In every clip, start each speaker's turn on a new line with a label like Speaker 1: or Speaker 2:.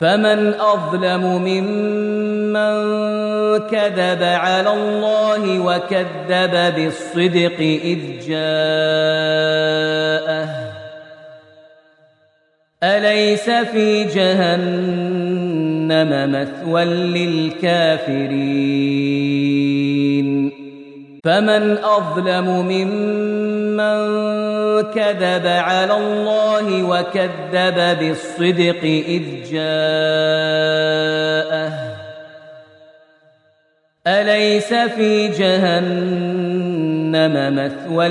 Speaker 1: فمن أظلم ممن كذب على الله وكذب بالصدق إذ جاءه أليس في جهنم مثوى للكافرين فمن أظلم ممن كذب على الله وكذب بالصدق إذ جاءه أليس في جهنم مثوى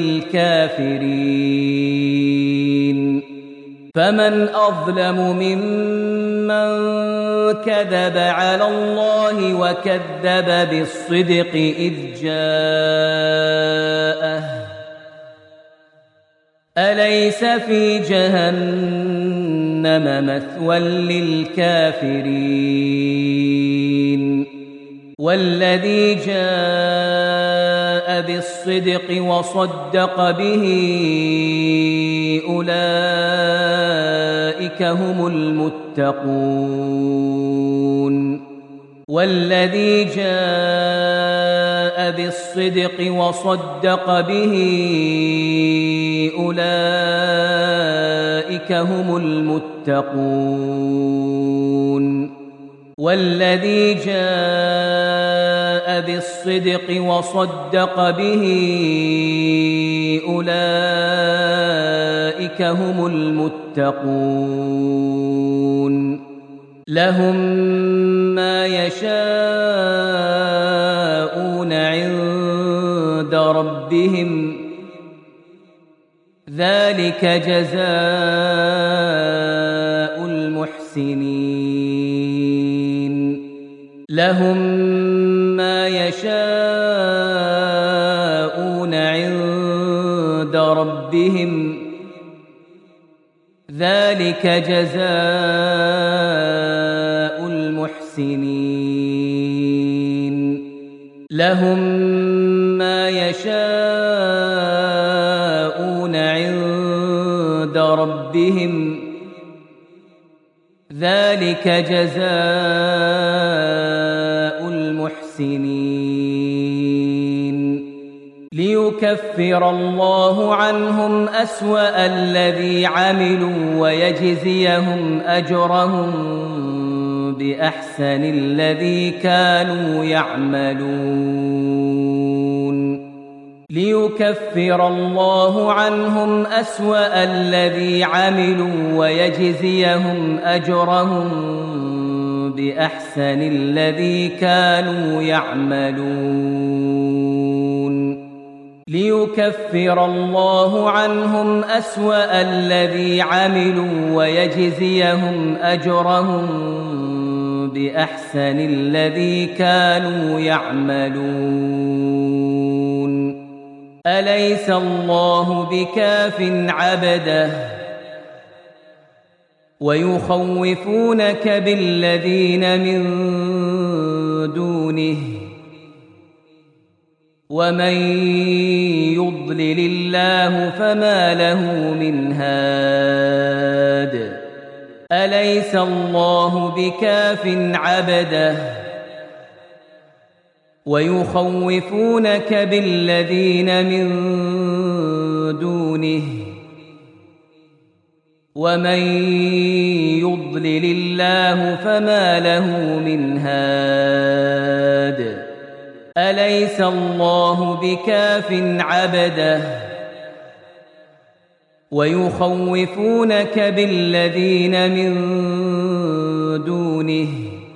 Speaker 1: للكافرين فمن أظلم ممن كذب على الله وكذب بالصدق إذ جاءه أليس في جهنم مثوى للكافرين والذي جاء بالصدق وصدق به أولئك هم المتقون والذي جاء بالصدق وصدق به أولئك هم المتقون والذي جاء بالصدق وصدق به أولئك هم المتقون لهم ما يشاءون عند ربهم ذلك جزاء المحسنين لهم ما يشاءون عند ربهم ذلك جزاء المحسنين لهم ما يشاءون عند ربهم ذلك جزاء المحسنين ليكفر الله عنهم أسوأ الذي عملوا ويجزيهم أجرهم بأحسن الذي كانوا يعملون ليكفر الله عنهم أسوأ الذي عملوا ويجزيهم أجرهم بأحسن الذي كانوا يعملون ليكفر الله عنهم أسوأ الذي عملوا ويجزيهم أجرهم بأحسن الذي كانوا يعملون أليس الله بكاف عبده ويخوفونك بالذين من دونه ومن يضلل الله فما له من هاد أليس الله بكاف عبده ويخوفونك بالذين من دونه ومن يضلل الله فما له من هاد أليس الله بكاف عبده ويخوفونك بالذين من دونه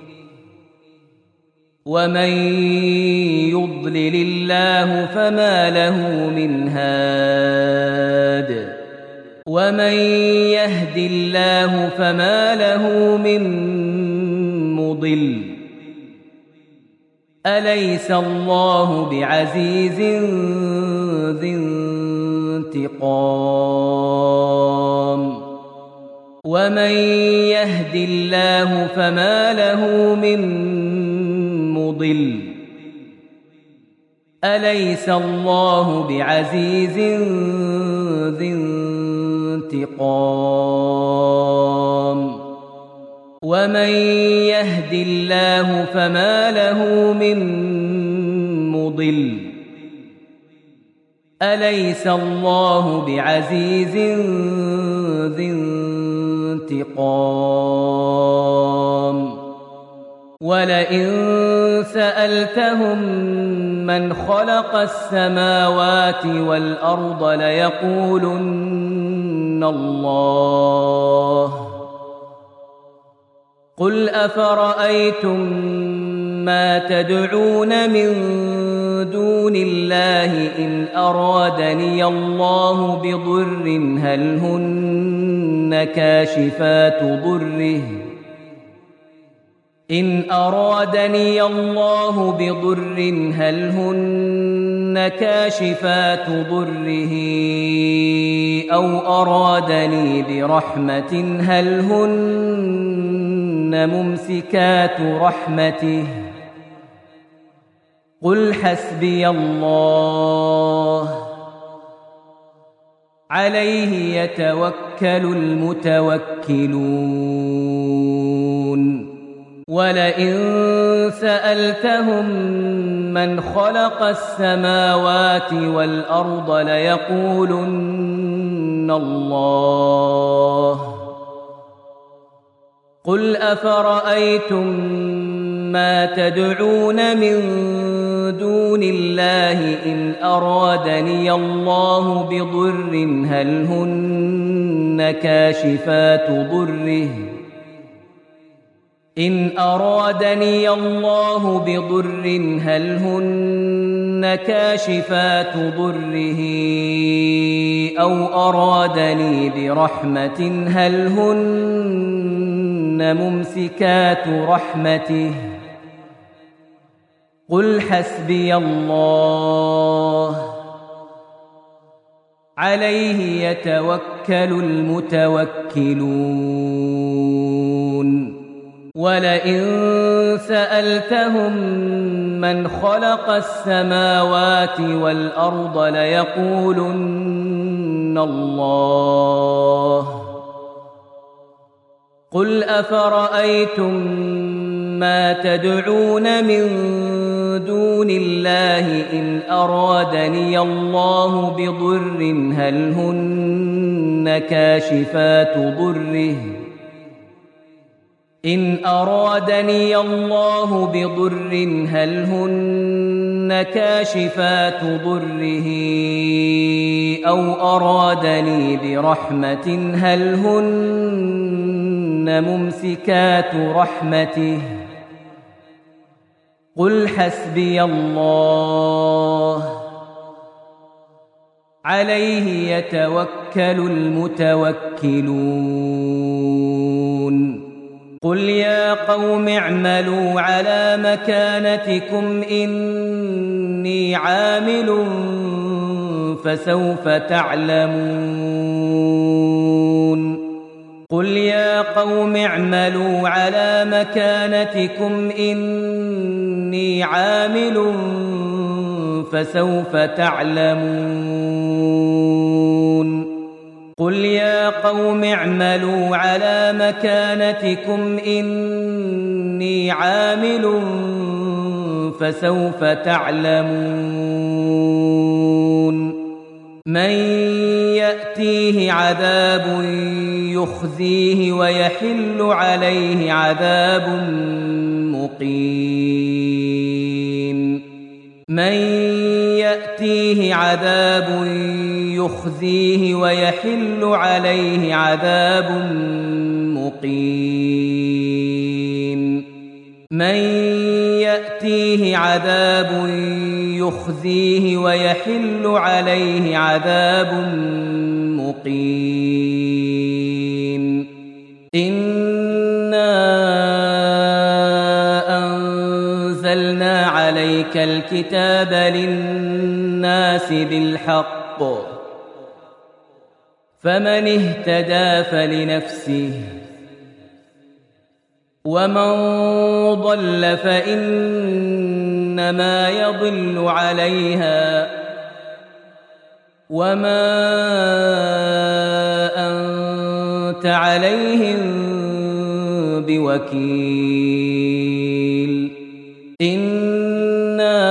Speaker 1: ومن يضلل الله فما له من هاد ومن يهد الله فما له من مضل أليس الله بعزيز ذي انتقام ومن يهد الله فما له من مضل أليس الله بعزيز ذي انتقام ومن يهد الله فما له من مضل أليس الله بعزيز ذي انتقام ولئن سألتهم من خلق السماوات والأرض ليقولن الله قل أفرأيتم ما تدعون من دون الله إن أرادني الله بضر هل هن كاشفات ضره إن أرادني الله بضر هل هن كاشفات ضره أو أرادني برحمة هل هن ممسكات رحمته قل حسبي الله عليه يتوكل المتوكلون ولئن سألتهم من خلق السماوات والأرض ليقولن الله قل أفرأيتم ما تدعون من دون الله إن أرادني الله بضر هل هن كاشفات ضره إن أرادني الله بضر هل هن كاشفات ضره أو أرادني برحمة هل هن ممسكات رحمته قل حسبي الله عليه يتوكل المتوكلون ولئن سألتهم من خلق السماوات والأرض ليقولن الله قل أفرأيتم ما تدعون من دون الله إن أرادني الله بضر هل هن كاشفات ضره إن أرادني الله بضر هل هن كاشفات ضره أو أرادني برحمة هل هن ممسكات رحمته قل حسبي الله عليه يتوكل المتوكلون قل يا قوم اعملوا على مكانتكم إني عامل فسوف تعلمون قل يا قوم اعملوا على مكانتكم إني عامل فسوف تعلمون قل يا قوم اعملوا على مكانتكم إني عامل فسوف تعلمون من يأتيه عذاب يخزيه ويحل عليه عذاب مقيم من يأتيه عذاب يخزيه ويحل عليه عذاب مقيم من يأتيه عذاب يخزيه ويحل عليه عذاب مقيم إنا أنزلنا عليك الكتاب للناس بالحق فمن اهتدى فلنفسه ومن ضل فإنما يضل عليها وما أنت عليهم بوكيل إنا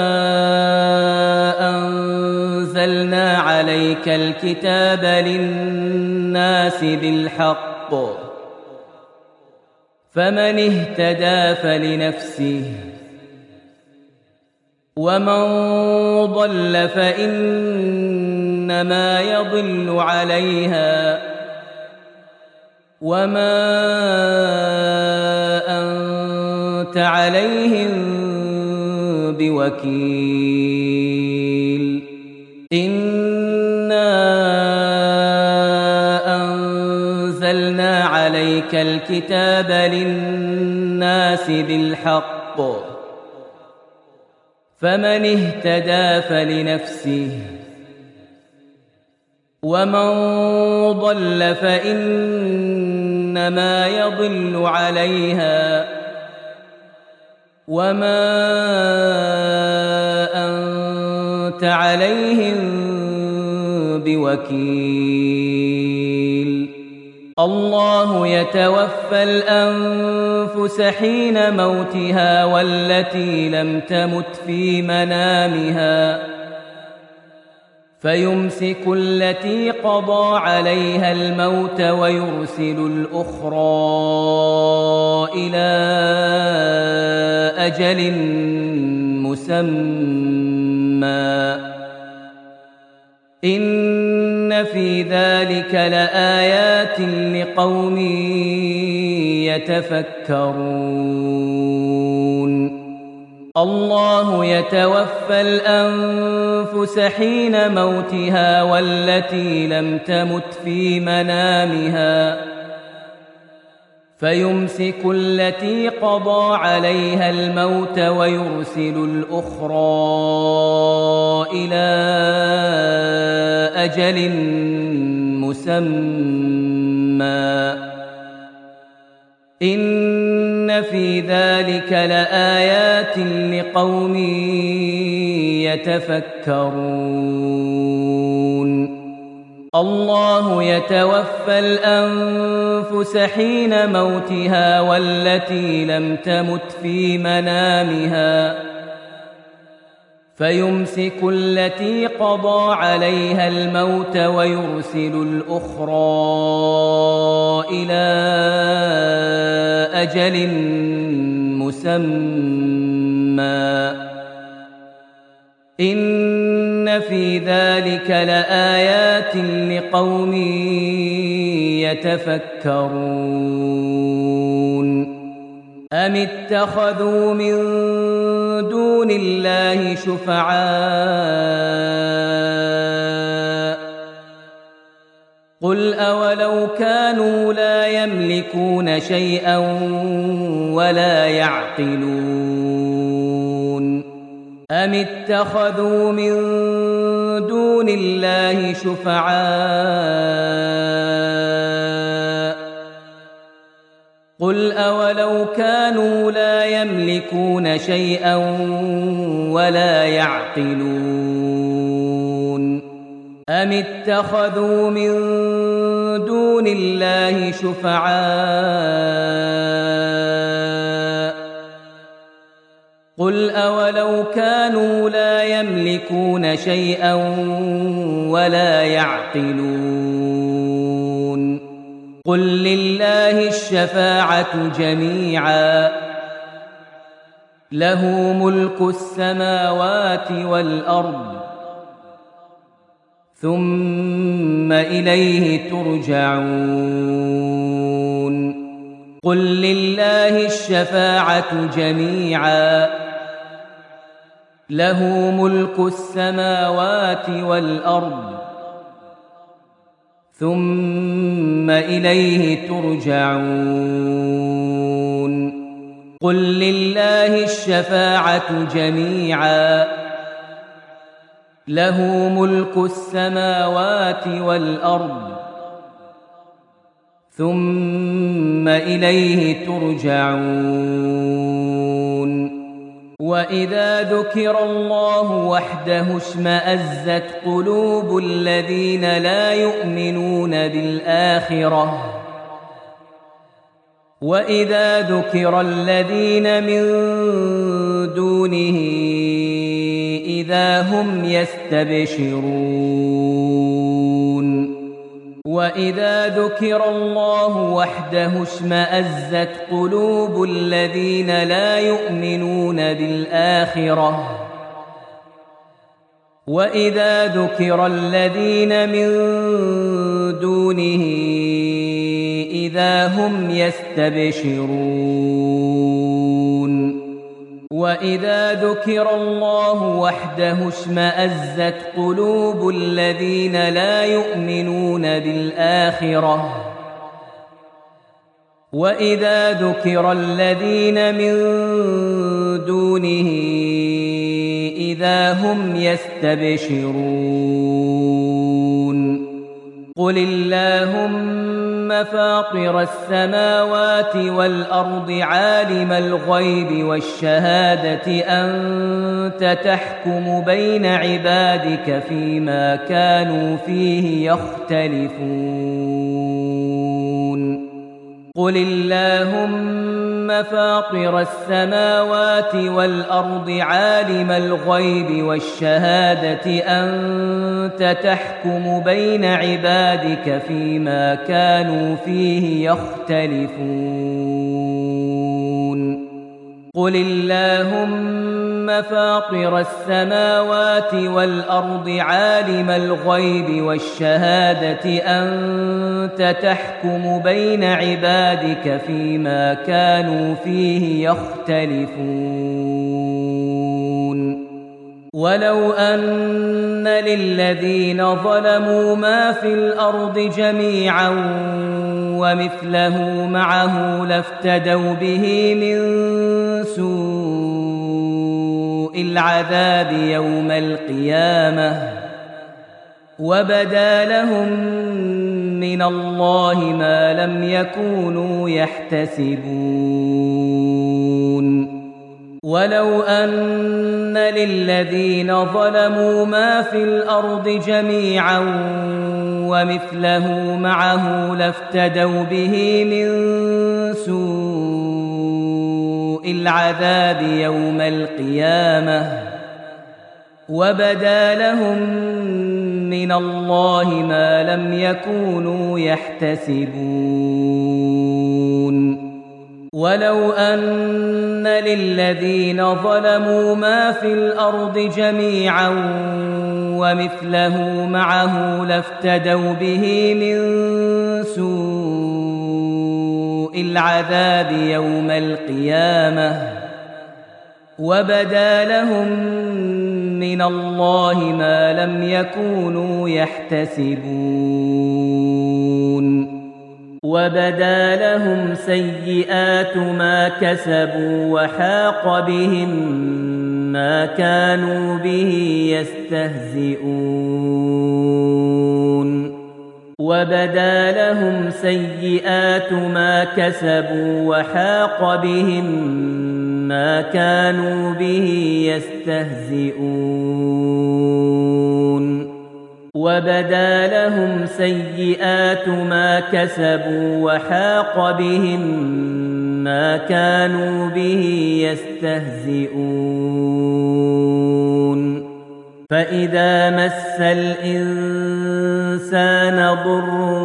Speaker 1: أنزلنا عليك الكتاب للناس بالحق فمن اهتدى فلنفسه ومن ضل فإنما يضل عليها وما أنت عليهم بوكيل إنا أنزلنا عليك الكتاب للناس بالحق فمن اهتدى فلنفسه ومن ضل فإنما يضل عليها وما أنت عليهم بوكيل الله يتوفى الأنفس حين موتها والتي لم تمت في منامها فيمسك التي قضى عليها الموت ويرسل الأخرى إلى أجل مسمى إن في ذلك لآيات لقوم يتفكرون الله يتوفى الأنفس حين موتها والتي لم تمت في منامها فيمسك التي قضى عليها الموت ويرسل الأخرى إلى أجل مسمى إن في ذلك لآيات لقوم يتفكرون الله يتوفى الأنفس حين موتها والتي لم تمت في منامها فيمسك التي قضى عليها الموت ويرسل الأخرى إلى أجل مسمى إن في ذلك لآيات لقوم يتفكرون أم اتخذوا من دون الله شفعاء قل أولو كانوا لا يملكون شيئا ولا يعقلون أم اتخذوا من دون الله شفعاء قل أولو كانوا لا يملكون شيئا ولا يعقلون أم اتخذوا من دون الله شفعاء قل أولو كانوا لا يملكون شيئا ولا يعقلون قل لله الشفاعة جميعا له ملك السماوات والأرض ثم إليه ترجعون قل لله الشفاعة جميعا له ملك السماوات والأرض ثم إليه ترجعون قل لله الشفاعة جميعا له ملك السماوات والأرض ثم إليه ترجعون وإذا ذكر الله وحده اشمأزت قلوب الذين لا يؤمنون بالآخرة وإذا ذكر الذين من دونه إذا هم يستبشرون وإذا ذكر الله وحده اشمأزت قلوب الذين لا يؤمنون بالآخرة وإذا ذكر الذين من دونه إذا هم يستبشرون وإذا ذكر الله وحده اشمأزت قلوب الذين لا يؤمنون بالآخرة وإذا ذكر الذين من دونه إذا هم يستبشرون قل اللهم فاطر السماوات والأرض عالم الغيب والشهادة أنت تحكم بين عبادك فيما كانوا فيه يختلفون قل اللهم فاطر السماوات والأرض عالم الغيب والشهادة أنت تحكم بين عبادك فيما كانوا فيه يختلفون قل اللهم فاطر السماوات والأرض عالم الغيب والشهادة أنت تحكم بين عبادك فيما كانوا فيه يختلفون ولو أن للذين ظلموا ما في الأرض جميعا ومثله معه لافتدوا به من سوء العذاب يوم القيامة وبدا لهم من الله ما لم يكونوا يحتسبون ولو أن للذين ظلموا ما في الأرض جميعا ومثله معه لافتدوا به من سوء العذاب يوم القيامة وبدا لهم من الله ما لم يكونوا يحتسبون ولو أن للذين ظلموا ما في الأرض جميعا ومثله معه لافتدوا به من سوء العذاب يوم القيامة وبدا لهم من الله ما لم يكونوا يحتسبون وبدا لهم سيئات ما كسبوا وحاق بهم ما كانوا به يستهزئون وبدا لهم سيئات ما كسبوا وحاق بهم ما كانوا به يستهزئون وبدا لهم سيئات ما كسبوا وحاق بهم ما كانوا به يستهزئون فإذا مس الإنسان ضر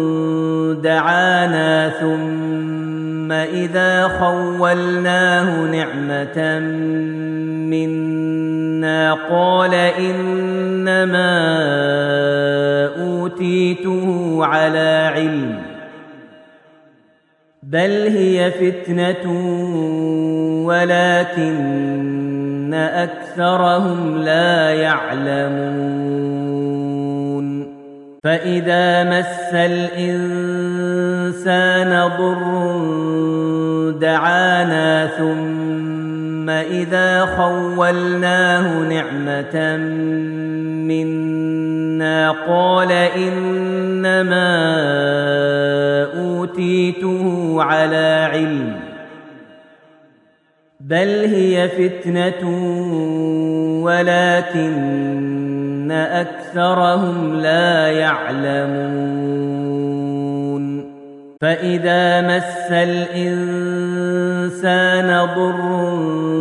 Speaker 1: دعانا ثم إذا خولناه نعمة منا قال إنما أوتيته على علم بل هي فتنة ولكن أكثرهم لا يعلمون فإذا مس الإنسان ضر دعانا ثم إذا خولناه نعمة منا قال إنما أوتيته على علم بل هي فتنة ولكن أكثرهم لا يعلمون فإذا مس الإنسان ضر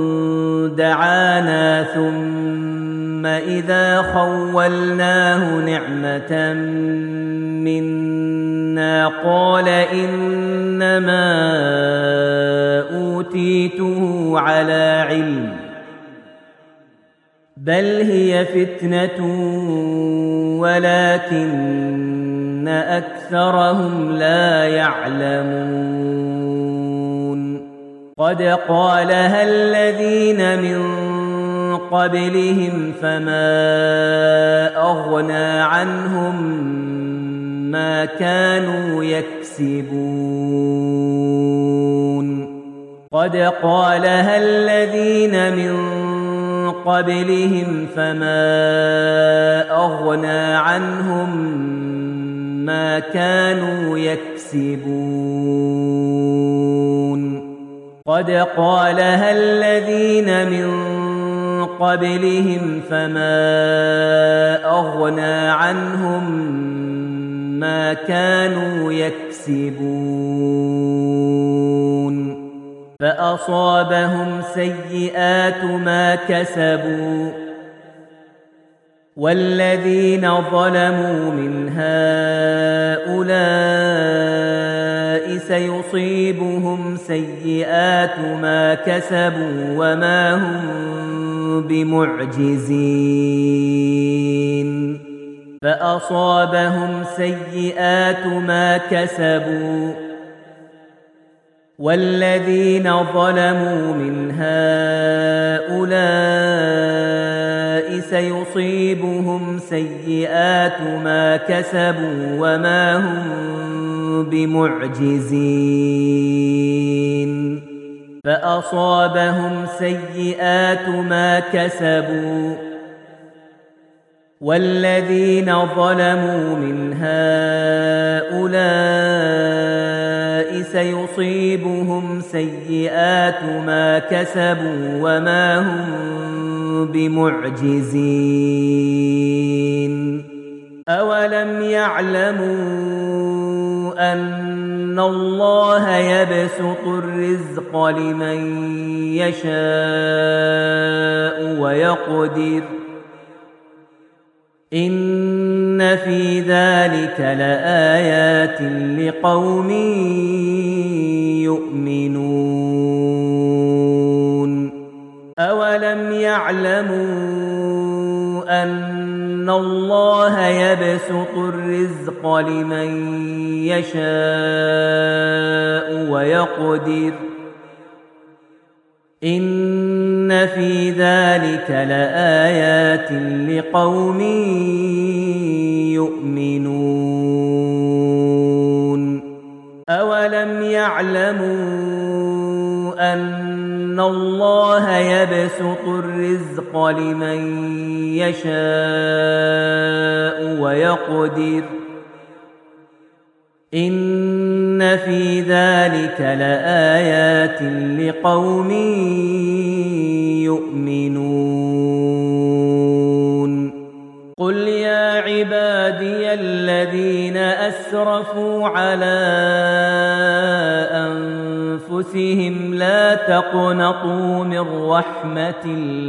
Speaker 1: دعانا ثم إذا خولناه نعمة منا قال إنما أوتيته على علم بل هي فتنة ولكن أكثرهم لا يعلمون قد قالها الذين من قبلهم فما أغنى عنهم ما كانوا يكسبون قد قالها الذين من قبلهم فما أغنى عنهم ما كانوا يكسبون قد قالها الذين من قبلهم فما أغنى عنهم ما كانوا يكسبون فأصابهم سيئات ما كسبوا والذين ظلموا من هؤلاء سيصيبهم سيئات ما كسبوا وما هم بمعجزين فأصابهم سيئات ما كسبوا والذين ظلموا من هؤلاء سيصيبهم سيئات ما كسبوا وما هم بمعجزين فأصابهم سيئات ما كسبوا والذين ظلموا من هؤلاء سيصيبهم سيئات ما كسبوا وما هم بمعجزين أولم يعلموا أن الله يبسط الرزق لمن يشاء ويقدر إن في ذلك لآيات لقوم يؤمنون أولم يعلموا أن الله يبسط الرزق لمن يشاء ويقدر إن في ذلك لآيات لقوم يؤمنون أولم يعلموا أن الله يبسط الرزق لمن يشاء ويقدر إن في ذلك لآيات لقوم يؤمنون قل يا عبادي الذين أسرفوا على أنفسهم لا تقنطوا من رحمة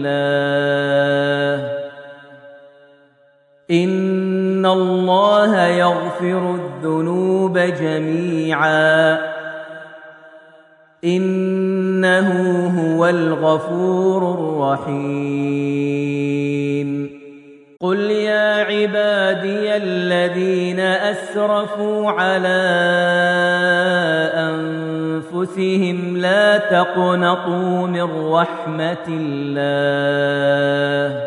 Speaker 1: الله إن الله يغفر الذنوب جميعا إنه هو الغفور الرحيم قل يا عبادي الذين أسرفوا على أنفسهم لا تقنطوا من رحمة الله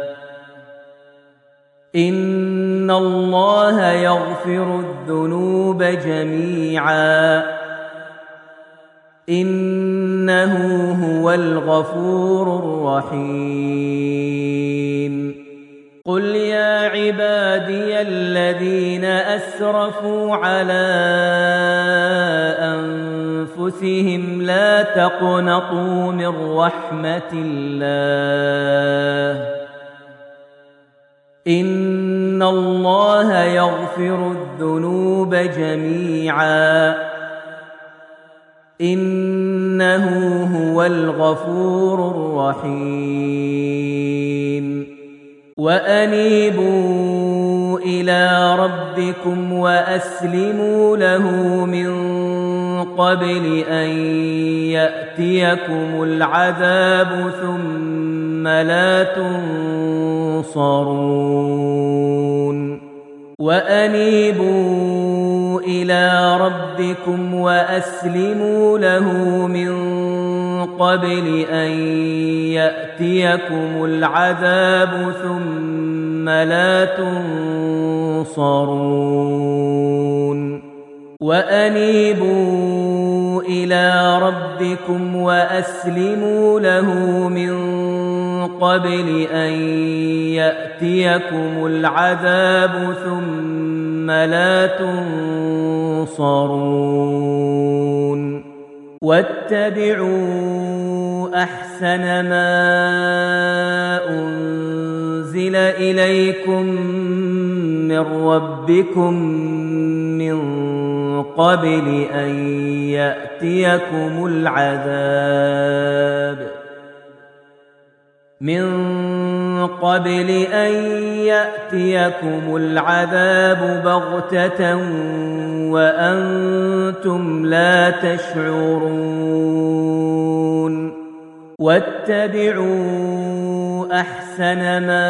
Speaker 1: إن الله إن الله يغفر الذنوب جميعا إنه هو الغفور الرحيم قل يا عبادي الذين أسرفوا على أنفسهم لا تقنطوا من رحمة الله إن الله يغفر الذنوب جميعا إنه هو الغفور الرحيم قل يا عبادي الذين أسرفوا على أنفسهم لا تقنطوا من رحمة الله إن إنه هو الغفور الرحيم قل يا عبادي الذين أسرفوا على أنفسهم لا تقنطوا من رحمة الله إن الله يغفر الذنوب جميعا إنه هو الغفور الرحيم وأنيبوا إلى ربكم وأسلموا له من قبل أن يأتيكم العذاب ثم لا تنصرون وأنيبوا إلى ربكم وأسلموا له من قبل أن يأتيكم العذاب ثم لا تنصرون وأنيبوا إلى ربكم وأسلموا له من قبل أن يأتيكم العذاب ثم لا تنصرون واتبعوا أحسن ما أنزل إليكم من ربكم من قبل أن يأتيكم العذاب بغتة وأنتم لا تشعرون واتبعوا أحسن ما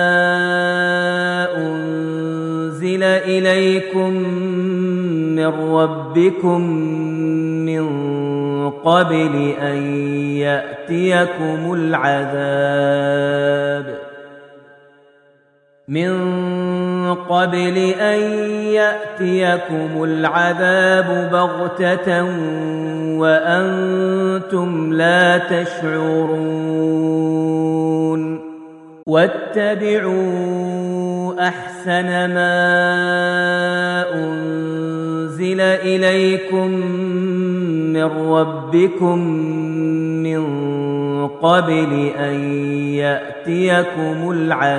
Speaker 1: أنزل إليكم من ربكم من قبل أن يأتيكم العذاب بغتة وأنتم لا تشعرون واتبعوا أحسن ما أنزل إليكم من ربكم من قبل أن يأتيكم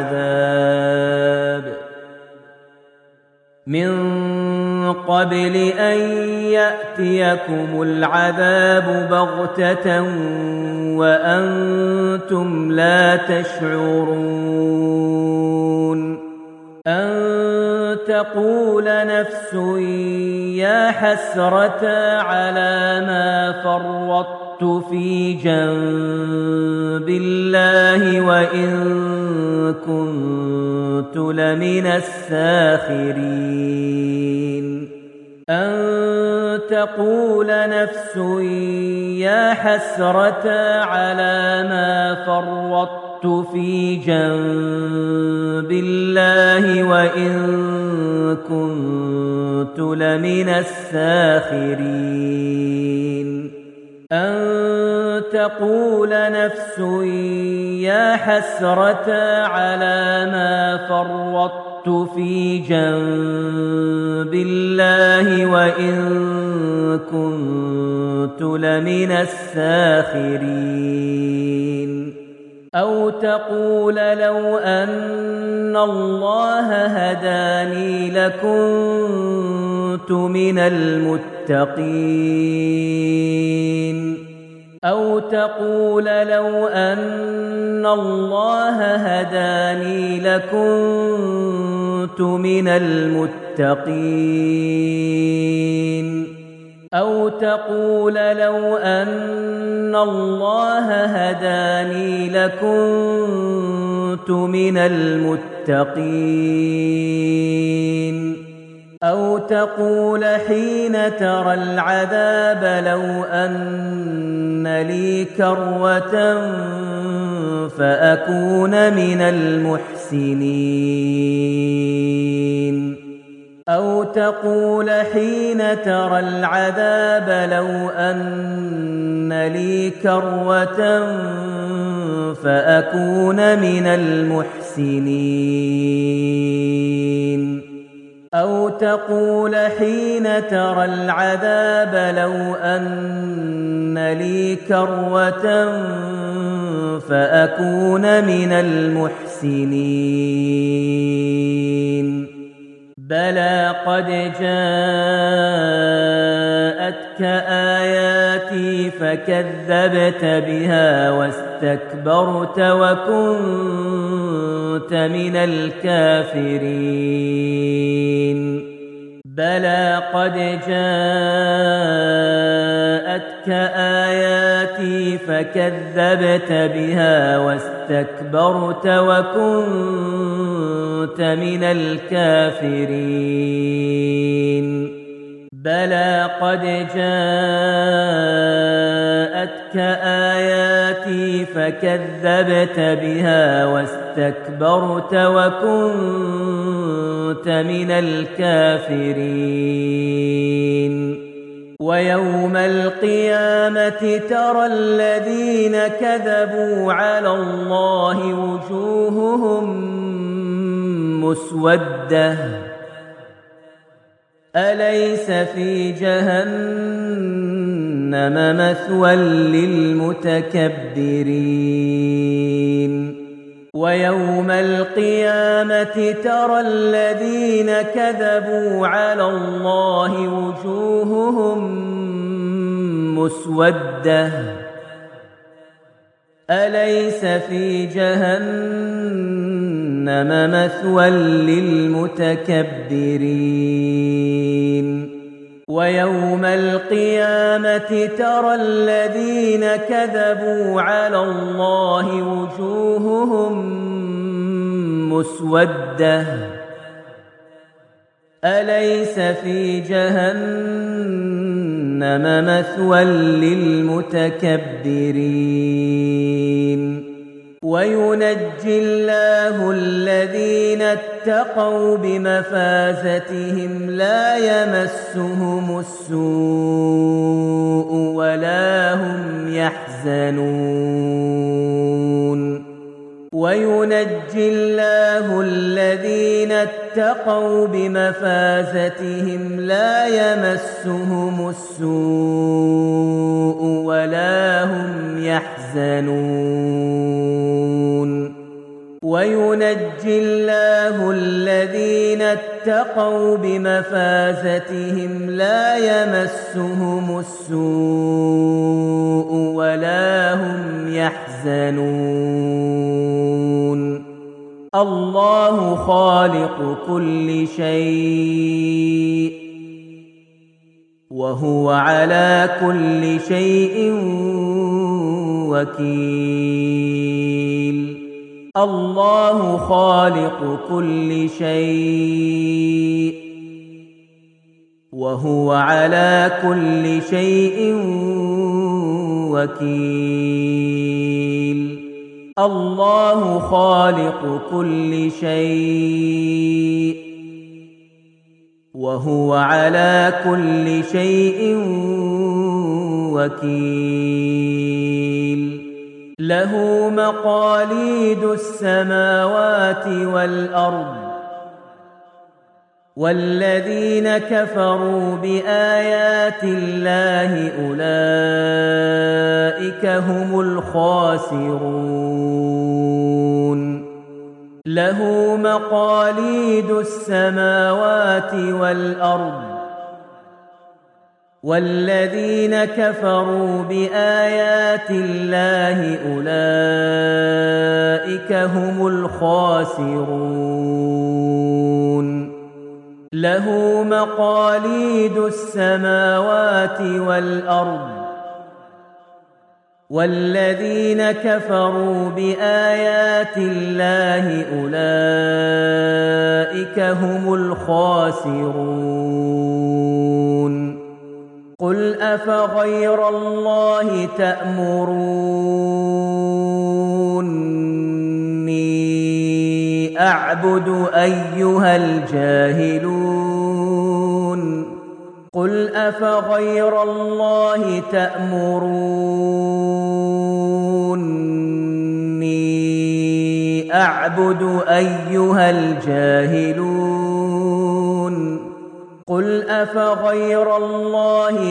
Speaker 1: العذاب بغتة وأنتم لا تشعرون أن تقول نفس يا حسرة على ما فرطت في جنب الله وإن كنت لمن الساخرين أن تقول نفس يا حسرة على ما فرطت في جنب الله وإن كنت لمن الساخرين أن تقول نفس يا حسرة على ما فرطت في جنب الله وإن كنت لمن الساخرين أو تقول لو أن الله هداني لكنت من المتقين أو تقول لو أن الله هداني لكنت من المتقين أو تقول لو أن الله هداني لكنت من المتقين أو تقول حين ترى العذاب لو أن لي كرة فأكون من المحسنين أو تقول حين ترى العذاب لو أن لي كرة فأكون من المحسنين أو تقول حين ترى العذاب لو أن لي كرة فأكون من المحسنين بلى قد جاءتك آياتي فكذبت بها واستكبرت وكنت من الكافرين بلى قد جاءتك آياتي فكذبت بها واستكبرت وكنت من الكافرين بلى قد جاءتك آياتي فكذبت بها واستكبرت وكنت من الكافرين ويوم القيامة ترى الذين كذبوا على الله وجوههم مسودة أليس في جهنم مثوى للمتكبرين ويوم القيامة ترى الذين كذبوا على الله وجوههم مسودة أليس في جهنم مثوى للمتكبرين ويوم القيامة ترى الذين كذبوا على الله وجوههم مسودة أليس في جهنم مثوى للمتكبرين وينجي الله الذين اتقوا بمفازتهم لا يمسهم السوء ولا هم يحزنون وينجي الله الذين اتقوا بمفازتهم لا يمسهم السوء ولا هم يحزنون وينجي الله الذين اتقوا بمفازتهم لا يمسهم السوء ولا هم يحزنون الله خالق كل شيء وهو على كل شيء وكيل الله خالق كل شيء وهو على كل شيء وكيل الله خالق كل شيء وهو على كل شيء وكيل له مقاليد السماوات والأرض والذين كفروا بآيات الله أولئك هم الخاسرون له مقاليد السماوات والأرض والذين كفروا بآيات الله أولئك هم الخاسرون له مقاليد السماوات والأرض والذين كفروا بآيات الله أولئك هم الخاسرون قل أفغير الله تأمروني أعبد أيها الجاهلون قل أفغير الله تأمروني أعبد أيها الجاهلون قل أفغير الله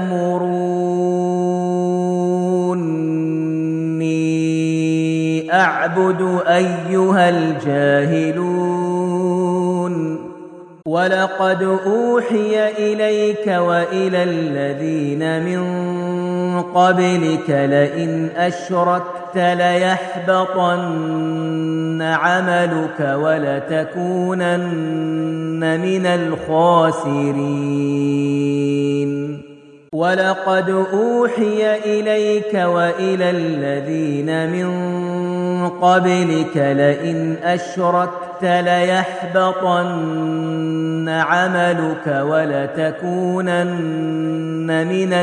Speaker 1: تأمروني أعبد أيها الجاهلون ولقد أوحي إليك وإلى الذين من قبلك لئن أشركت ليحبطن عملك ولتكونن من الخاسرين ولقد أوحي إليك وإلى الذين من قبلك لئن أشركت ليحبطن عملك ولتكونن من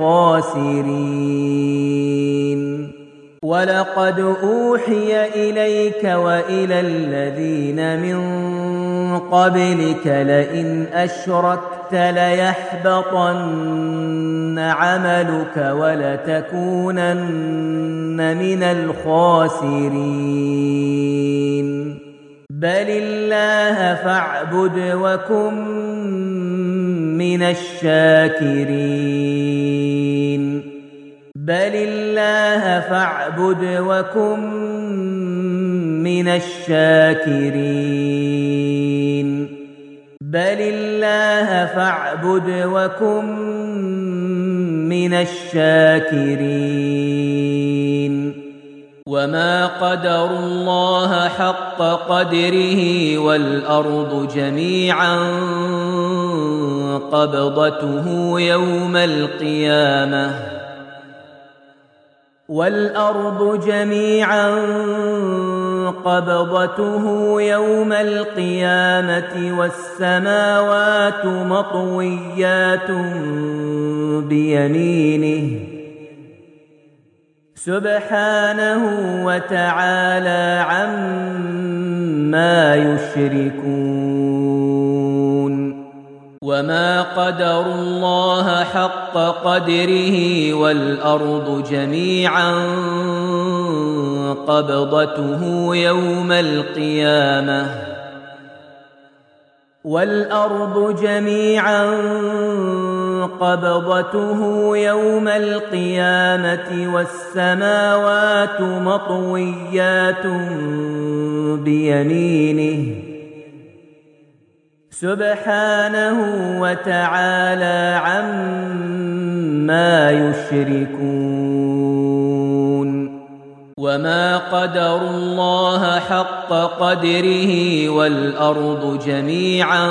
Speaker 1: الخاسرين ولقد أوحي إليك وإلى الذين من قبلك لئن أشركت ليحبطن عملك ولتكونن من الخاسرين بل الله فاعبد وكن من الشاكرين بل الله فاعبد وكن من الشاكرين بل الله فاعبد وكن من الشاكرين وما قدروا الله حق قدره والأرض جميعا قبضته يوم القيامة والأرض جميعا قبضته يوم القيامة والسماوات مطويات بيمينه سبحانه وتعالى عما يشركون وما قدروا الله حق قدره والأرض جميعا قبضته يوم القيامة والأرض جميعا قبضته يوم القيامة والسماوات مطويات بيمينه سبحانه وتعالى عما يشركون وما قدروا الله حق قدره والأرض جميعا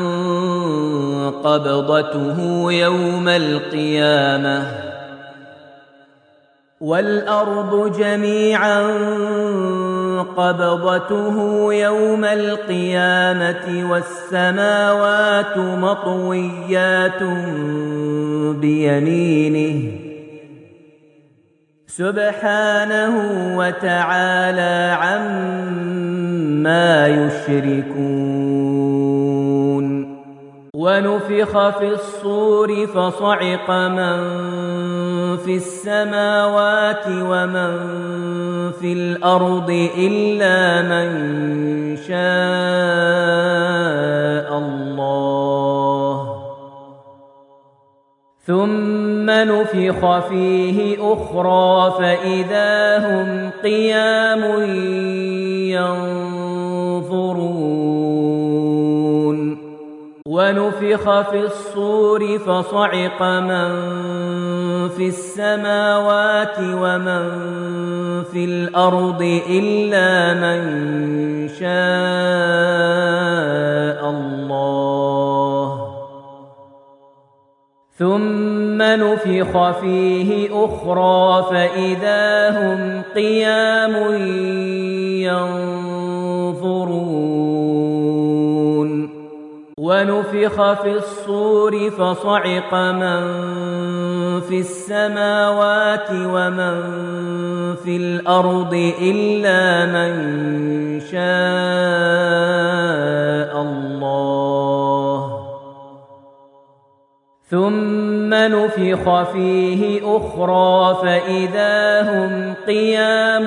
Speaker 1: قبضته يوم القيامة والأرض جميعا قبضته يوم القيامة والسماوات مطويات بيمينه سبحانه وتعالى عما يشركون ونفخ في الصور فصعق من في السماوات ومن في الأرض إلا من شاء الله ثم نفخ فيه أخرى فإذا هم قيام ينظرون ونفخ في الصور فصعق من في السماوات ومن في الأرض إلا من شاء الله ثم نفخ فيه أخرى فإذا هم قيام ينظرون ونفخ في الصور فصعق من في السماوات ومن في الأرض إلا من شاء الله ثم نفخ فيه أخرى فإذا هم قيام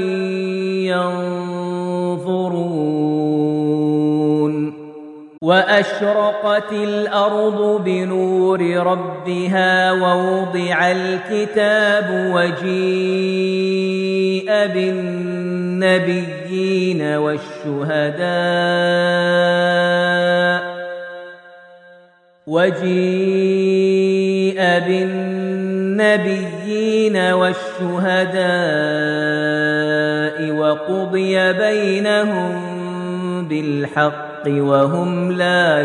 Speaker 1: ينظرون وأشرقت الأرض بنور ربها ووضع الكتاب وجيء بالنبيين والشهداء وجيء بالنبيين والشهداء وقضي بينهم بالحق وهم لا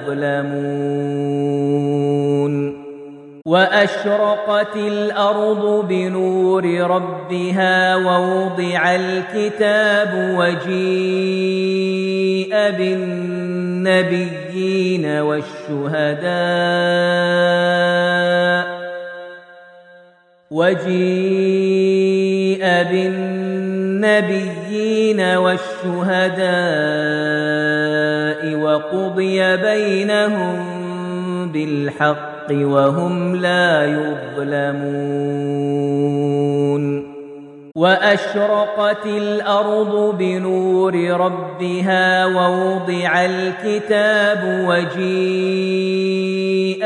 Speaker 1: يظلمون وأشرقت الأرض بنور ربها ووضع الكتاب وجيء بالنبيين والشهداء وقضي بينهم بالحق وهم لا يظلمون وأشرقت الأرض بنور ربها ووضع الكتاب وجيء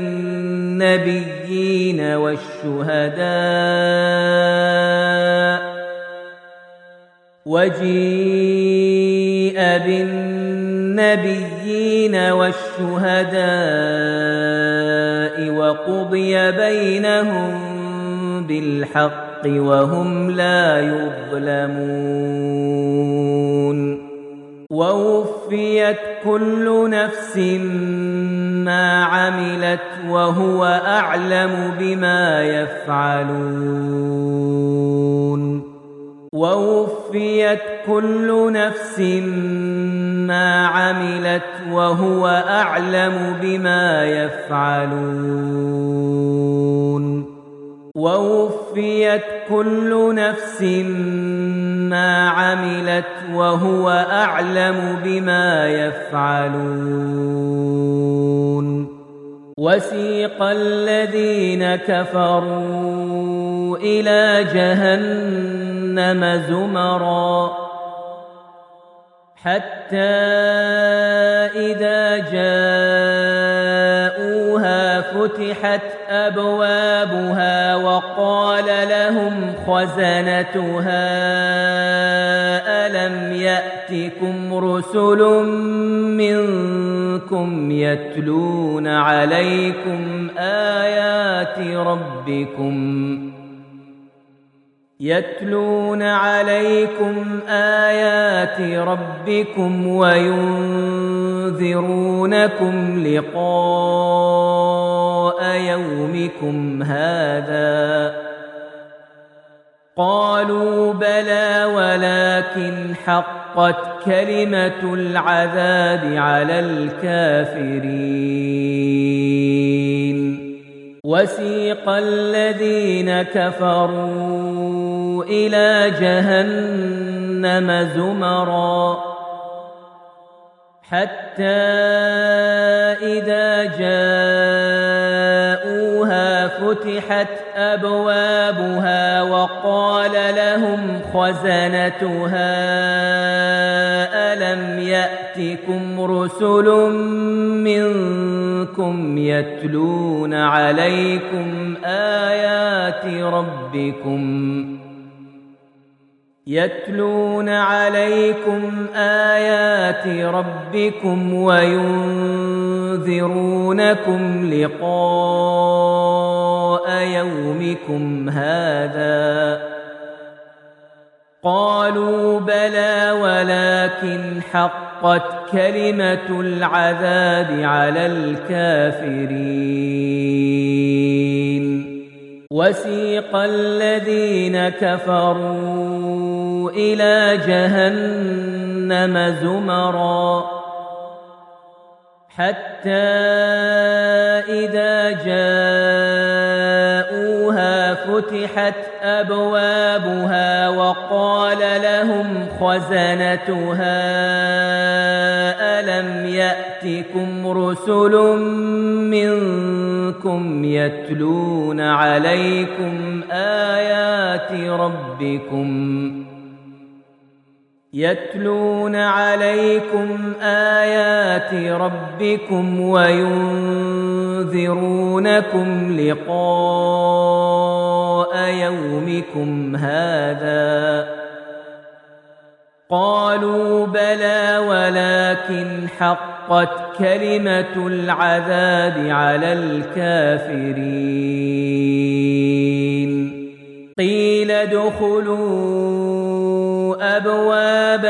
Speaker 1: بالنبيين والشهداء وقضي بينهم بالحق وهم لا يظلمون ووفيت كل نفس ما عملت وهو أعلم بما يفعلون ووفيت كل نفس ما عملت وهو أعلم بما يفعلون ووفيت كل نفس ما عملت وهو أعلم بما يفعلون وسيق الذين كفروا إلى جهنم زمرا حتى إذا جاءوها فتحت أبوابها وقال لهم خزنتها ألم يأتكم رسل منكم يتلون عليكم آيات ربكم وينذرونكم لقاء يومكم هذا قالوا بلى ولكن حقت كلمة العذاب على الكافرين وسيق الذين كفروا إلى جهنم زمرا حتى إذا جاءوها فتحت أبوابها وقال لهم خزنتها ألم يأتكم رسل منكم يتلون عليكم آيات ربكم وينذرونكم لقاء يومكم هذا قالوا بلى ولكن حقت كلمة العذاب على الكافرين وسيق الذين كفروا إلى جهنم زمرا حتى إذا جاءوها فتحت أبوابها وقال لهم خزنتها ألم يأتكم رسل منكم يتلون عليكم آيات ربكم وينذرونكم لقاء يومكم هذا قالوا بلى ولكن حقت كلمة العذاب على الكافرين. قيل ادخلوا أبواب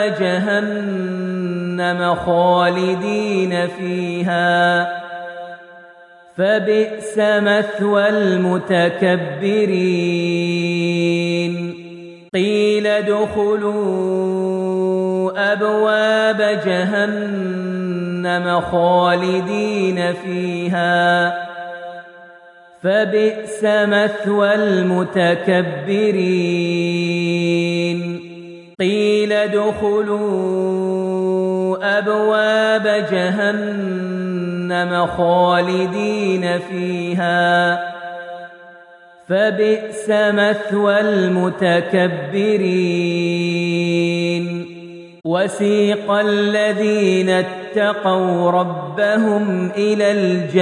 Speaker 1: جهنم خالدين فيها فبئس مثوى المتكبرين. قيل ادخلوا أبواب جهنم خالدين فيها فبئس مثوى المتكبرين. قيل ادخلوا أبواب جهنم خالدين فيها فبئس مثوى المتكبرين. وسيق الذين اتقوا ربهم إلى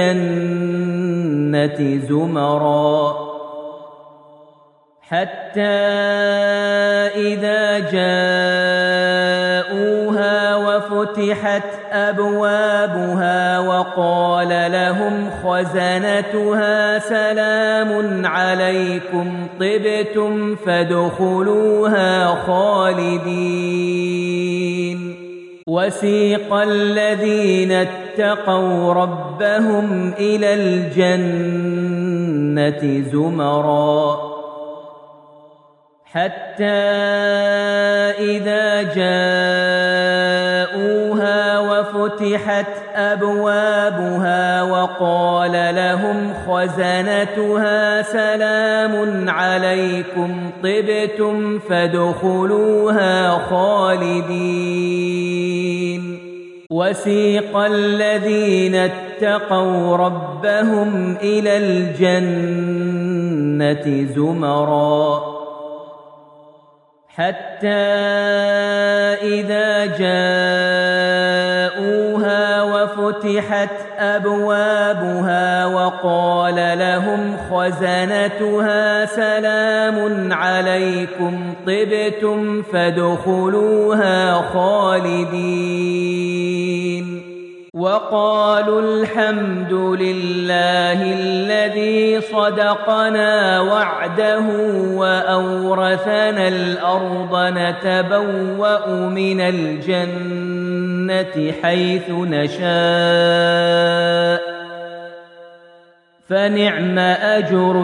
Speaker 1: الجنة زمرًا حتى إذا جاءوها وفتحت أبوابها وقال لهم خزنتها سلام عليكم طبتم فادخلوها خالدين. وسيق الذين اتقوا ربهم إلى الجنة زمرًا حتى إذا جاءوها وفتحت أبوابها وقال لهم خزنتها سلام عليكم طبتم فادخلوها خالدين. وسيق الذين اتقوا ربهم إلى الجنة زمرًا حتى إذا جاءوها وفتحت أبوابها وقال لهم خزنتها سلام عليكم طبتم فادخلوها خالدين. وقالوا الحمد لله الذي صدقنا وعده وأورثنا الأرض نتبوأ من الجنة حيث نشاء فنعم أجر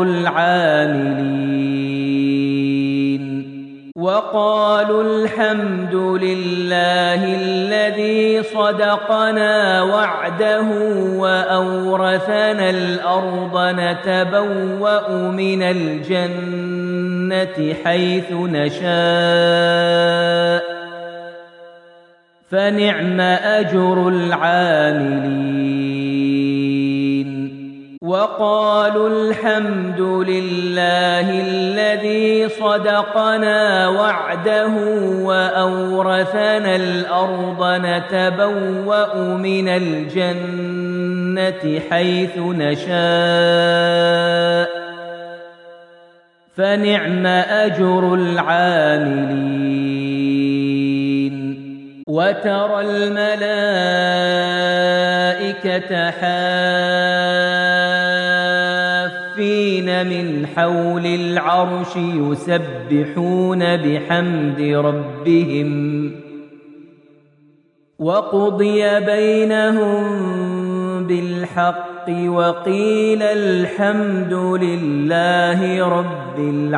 Speaker 1: العاملين. وقالوا الحمد لله الذي صدقنا وعده وأورثنا الأرض نتبوأ من الجنة حيث نشاء فنعم أجر العاملين. وقالوا الحمد لله الذي صدقنا وعده وأورثنا الأرض نتبوأ من الجنة حيث نشاء فنعم أجر العاملين. وترى الملائكة حافين من حول العرش يسبحون بحمد ربهم وقضي بينهم بالحق وقيل الحمد لله رب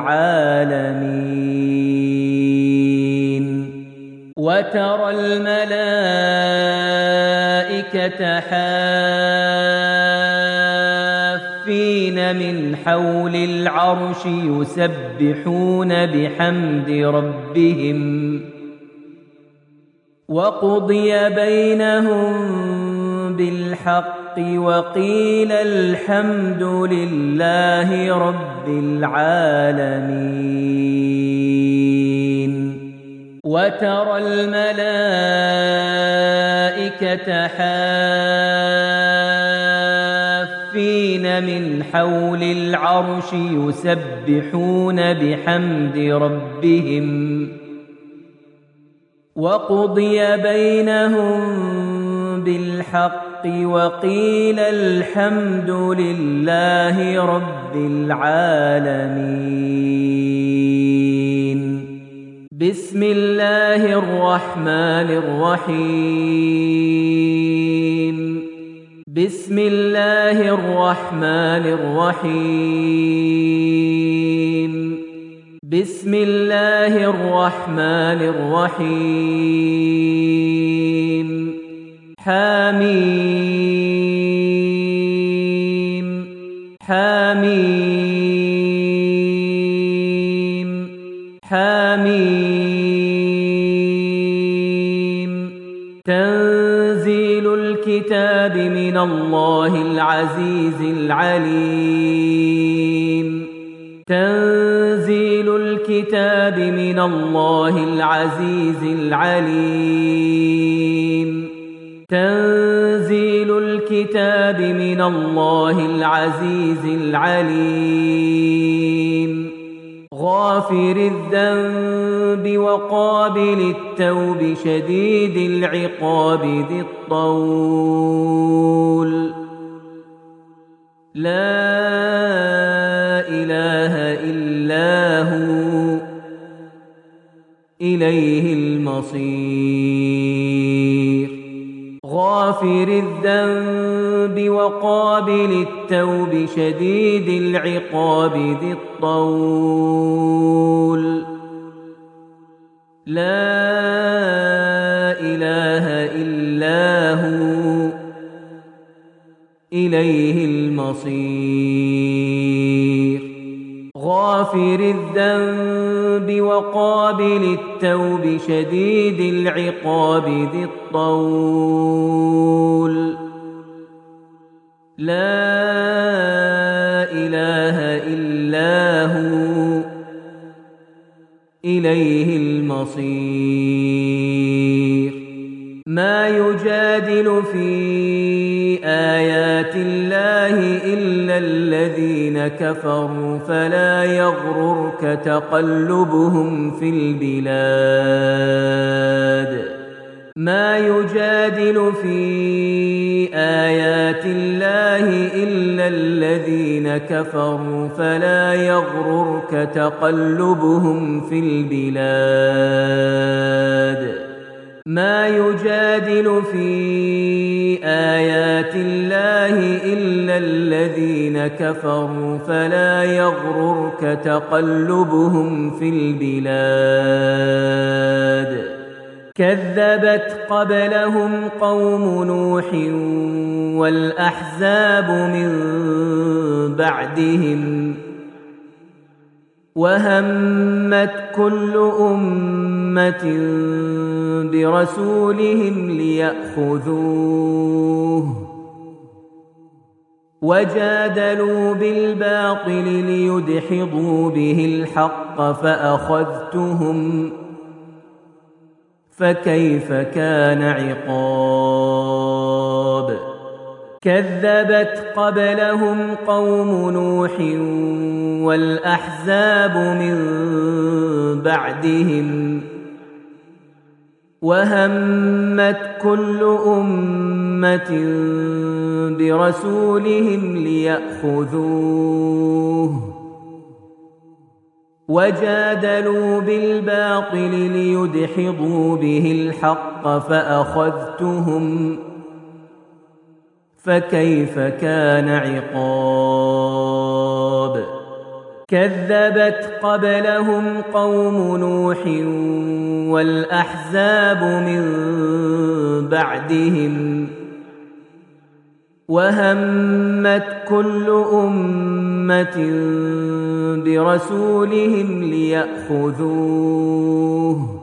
Speaker 1: العالمين. وترى الملائكة حافين من حول العرش يسبحون بحمد ربهم وقضي بينهم بالحق وقيل الحمد لله رب العالمين. وترى الملائكة حافين من حول العرش يسبحون بحمد ربهم وقضي بينهم بالحق وقيل الحمد لله رب العالمين. بسم الله الرحمن الرحيم. بسم الله الرحمن الرحيم. بسم الله الرحمن الرحيم. حميم حميم حميم. تنزيل الكتاب من الله العزيز العليم. تنزيل الكتاب من الله العزيز العليم. تنزيل الكتاب من الله العزيز العليم. غافر الذنب وقابل التوب شديد العقاب ذي الطول. لا إله إلا هو إليه المصير. غافر الذنب وقابل التوب شديد العقاب ذي الطول. لا إله إلا هو إليه المصير. غافر الذنب وقابل التوب شديد العقاب ذي الطول. لا إله إلا هو إليه المصير. ما يجادل في آيات الله إلا الذين كفروا فلا يغررك تقلبهم في البلاد. ما يجادل في آيات الله إلا الذين كفروا فلا يغررك تقلبهم في البلاد. ما يجادل في آيات الله إلا الذين كفروا فلا يغررك تقلبهم في البلاد. كذبت قبلهم قوم نوح والأحزاب من بعدهم وهمت كل أمة برسولهم ليأخذوه وجادلوا بالباطل ليدحضوا به الحق فأخذتهم فكيف كان عقاب. كذبت قبلهم قوم نوح والأحزاب من بعدهم وهمت كل أمة برسولهم ليأخذوه وجادلوا بالباطل ليدحضوا به الحق فأخذتهم فكيف كان عقاب. كذبت قبلهم قوم نوح والأحزاب من بعدهم وهمت كل أمة برسولهم ليأخذوه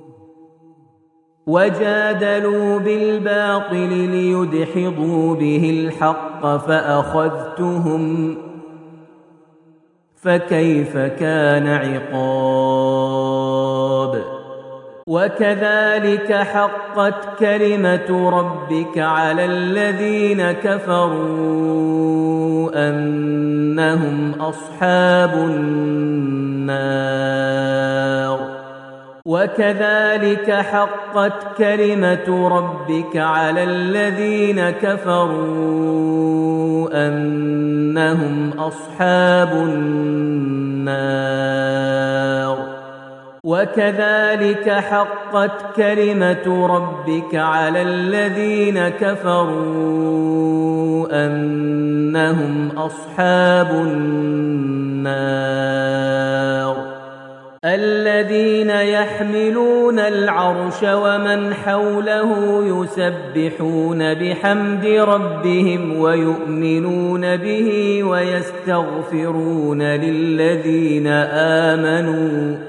Speaker 1: وجادلوا بالباطل ليدحضوا به الحق فأخذتهم فكيف كان عقاب. وكذلك حقت كلمة ربك على الذين كفروا أنهم أصحاب النار. وكذلك حقت كلمة ربك على الذين كفروا أنهم أصحاب النار وكذلك حقت كلمة ربك على الذين كفروا أنهم أصحاب النار الذين يحملون العرش ومن حوله يسبحون بحمد ربهم ويؤمنون به ويستغفرون للذين آمنوا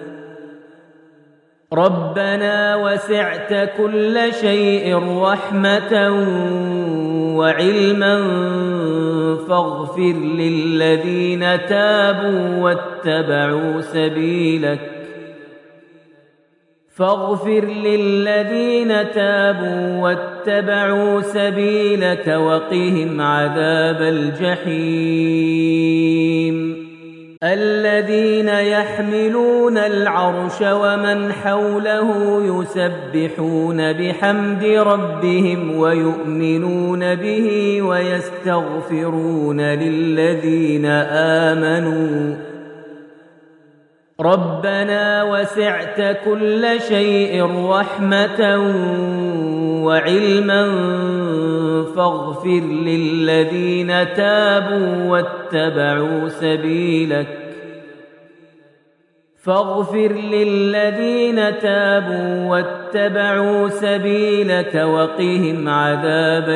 Speaker 1: ربنا وسعت كل شيء رحمة وعلما فاغفر للذين تابوا واتبعوا سبيلك وقهم عذاب الجحيم الذين يحملون العرش ومن حوله يسبحون بحمد ربهم ويؤمنون به ويستغفرون للذين آمنوا ربنا وسعت كل شيء رحمة وعلما فاغفر للذين تابوا واتبعوا سبيلك وقهم عذاب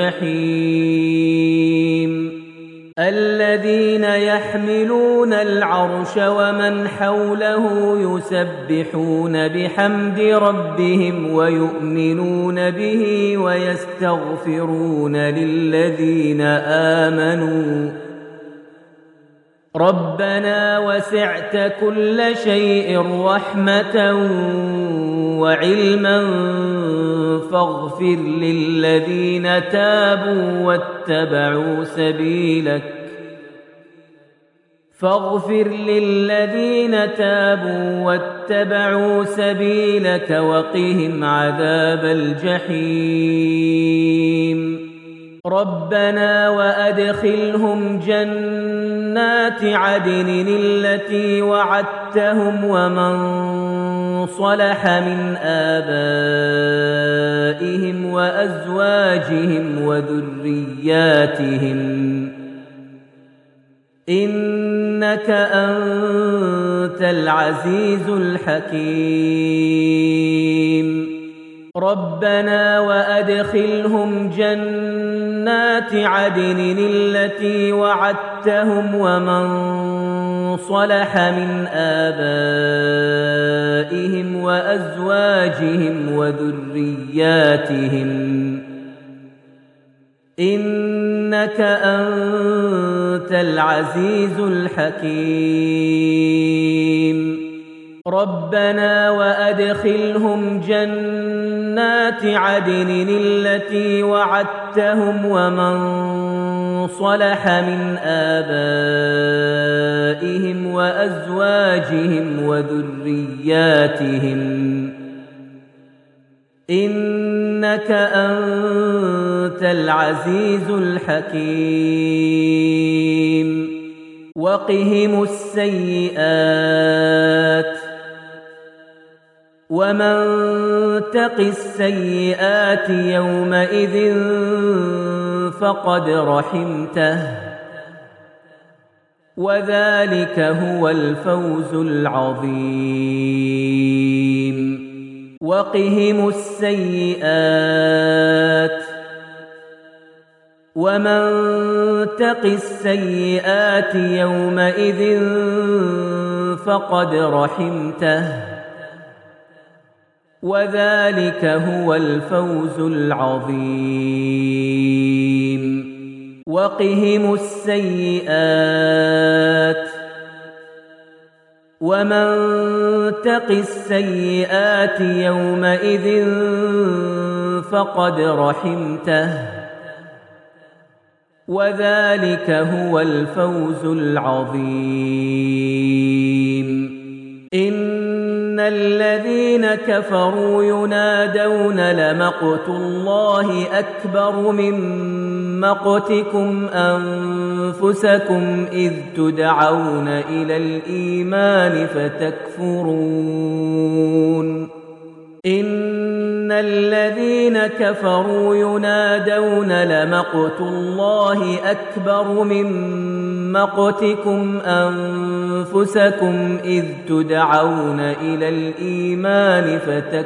Speaker 1: الجحيم الذين يحملون العرش ومن حوله يسبحون بحمد ربهم ويؤمنون به ويستغفرون للذين آمنوا ربنا وسعت كل شيء رحمة وعلما فاغفر للذين تابوا واتبعوا سبيلك وقهم عذاب الجحيم ربنا وأدخلهم جنات عدن التي وعدتهم ومن صلح من آبائهم وأزواجهم وذرياتهم إنك أنت العزيز الحكيم ربنا وأدخلهم جنات عدن التي وعدتهم ومن صلح من آبائهم وأزواجهم وذرياتهم إنك أنت العزيز الحكيم ربنا وأدخلهم جنات عدن التي وعدتهم ومن صلح من آبائهم وأزواجهم وذرياتهم إنك أنت العزيز الحكيم وقهم السيئات ومن تق السيئات يومئذ فقد رحمته وذلك هو الفوز العظيم وقهم السيئات ومن تق السيئات يومئذ فقد رحمته وذلك هو الفوز العظيم وقهم السيئات ومن تق السيئات يومئذ فقد رحمته وذلك هو الفوز العظيم إن الذين كفروا ينادون لمقت الله أكبر من مقتكم أنفسكم إذ تدعون إلى الإيمان فتكفرون إن الذين كفروا ينادون لمقت الله أكبر من مقتكم أنفسكم إذ تدعون إلى الإيمان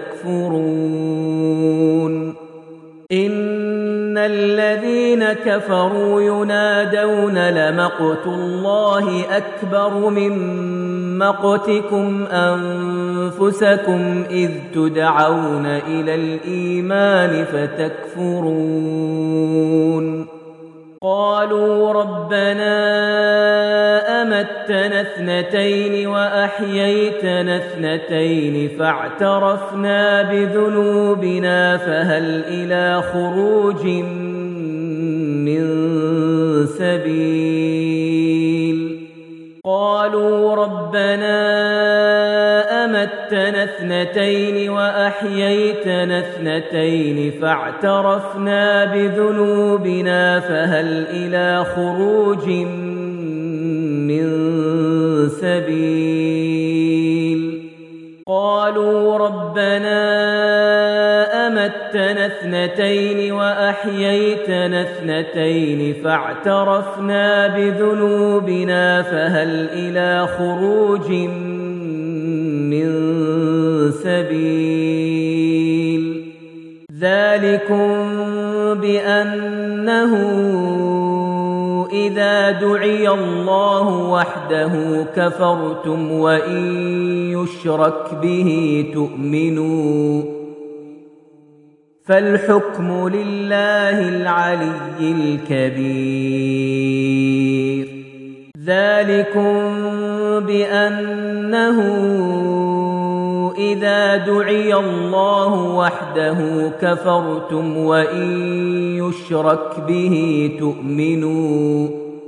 Speaker 1: فتكفرون إن الذين كفروا ينادون لمقت الله أكبر من مقتكم أنفسكم إذ تدعون إلى الإيمان فتكفرون قالوا ربنا أمتنا اثنتين وأحييتنا اثنتين فاعترفنا بذنوبنا فهل إلى خروج من سبيل قالوا ربنا أمتنا اثنتين وأحييتنا اثنتين فاعترفنا بذنوبنا فهل إلى خروج من سبيل قالوا ربنا أمتنا اثنتين وأحييتنا اثنتين فاعترفنا بذنوبنا فهل إلى خروج من سبيل ذلكم بأنه إذا دعي الله وحده كفرتم وإن يشرك به تؤمنوا فالحكم لله العلي الكبير ذلكم بأنه إذا دعي الله وحده كفرتم وإن يشرك به تؤمنوا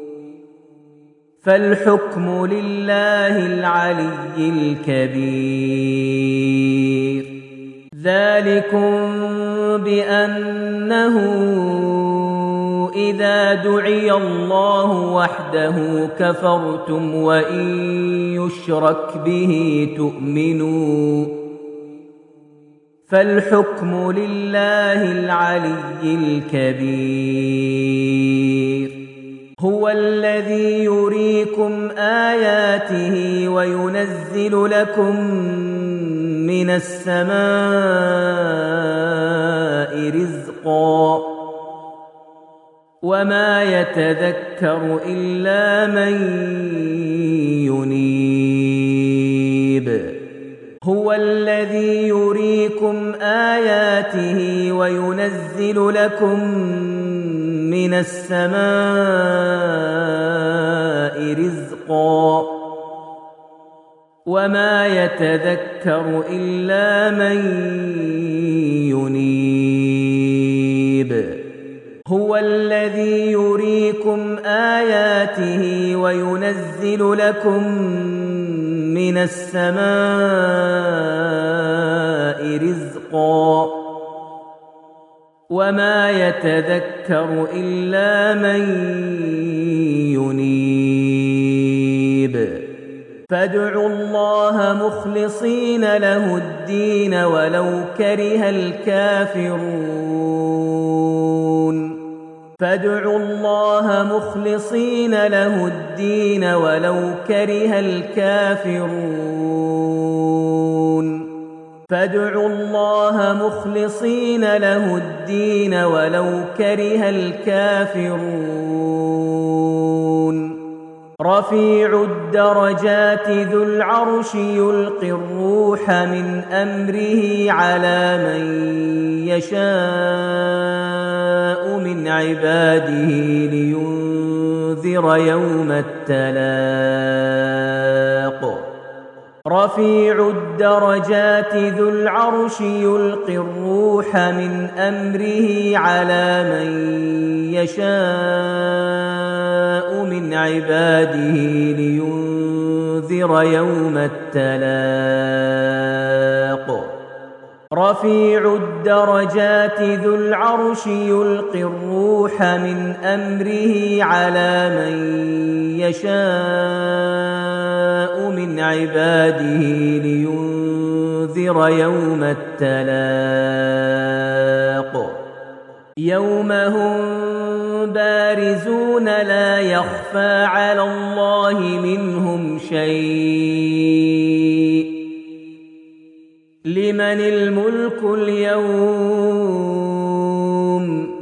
Speaker 1: فالحكم لله العلي الكبير ذلكم بأنه إذا دعي الله وحده كفرتم وإن يشرك به تؤمنوا فالحكم لله العلي الكبير هو الذي يريكم آياته وينزل لكم من السماء رزقا وما يتذكر إلا من ينيب هو الذي يريكم آياته وينزل لكم من السماء رزقا وما يتذكر إلا من ينيب هو الذي يريكم آياته وينزل لكم من السماء رزقا وما يتذكر إلا من ينيب فادعوا الله مخلصين له الدين ولو كره الكافرون فادعوا الله مخلصين له الدين ولو كره الكافرون فادعوا الله مخلصين له الدين ولو كره الكافرون رفيع الدرجات ذو العرش يلقي الروح من أمره على من يشاء من عباده لينذر يوم التلاق رفيع الدرجات ذو العرش يلقي الروح من أمره على من يشاء من عباده لينذر لينذر يوم التلاق رفيع الدرجات ذو العرش يلقي الروح من أمره على من يشاء من عباده لينذر يوم التلاق يوم هم بارزون لا يخفى على الله منهم شيء لمن الملك اليوم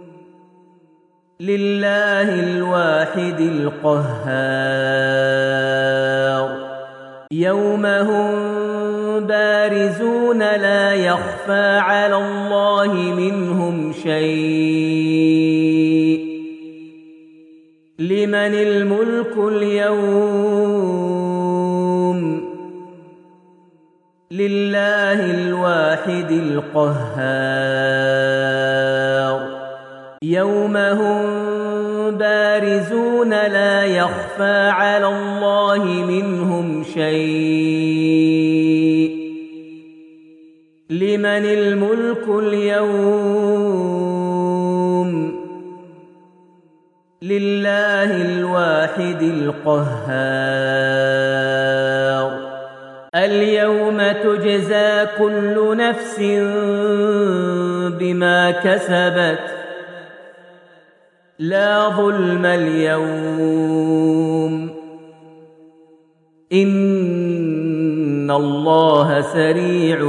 Speaker 1: لله الواحد القهار يوم هم بارزون لا يخفى على الله منهم شيء لمن الملك اليوم لله الواحد القهار يوم هم بارزون لا يخفى على الله منهم شيء لمن الملك اليوم لله الواحد القهار اليوم تجزى كل نفس بما كسبت لا ظلم اليوم إن الله سريع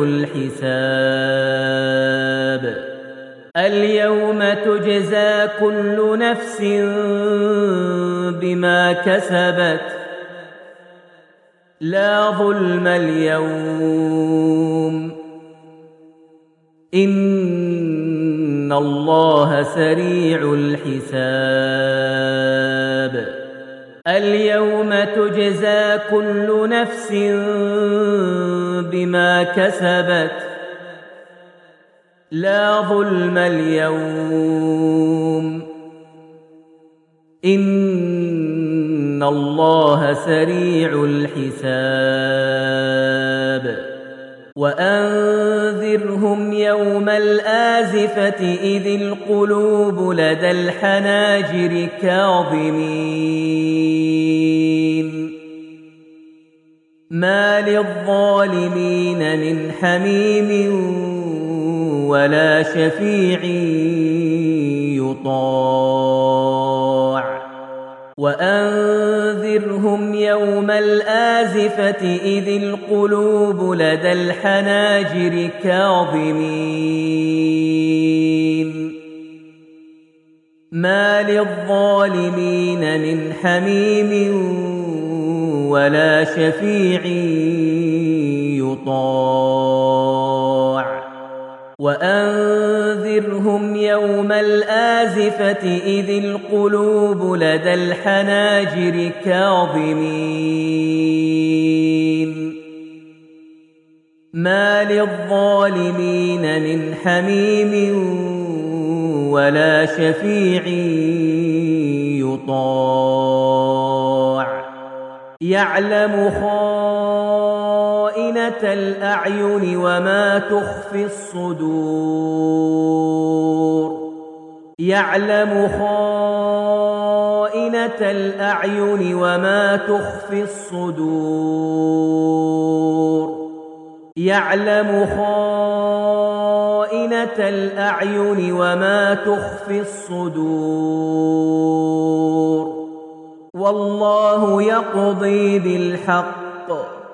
Speaker 1: الحساب اليوم تجزى كل نفس بما كسبت لا ظلم اليوم إن الله سريع الحساب اليوم تجزى كل نفس بما كسبت لا ظلم اليوم إن الله سريع الحساب وأنذرهم يوم الآزفة إذ القلوب لدى الحناجر كاظمين ما للظالمين من حميم ولا شفيع يطاع وأنذرهم يوم الآزفة إذ القلوب لدى الحناجر كاظمين ما للظالمين من حميم ولا شفيع يطاع وأنذرهم يوم الآزفة إذ القلوب لدى الحناجر كاظمين ما للظالمين من حميم ولا شفيع يطاع يعلم خائنة الأعين وما تخفي الصدور يعلم خائنة الأعين وما تخفي الصدور يعلم خائنة الأعين وما تخفي الصدور والله يقضي بالحق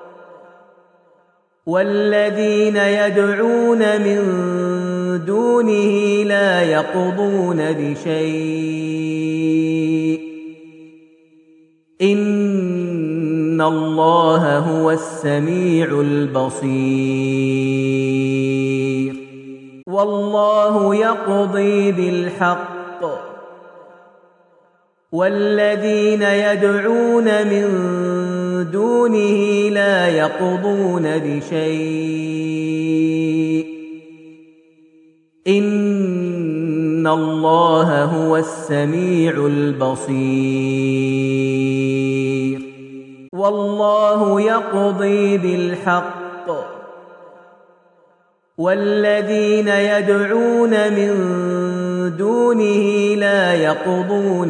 Speaker 1: والذين يدعون من دونه لا يقضون بشيء إن الله هو السميع البصير والله يقضي بالحق والذين يدعون من دونه لا يقضون بشيء إن الله هو السميع البصير والله يقضي بالحق والذين يدعون من دونه لا يقضون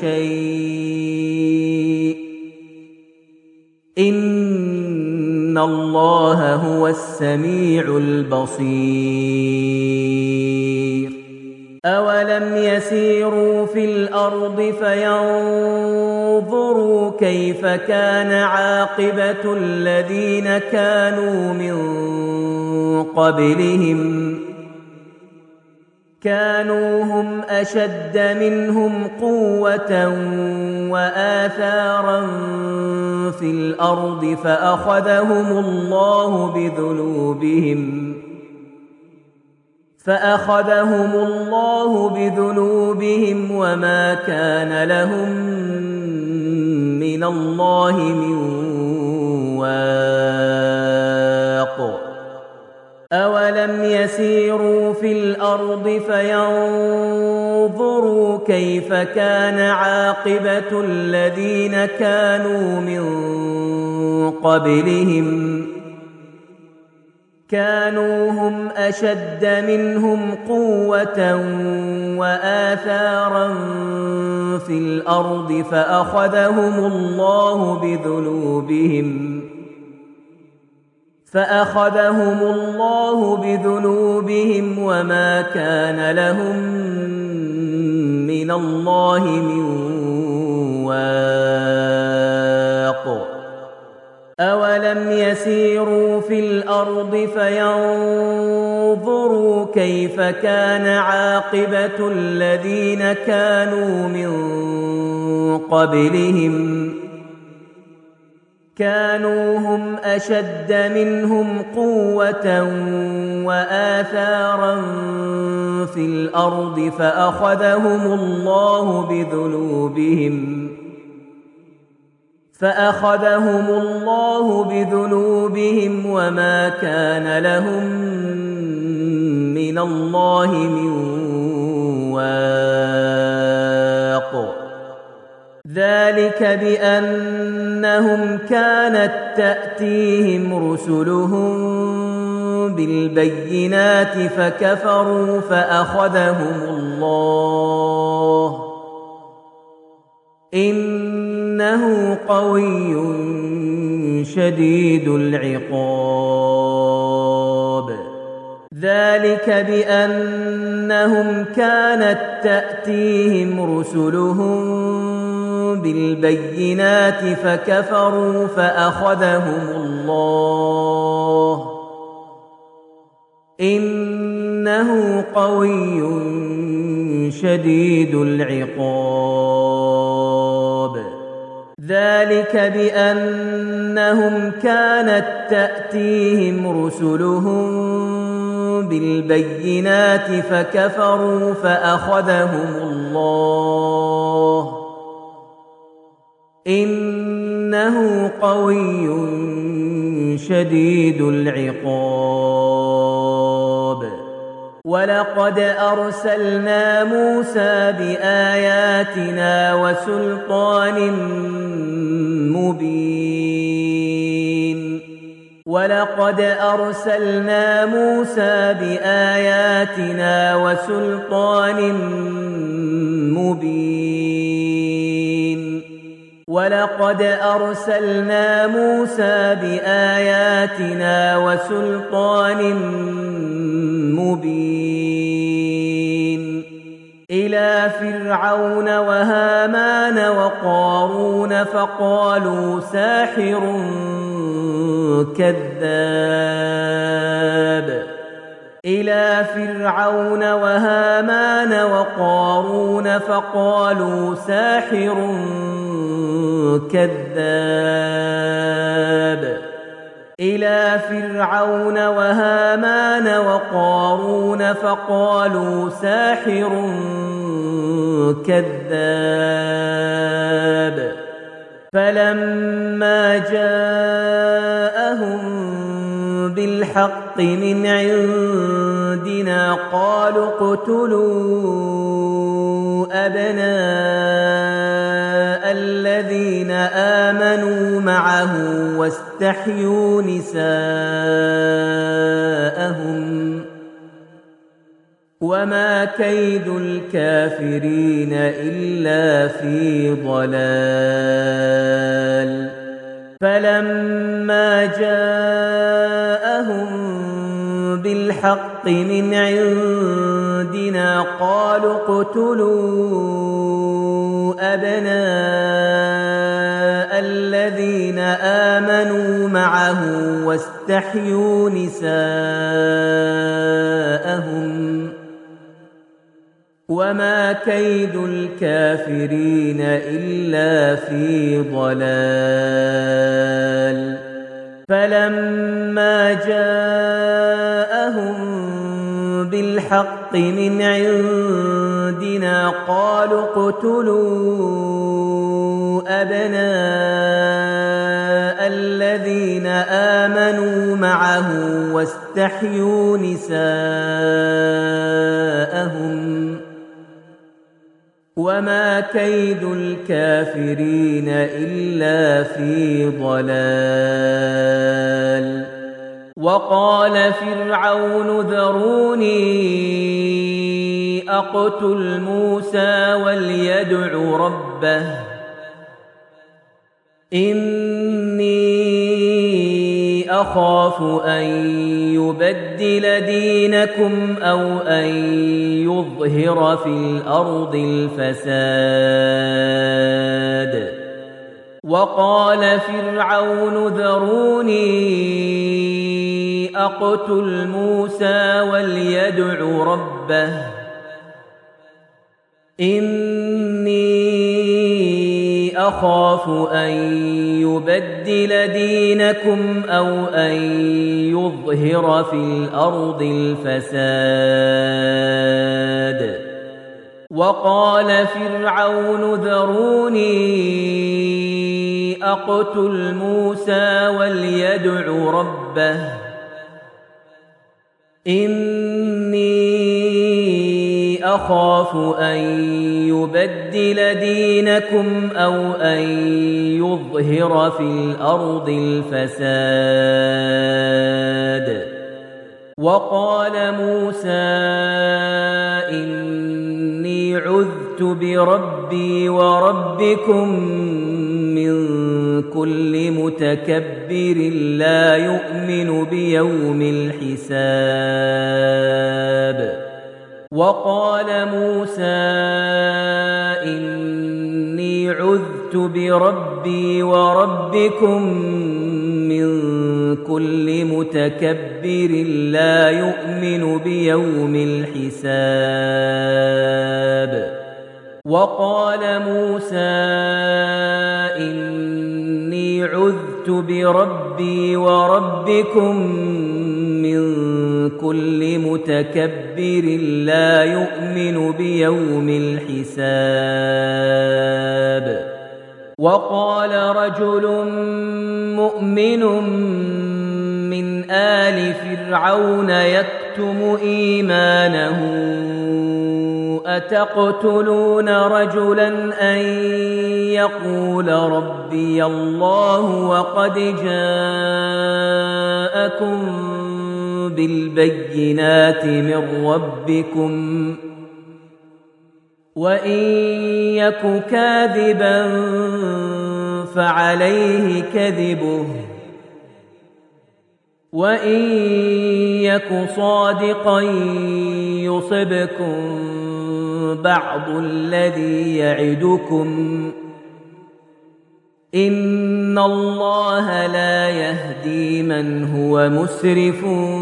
Speaker 1: بشيء إن الله هو السميع البصير أولم يسيروا في الأرض فينظروا كيف كان عاقبة الذين كانوا من قبلهم كانوا هم أشد منهم قوة وآثارا في الأرض فأخذهم الله بذنوبهم وما كان لهم من الله من واق أولم يسيروا في الأرض فينظروا كيف كان عاقبة الذين كانوا من قبلهم كانوا هم أشد منهم قوة وآثارا في الأرض فأخذهم الله بذنوبهم وما كان لهم من الله من واق أولم يسيروا في الأرض فينظروا كيف كان عاقبة الذين كانوا من قبلهم كانوا هم أشد منهم قوة وآثارا في الأرض فأخذهم الله بذنوبهم وما كان لهم من الله من واق ذلك بأنهم كانت تأتيهم رسلهم بالبينات فكفروا فأخذهم الله إنه قوي شديد العقاب ذلك بأنهم كانت تأتيهم رسلهم بالبينات فكفروا فأخذهم الله إنه قوي شديد العقاب ذلك بأنهم كانت تأتيهم رسلهم بالبينات فكفروا فأخذهم الله إنه قوي شديد العقاب ولقد أرسلنا موسى بآياتنا وسلطان مبين ولقد أرسلنا موسى بآياتنا وسلطان مبين ولقد أرسلنا موسى بآياتنا وسلطان مبين إلى فرعون وهامان وقارون فقالوا ساحر كذاب إلى فرعون وهامان وقارون فقالوا ساحر كذاب إلى فرعون وهامان وقارون فقالوا ساحر كذاب فلما جاءهم بالحق من عندنا قالوا اقتلوا أبناء الذين آمنوا معه واستحيوا نساءهم وما كيد الكافرين إلا في ضلال فلما جاءهم بالحق من عندنا قالوا اقتلوا أبناء الذين آمنوا معه واستحيوا نساءهم وما كيد الكافرين إلا في ضلال فلما جاءهم بالحق من عندنا قالوا اقتلوا أبناء الذين آمنوا معه واستحيوا نساءهم وما كيد الكافرين إلا في ضلال وقال فرعون ذروني أقتل موسى وليدع ربه إني أخاف أن يبدل دينكم أو أن يظهر في الأرض الفساد وقال فرعون ذروني أقتل موسى وليدع ربه إني أخاف أن يبدل دينكم أو أن يظهر في الأرض الفساد وقال فرعون ذروني أقتل موسى وليدع ربه إني أخاف أن يبدل دينكم أو أن يظهر في الأرض الفساد وقال موسى إني عذت بربي وربكم من كل متكبر لا يؤمن بيوم الحساب وقال موسى إني عذت بربي وربكم من كل متكبر لا يؤمن بيوم الحساب وقال موسى إني عذت بربي وربكم من كل متكبر لا يؤمن بيوم الحساب وقال رجل مؤمن من آل فرعون يكتم إيمانه أتقتلون رجلا أن يقول ربي الله وقد جاءكم بالبينات من ربكم وإن يك كاذبا فعليه كذبه وإن يك صادقا يصبكم بعض الذي يعدكم إن الله لا يهدي من هو مسرف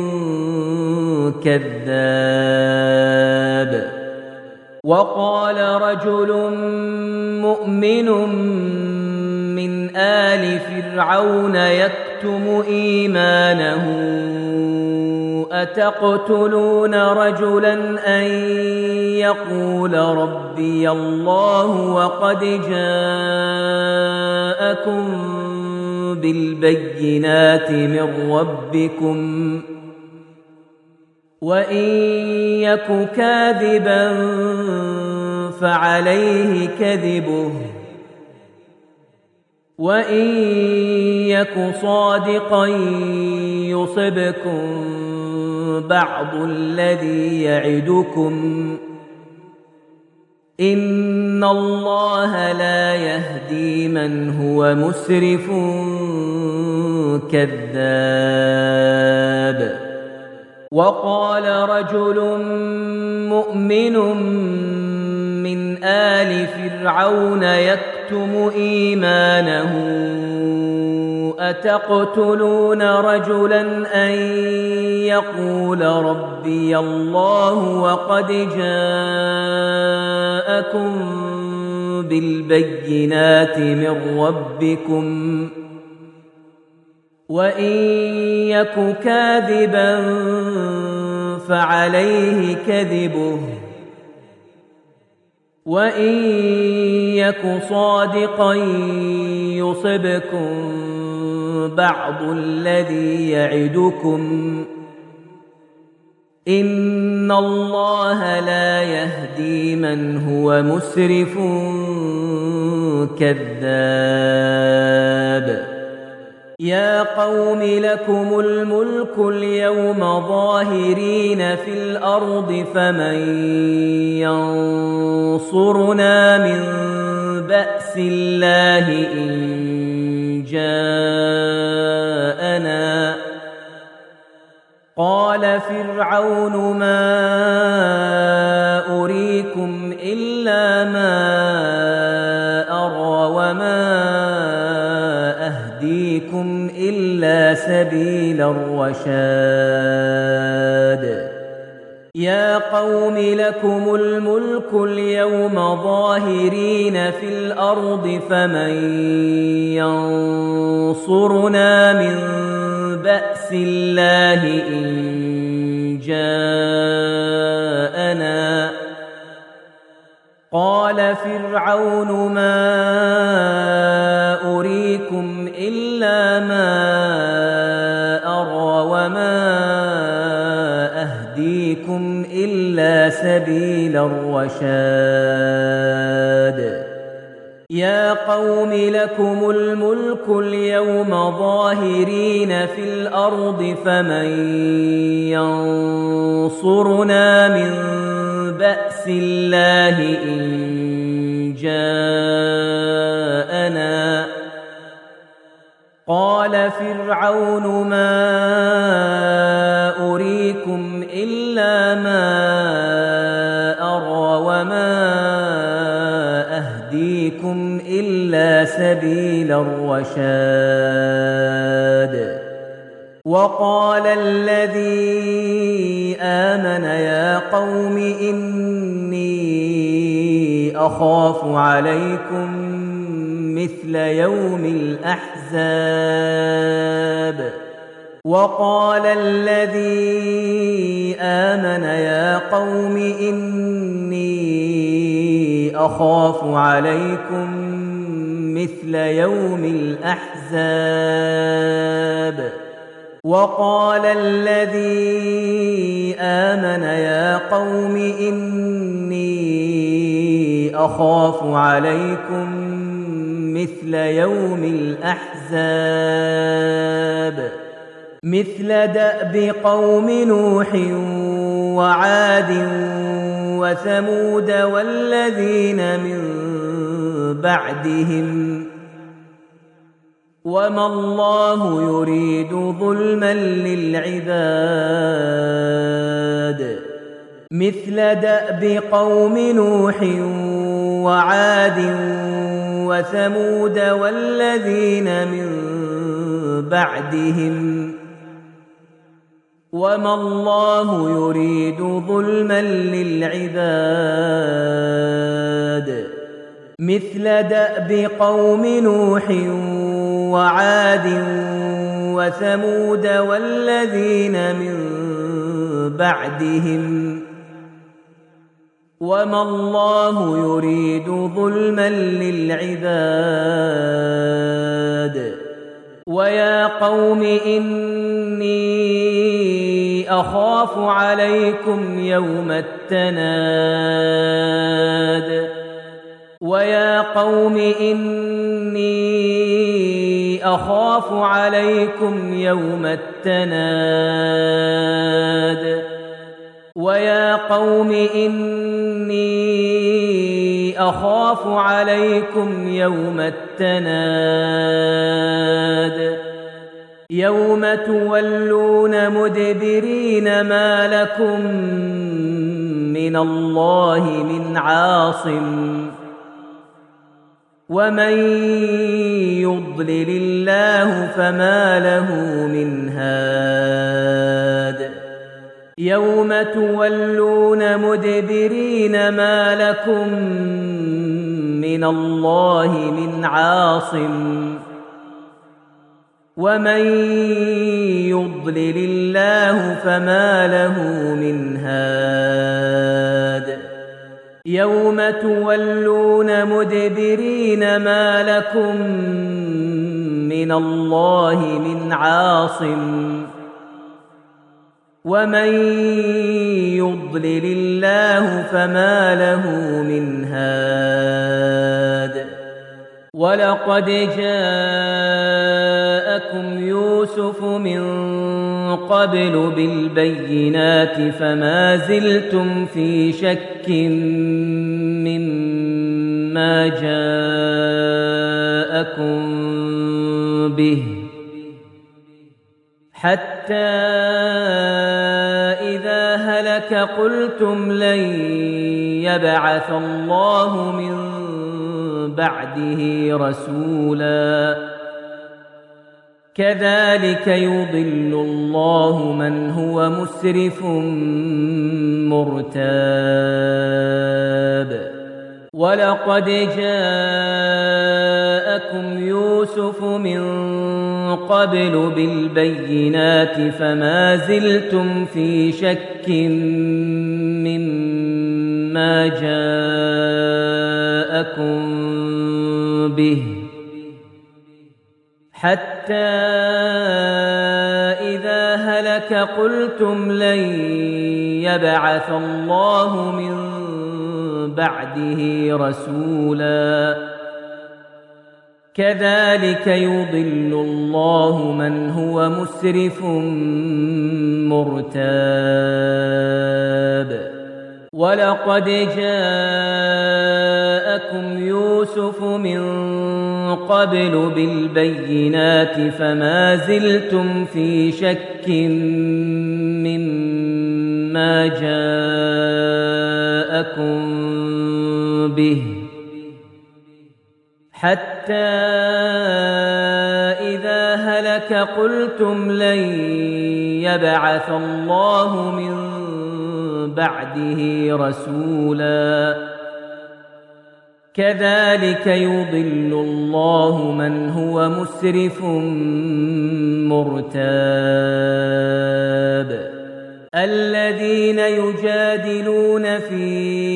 Speaker 1: كذاب وقال رجل مؤمن من آل فرعون يكتم إيمانه أتقتلون رجلا أن يقول ربي الله وقد جاءكم بالبينات من ربكم وإن يك كاذبا فعليه كذبه وإن يك صادقا يصبكم بعض الذي يعدكم إن الله لا يهدي من هو مسرف كذاب. وقال رجل مؤمن من آل فرعون يكتم إيمانه أتقتلون رجلا أن يقول ربي الله وقد جاءكم بالبينات من ربكم وإن يك كاذبا فعليه كذبه وإن يك صادقا يصبكم بعض الذي يعدكم إن الله لا يهدي من هو مسرف كذاب. يا قوم لكم الملك اليوم ظاهرين في الأرض فمن ينصرنا من بأس الله إن جاءنا قال فرعون ما أريكم إلا ما أرى وما أهديكم إلا سبيل الرشاد. يا قوم لكم الملك اليوم ظاهرين في الأرض فمن ينصرنا من بأس الله إن جاءنا قال فرعون ما أريكم إلا ما أرى وما أهديكم إلا سبيل الرشاد. يا قوم لكم الملك اليوم ظاهرين في الأرض فمن ينصرنا من بأس الله إن جاءنا قال فرعون ما أريكم إلا ما أرى وما أهديكم إلا سبيل الرشاد. وقال الذي آمن يا قوم إني أخاف عليكم مثل يوم الأحزاب. وقال الذي آمن يا قوم إني أخاف عليكم مثل يوم الأحزاب. وقال الذي آمن يا قوم إني أخاف عليكم مثل يوم الأحزاب مثل دأب قوم نوح وعاد وثمود والذين من بعدهم وما الله يريد ظلما للعباد مثل دأب قوم نوح وعاد وثمود والذين من بعدهم وما الله يريد ظلما للعباد مثل دأب قوم نوح وعاد وثمود والذين من بعدهم وما الله يريد ظلما للعباد. ويا قوم إني أخاف عليكم يوم التناد ويا قوم إني أخاف عليكم يوم التناد ويا قوم إني أخاف عليكم يوم التناد يوم تولون مدبرين ما لكم من الله من عاصم ومن يضلل الله فما له من هاد يوم تولون مدبرين ما لكم من الله من عاصم ومن يضلل الله فما له من هاد يوم تولون مدبرين ما لكم من الله من عاصم ومن يضلل الله فما له من هاد ولقد جاءكم يوسف من قبل بالبينات فما زلتم في شك مما جاءكم به حتى إذا هلك قلتم لن يبعث الله من بعده رسولا كذلك يضل الله من هو مسرف مرتاب ولقد جاءكم يوسف من قبل بالبينات فما زلتم في شك مما جاءكم به حتى إذا هلك قلتم لن يبعث الله من بعده رسولا كذلك يضل الله من هو مسرف مرتاب ولقد جاءكم يوسف من قبل بالبينات فما زلتم في شك مما جاءكم به حتى إذا هلك قلتم لن يبعث الله من بعده رسولا كذلك يضل الله من هو مسرف مرتاب الذين يجادلون في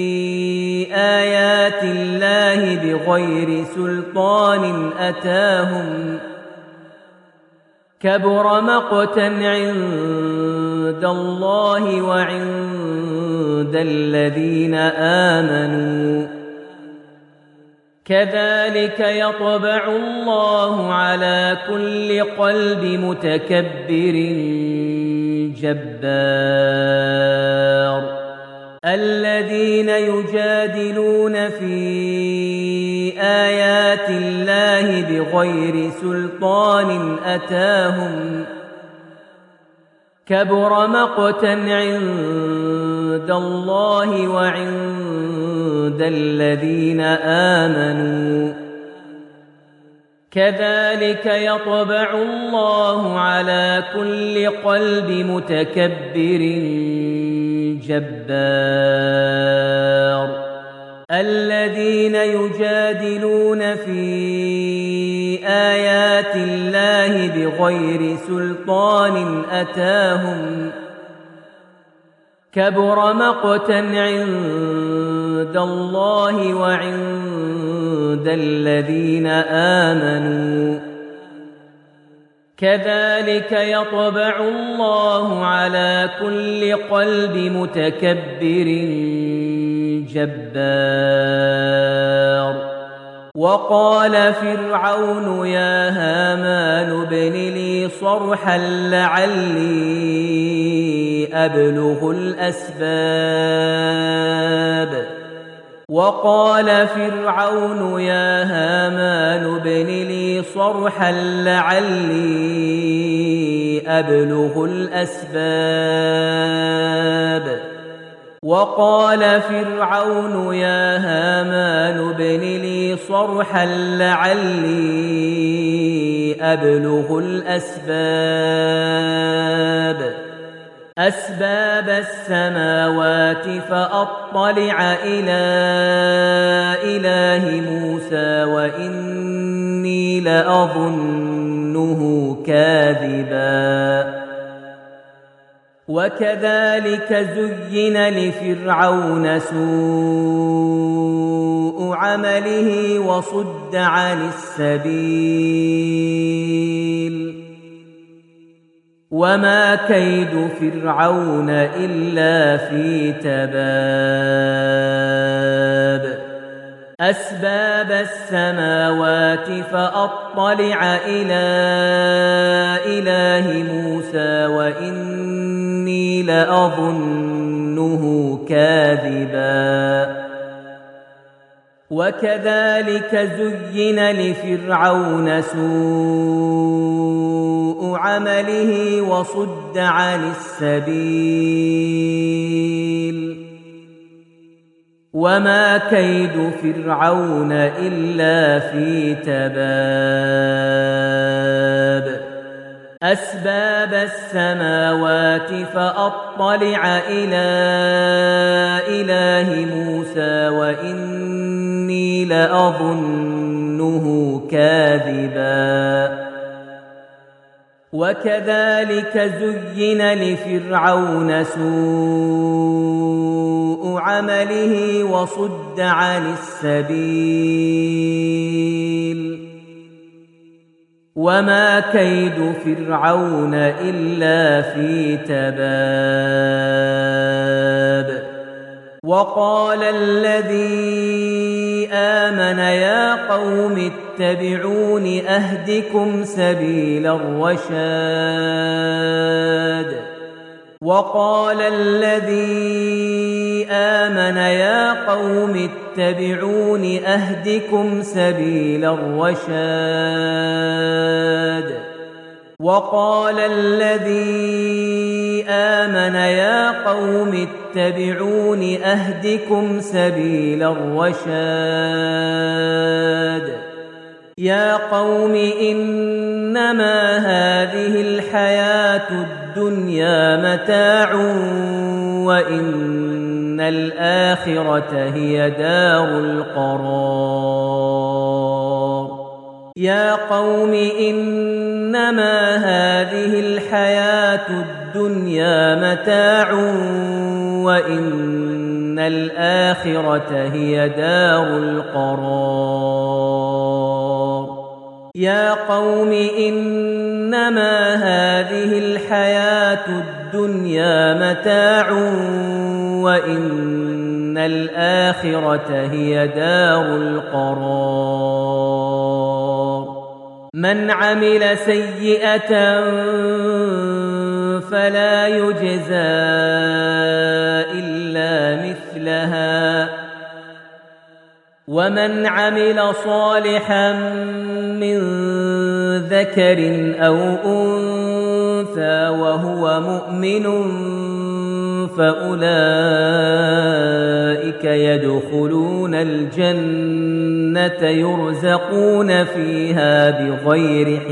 Speaker 1: آيات الله بغير سلطان أتاهم كبر مقتا عند الله وعند الذين آمنوا كذلك يطبع الله على كل قلب متكبر جبار الذين يجادلون في آيات الله بغير سلطان أتاهم كبر مقتا عند الله وعند الذين آمنوا كذلك يطبع الله على كل قلب متكبر جبار الذين يجادلون في آيات الله بغير سلطان أتاهم كبر مقتا عند الله وعند الذين آمنوا كذلك يطبع الله على كل قلب متكبر جبار. وقال فرعون يا هامان ابن لي صرحا لعلي أبلغ الأسباب. وقال فرعون يا هامان ابن لي صرحا لعلي أبلغ الأسباب. وقال فرعون يا هامان ابن لي صرحا لعلي أبلغ أسباب السماوات فأطلع إلى إله موسى وإني لأظنه كاذبا. وكذلك زين لفرعون سوء عمله وصد عن السبيل وما كيد فرعون إلا في تباب. أسباب السماوات فأطلع إلى إله موسى وإني لأظنه كاذبا. وكذلك زين لفرعون سوء عمله وصد عن السبيل وما كيد فرعون إلا في تباب. أسباب السماوات فأطلع إلى إله موسى وإني لأظنه كاذبا. وكذلك زين لفرعون سوء عمله وصد عن السبيل وما كيد فرعون إلا في تباب. وقال الذي آمن يا قوم اتبعون أهدكم سبيل الرشاد. وقال الذي آمن يا قوم اتبعون أهدكم سبيل الرشاد. وقال الذي آمن يا قوم اتبعون أهدكم سبيل الرشاد. يا قوم إنما هذه الحياة الدنيا متاع وإن الآخرة هي دار القرار. يا قوم إنما هذه الحياة الدنيا متاع وإن الآخرة هي دار القرار. يا قوم إنما هذه الحياة الدنيا متاع وإن الآخرة هي دار القرار. من عمل سيئة فلا يجزى إلا مثلها ومن عمل صالحا من ذكر أو أنثى وهو مؤمن فأولئك يدخلون الجنة يرزقون فيها بغير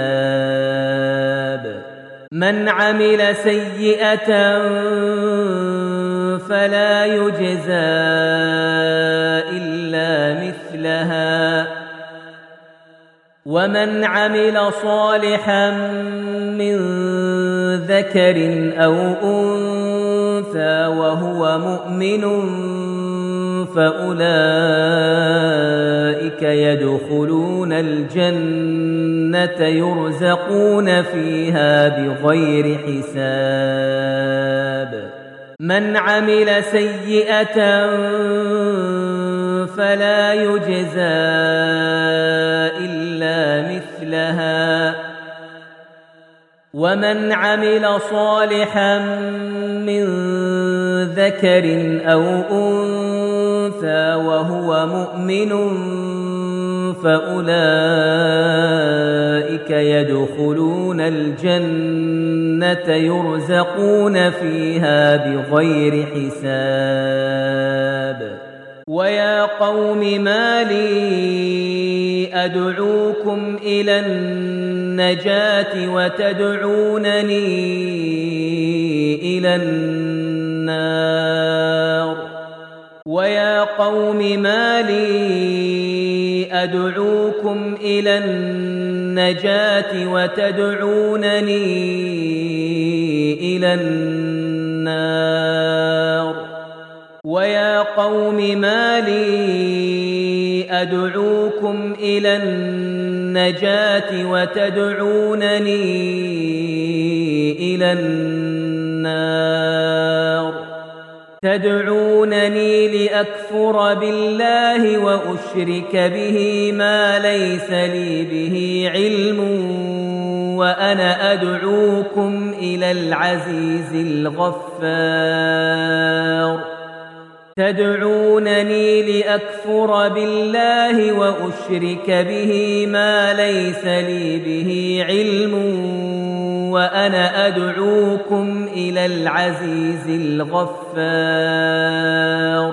Speaker 1: حساب. من عمل سيئة فلا يجزى إلا مثلها ومن عمل صالحا من ذكر أو أنثى وهو مؤمن فأولئك يدخلون الجنة يرزقون فيها بغير حساب من عمل سيئة فلا يجزى إلا مثلها ومن عمل صالحا من ذكر أو أنثى وهو مؤمن فأولئك يدخلون الجنة يرزقون فيها بغير حساب ويا قوم ما لي أدعوكم إلى النجاة وتدعونني إلى النار ويا قوم ما لي أدعوكم إلى النجاة وتدعونني إلى النار ويا قوم ما لي أدعوكم إلى النجاة وتدعونني إلى النار تدعونني لأكفر بالله وأشرك به ما ليس لي به علم وأنا أدعوكم إلى العزيز الغفار تدعونني لأكفر بالله وأشرك به ما ليس لي به علم وأنا أدعوكم إلى العزيز الغفار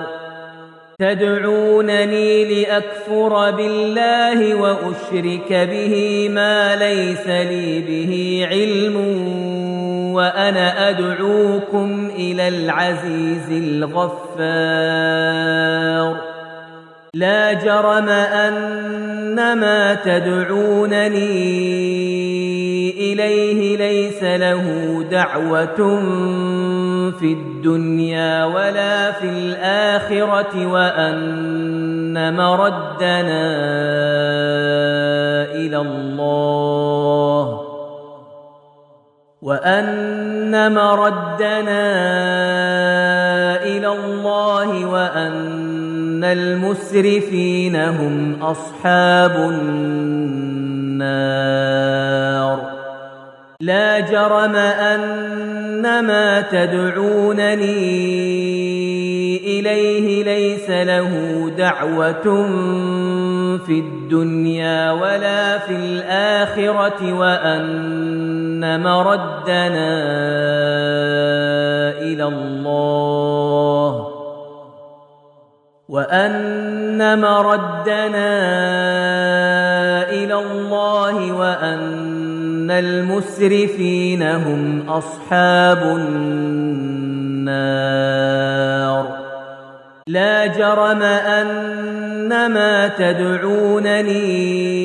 Speaker 1: تدعونني لأكفر بالله وأشرك به ما ليس لي به علم وأنا أدعوكم إلى العزيز الغفار لا جرم أن ما تدعونني إليه ليس له دعوة في الدنيا ولا في الآخرة وأن مردنا إلى الله وأن المسرفين هم أصحاب النار لا جرم أن ما تدعونني إليه ليس له دعوة في الدنيا ولا في الآخرة وأن مردنا إلى الله وأن المسرفين هم أصحاب النار لا جرم أن ما تدعونني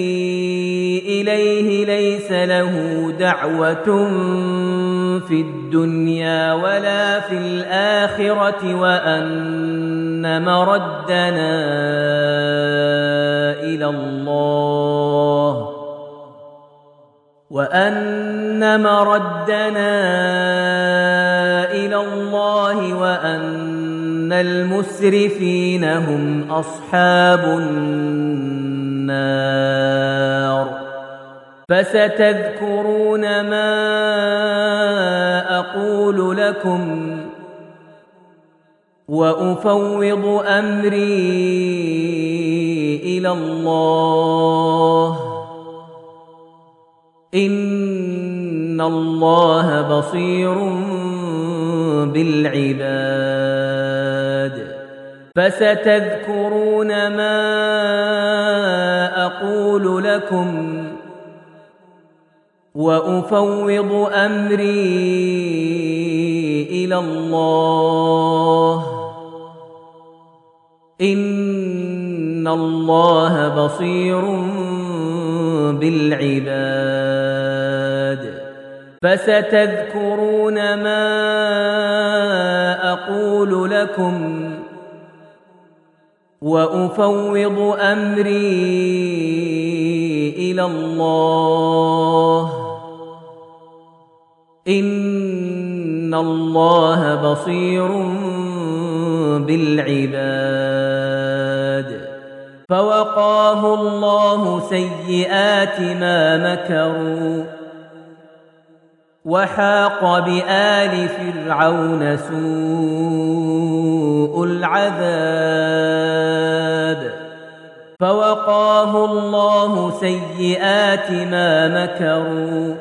Speaker 1: إليه ليس له دعوة في الدنيا ولا في الآخرة وأن مردنا إلى الله وأن المسرفين هم أصحاب النار فستذكرون ما أقول لكم وأفوض أمري إلى الله إن الله بصير بالعباد فستذكرون ما أقول لكم وأفوض أمري إلى الله إن الله بصير بالعباد فستذكرون ما أقول لكم وأفوض أمري إلى الله إن الله بصير بالعباد فوقاه الله سيئات ما مكروا وحاق بآل فرعون سوء العذاب فوقاه الله سيئات ما مكروا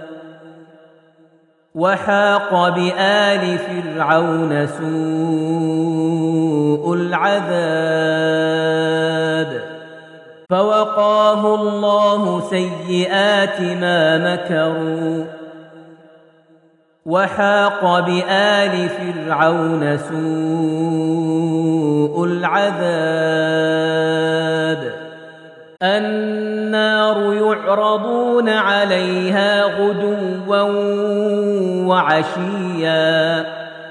Speaker 1: وحاق بآل فرعون سوء العذاب فوقاه الله سيئات ما مكروا وحاق بآل فرعون سوء العذاب النار يعرضون عليها غدوا وعشيا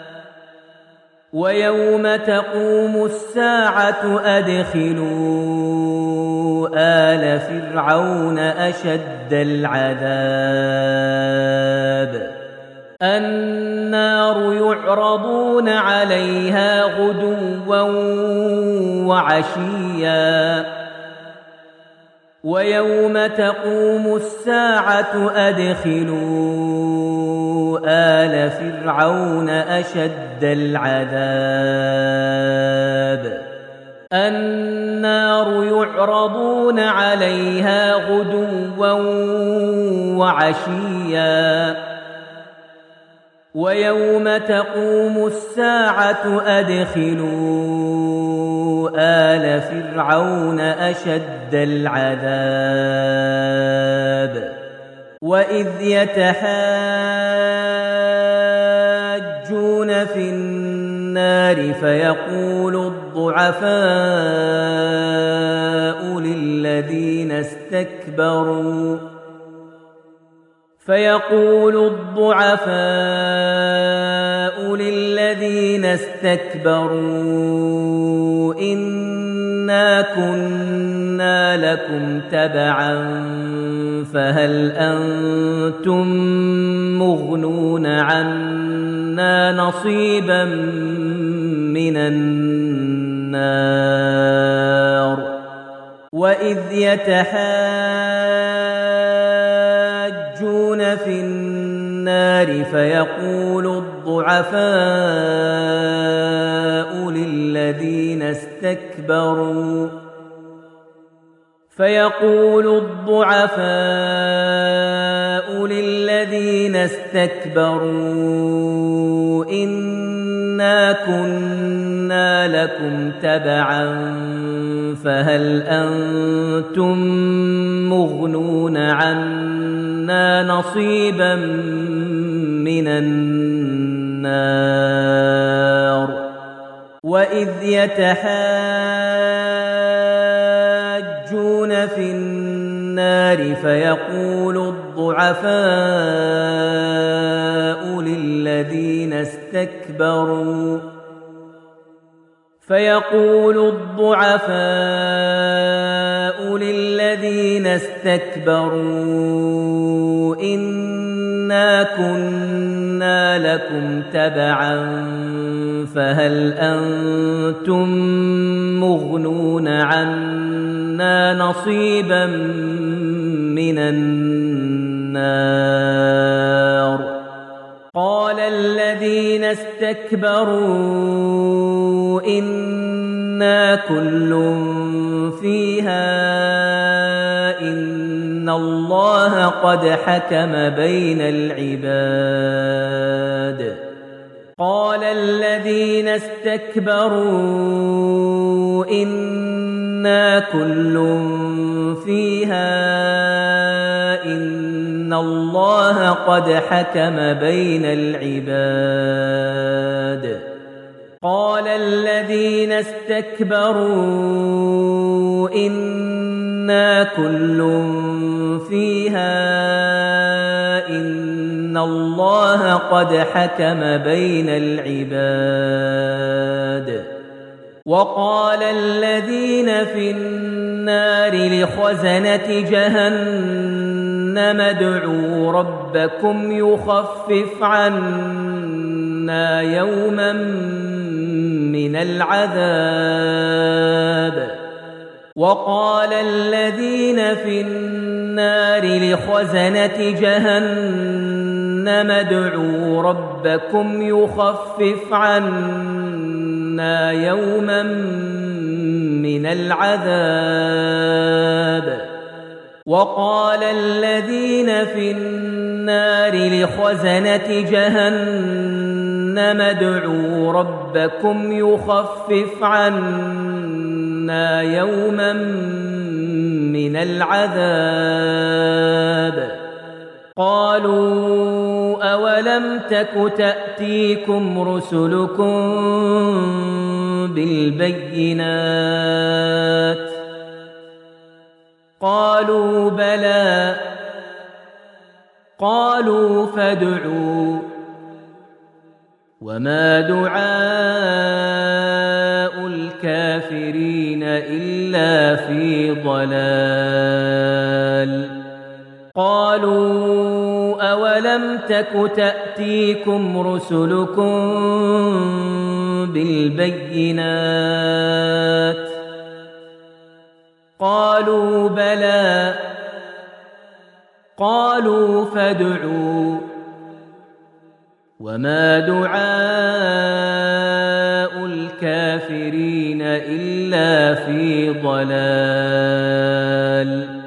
Speaker 1: ويوم تقوم الساعة أدخلوا آل فرعون أشد العذاب النار يعرضون عليها غدوا وعشيا ويوم تقوم الساعة أدخلوا آل فرعون أشد العذاب النار يعرضون عليها غدوا وعشيا ويوم تقوم الساعة أدخلوا آل فرعون أشد العذاب وإذ يتحاجون في النار فيقول الضعفاء للذين استكبروا إنا كنا لكم تبعا فهل أنتم مغنون عنا نصيبا من النار وإذ يتحاجون في النار فيقول الضعفاء للذين استكبروا إنا كنا لكم تبعا فهل أنتم مغنون عنا نصيبا من النار وإذ يتحاجون في النار فيقول الضعفاء للذين استكبروا إنا كنا لكم تبعا فهل أنتم مغنون عنا نصيبا من النار قال الذين استكبروا إنا كل فيها إن الله قد حكم بين العباد قال الذين استكبروا إنا كل فيها إن الله قد حكم بين العباد قال الذين استكبروا إنا كل فيها إن الله قد حكم بين العباد وقال الذين في النار لخزنة جهنم ادعوا ربكم يخفف عنا يوما من العذاب وقال الذين في النار لخزنة جهنم ادعوا ربكم يخفف عنا يوما من العذاب وقال الذين في النار لخزنة جهنم ادعوا ربكم يخفف عنا يوما من العذاب قالوا أولم تك تأتيكم رسلكم بالبينات قالوا بلى قالوا فادعوا وما دعاء الكافرين إلا في ضلال قالوا أولم تك تأتيكم رسلكم بالبينات قالوا بلى قالوا فادعوا وما دعاء الكافرين إلا في ضلال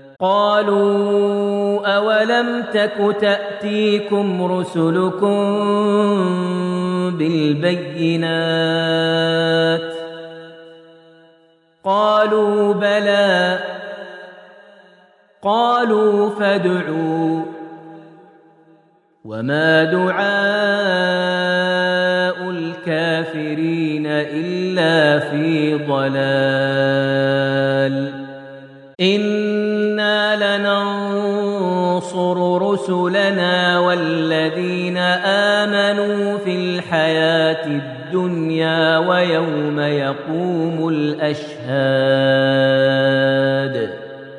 Speaker 1: قالوا أولم تك تأتيكم رسلكم بالبينات قالوا بلى قالوا فادعوا وما دعاء الكافرين إلا في ضلال إنا لننصر رسلنا والذين آمنوا في الحياة الدنيا ويوم يقوم الأشهاد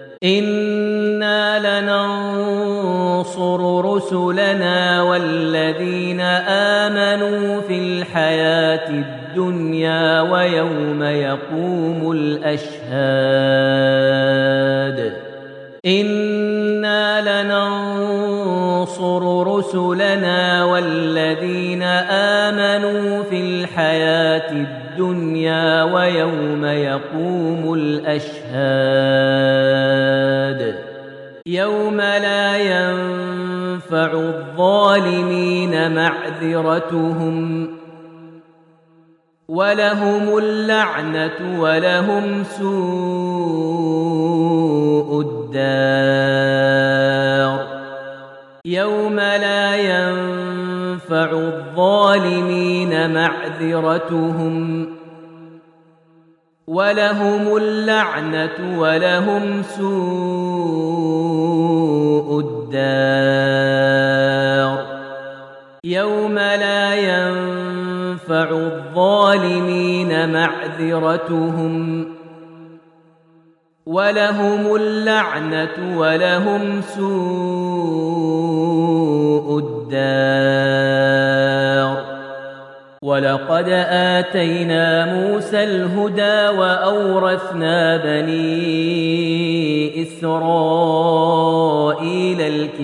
Speaker 1: إنا لننصر رسلنا والذين آمنوا في الحياة الدنيا ويوم يقوم الأشهاد إنا لننصر رسلنا والذين آمنوا في الحياة الدنيا ويوم يقوم الأشهاد يوم لا ينفع الظالمين معذرتهم ولهم اللعنة ولهم سوء الدار يوم لا ينفع الظالمين معذرتهم ولهم اللعنة ولهم سوء الدار يوم لا ينفع الظالمين معذرتهم ولهم اللعنة ولهم سوء الدار ولقد آتينا موسى الهدى وأورثنا بني إسرائيل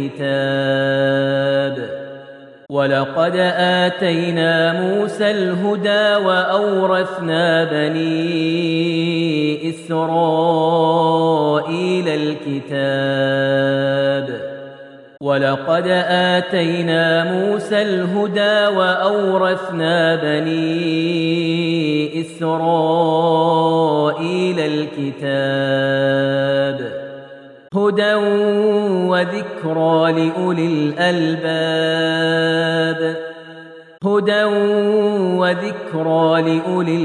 Speaker 1: الكتاب ولقد آتينا موسى الهدى وأورثنا بني إسرائيل الكتاب ولقد آتينا موسى الهدى وأورثنا بني إسرائيل الكتاب هدى وذكرى لأولي الألباب هدى وذكرى لأولي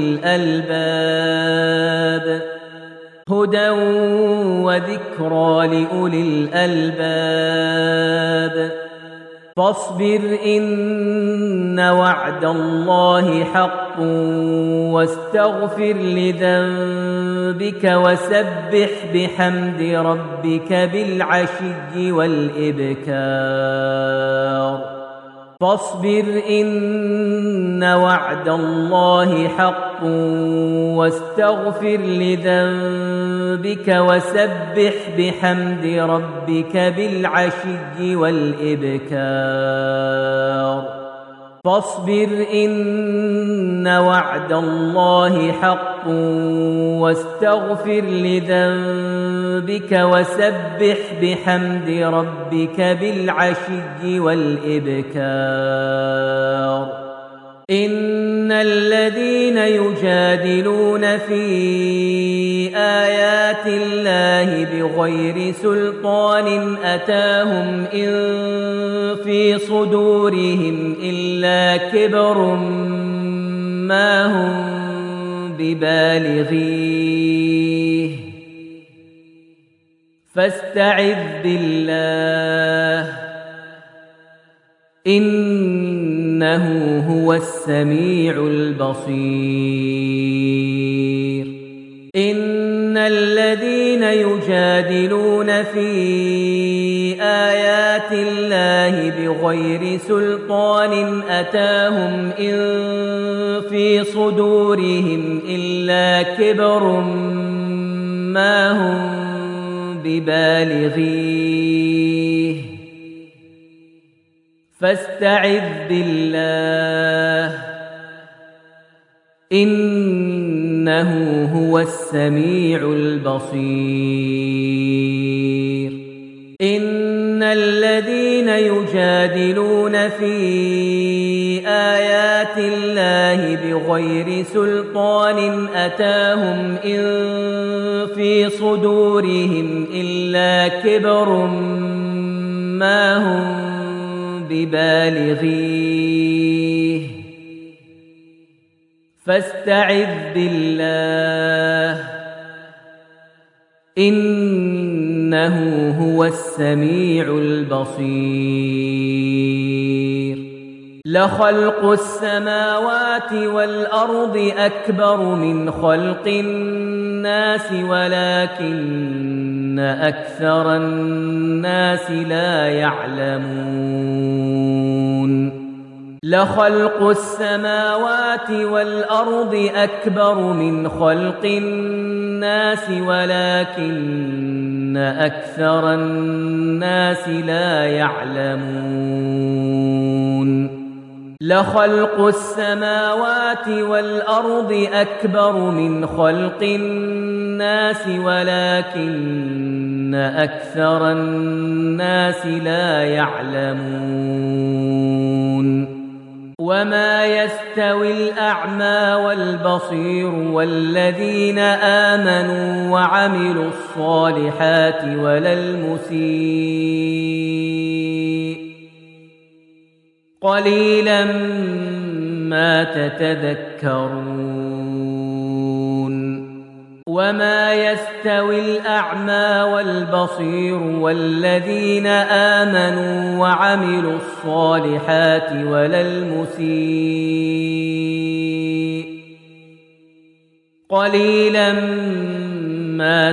Speaker 1: الألباب هدى وذكرى لأولي الألباب فاصبر إن وعد الله حق واستغفر لذنبك وسبح بحمد ربك بالعشي والإبكار فاصبر إن وعد الله حق واستغفر لذنبك وسبح بحمد ربك بالعشي والإبكار فاصبر إن وعد الله حق واستغفر لذنبك وسبح بحمد ربك بالعشي والإبكار إن الذين يجادلون في آيات الله بغير سلطان أتاهم إن في صدورهم إلا كبر ما هم ببالغيه فاستعذ بالله إنه هو السميع البصير إن الذين يجادلون في آيات الله بغير سلطان أتاهم إن في صدورهم إلا كبر ما هم ببالغيه فاستعذ بالله إنه هو السميع البصير إن الذين يجادلون في آيات الله بغير سلطان أتاهم إن في صدورهم إلا كبر ما هم ببالغيه فاستعذ بالله إنه هو السميع البصير لخلق السماوات والأرض أكبر من خلق الناس ولكن أكثر الناس لا يعلمون لخلق السماوات والأرض أكبر من خلق الناس ولكن أكثر الناس لا يعلمون لخلق السماوات والأرض أكبر من خلق الناس ولكن أكثر الناس لا يعلمون وما يستوي الأعمى والبصير والذين آمنوا وعملوا الصالحات ولا المسيء قليلا ما تتذكرون وما يستوي الأعمى والبصير والذين آمنوا وعملوا الصالحات ولا المسيء قليلا ما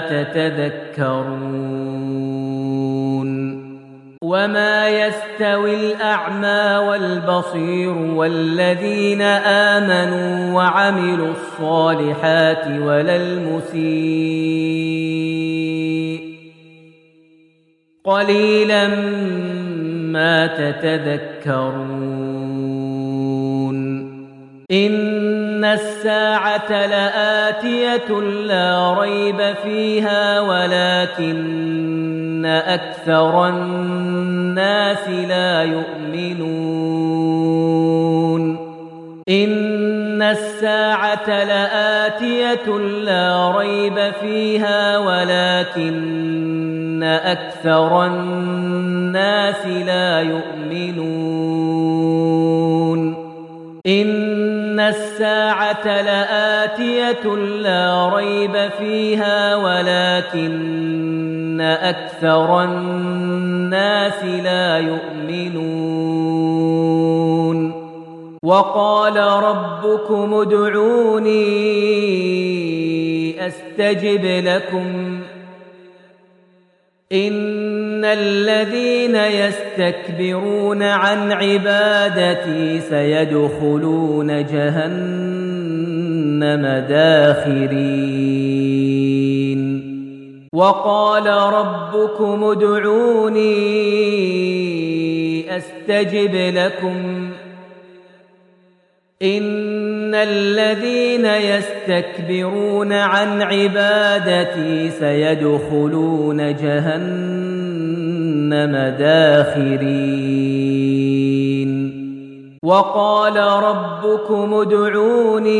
Speaker 1: تتذكرون وما يستوي الأعمى والبصير والذين آمنوا وعملوا الصالحات ولا المسيء قليلا ما تتذكرون إن الساعة لآتية لا ريب فيها ولكن أكثر الناس لا يؤمنون إن الساعة لآتية لا ريب فيها ولكن أكثر الناس لا يؤمنون إن الساعة لآتية لا ريب فيها ولكن أكثر الناس لا يؤمنون وقال ربكم ادعوني أستجب لكم إن الذين يستكبرون عن عبادتي سيدخلون جهنم داخرين وقال ربكم ادعوني أستجب لكم إن الذين يستكبرون عن عبادتي سيدخلون جهنم داخرين وقال ربكم ادعوني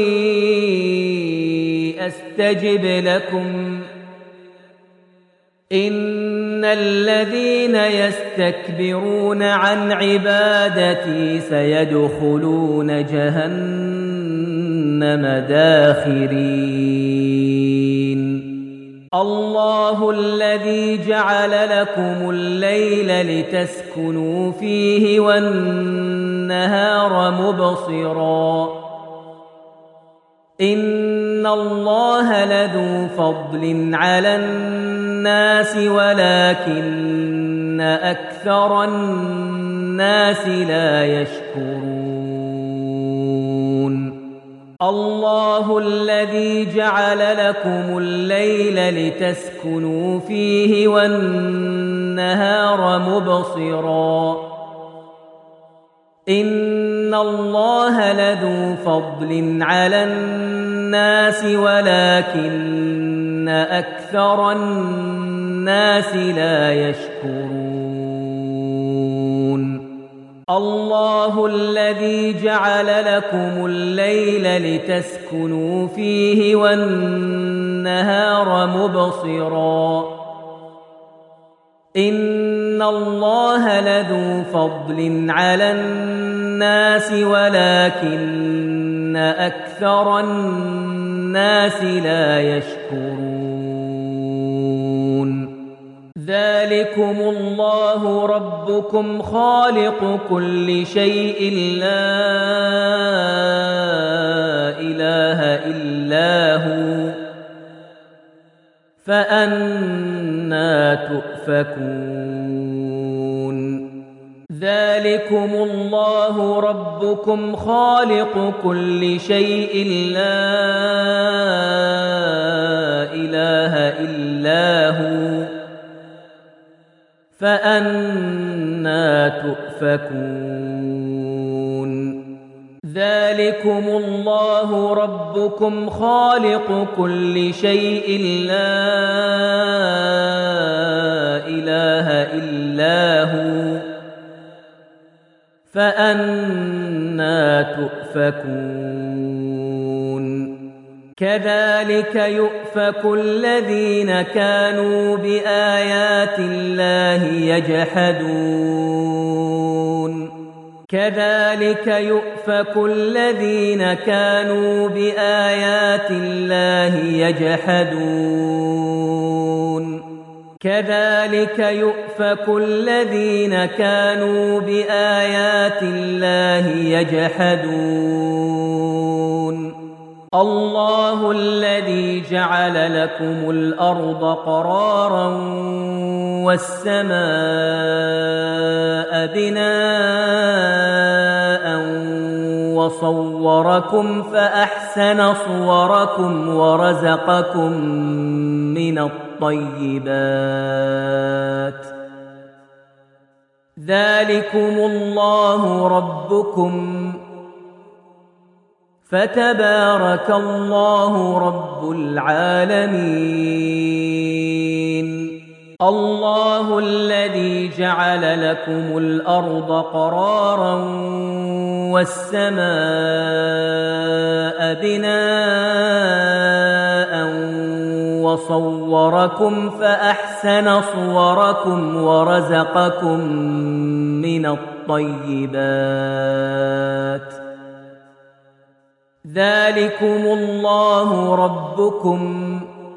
Speaker 1: أستجب لكم إن الذين يستكبرون عن عبادتي سيدخلون جهنم داخرين الله الذي جعل لكم الليل لتسكنوا فيه والنهار مبصرا إن الله لذو فضل على الناس ولكن أكثر الناس لا يشكرون الله الذي جعل لكم الليل لتسكنوا فيه والنهار مبصرا إن الله لذو فضل على الناس ولكن أكثر الناس لا يشكرون الله الذي جعل لكم الليل لتسكنوا فيه والنهار مبصرا إن الله لذو فضل على الناس ولكن أكثر الناس لا يشكرون ذلكم الله ربكم خالق كل شيء لا إله إلا هو فأنى تؤفكون ذلكم الله ربكم خالق كل شيء لا إله إلا هو فأنى تؤفكون ذلكم الله ربكم خالق كل شيء لا إله إلا هو فأنى تؤفكون كذلك يؤفك الذين كانوا بآيات الله يجحدون كذلك يؤفك الذين كانوا بآيات الله يجحدون كذلك يؤفك الذين كانوا بآيات الله يجحدون الله الذي جعل لكم الأرض قرارا والسماء بناء وصوركم فأحسن صوركم ورزقكم من الطيبات ذلكم الله ربكم فتبارك الله رب العالمين الله الذي جعل لكم الأرض قرارا والسماء بناء وصوركم فأحسن صوركم ورزقكم من الطيبات ذلكم الله ربكم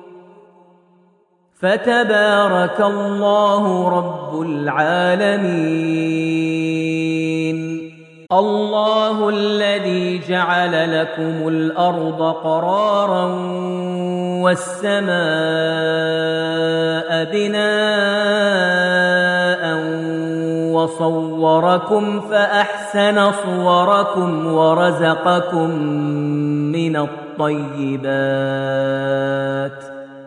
Speaker 1: فتبارك الله رب العالمين الله الذي جعل لكم الأرض قرارا والسماء بناء وصوركم فأحسن صوركم ورزقكم من الطيبات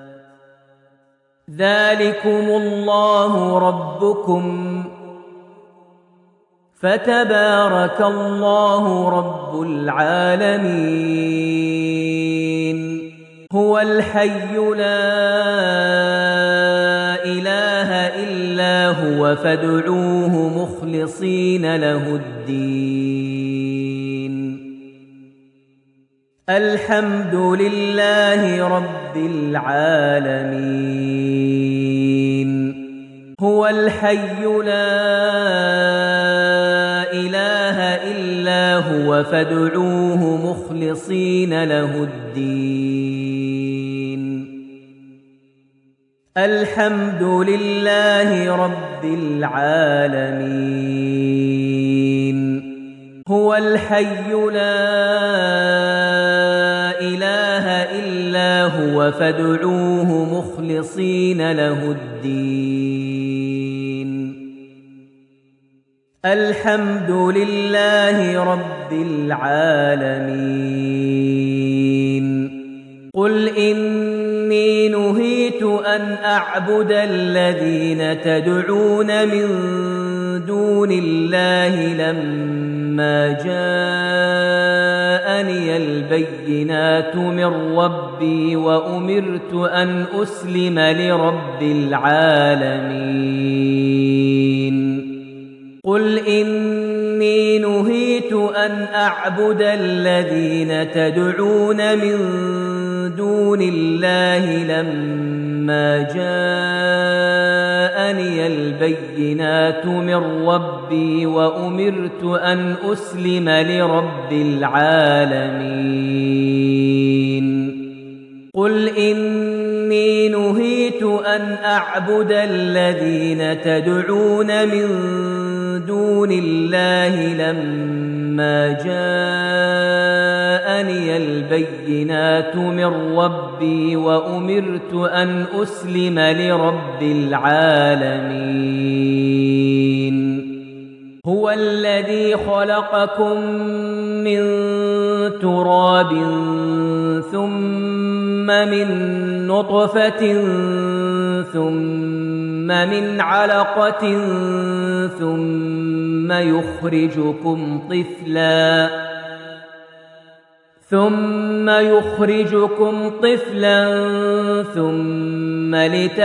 Speaker 1: ذلكم الله ربكم فتبارك الله رب العالمين هو الحي لا إله إلا هو فادعوه مخلصين له الدين الحمد لله رب العالمين هو الحي لا إله إلا هو فادعوه مخلصين له الدين الحمد لله رب العالمين هو الحي لا إله إلا هو فادعوه مخلصين له الدين الحمد لله رب العالمين قل إني نهيت أن أعبد الذين تدعون من دون الله لما جاءني البينات من ربي وأمرت أن أسلم لرب العالمين قل إني نهيت أن أعبد الذين تدعون من دون الله لما جاءني البينات من ربي وأمرت أن أسلم لرب العالمين قل إني نهيت أن أعبد الذين تدعون من دون الله لما جاءني البينات من ربي وأمرت أن أسلم لرب العالمين هو الذي خلقكم من تراب ثم من نطفة ثم من علقة ثم يخرجكم طفلا ثم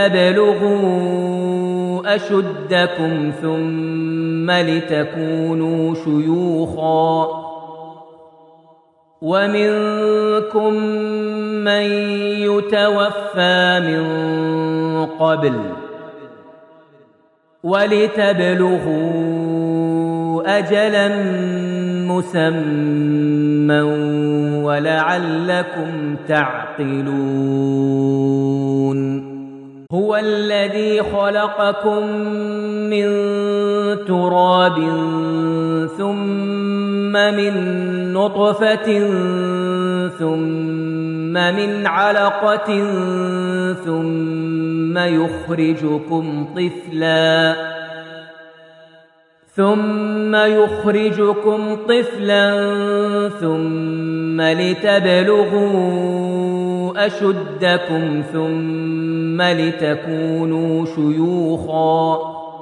Speaker 1: لتبلغوا أشدكم ثم لتكونوا شيوخا ومنكم من يتوفى من قبل ولتبلغوا أجلا مسمى ولعلكم تعقلون هو الذي خلقكم من تراب ثم من نطفة ثم من علقة ثم يخرجكم طفلا ثم لتبلغوا أشدكم ثم لتكونوا شيوخا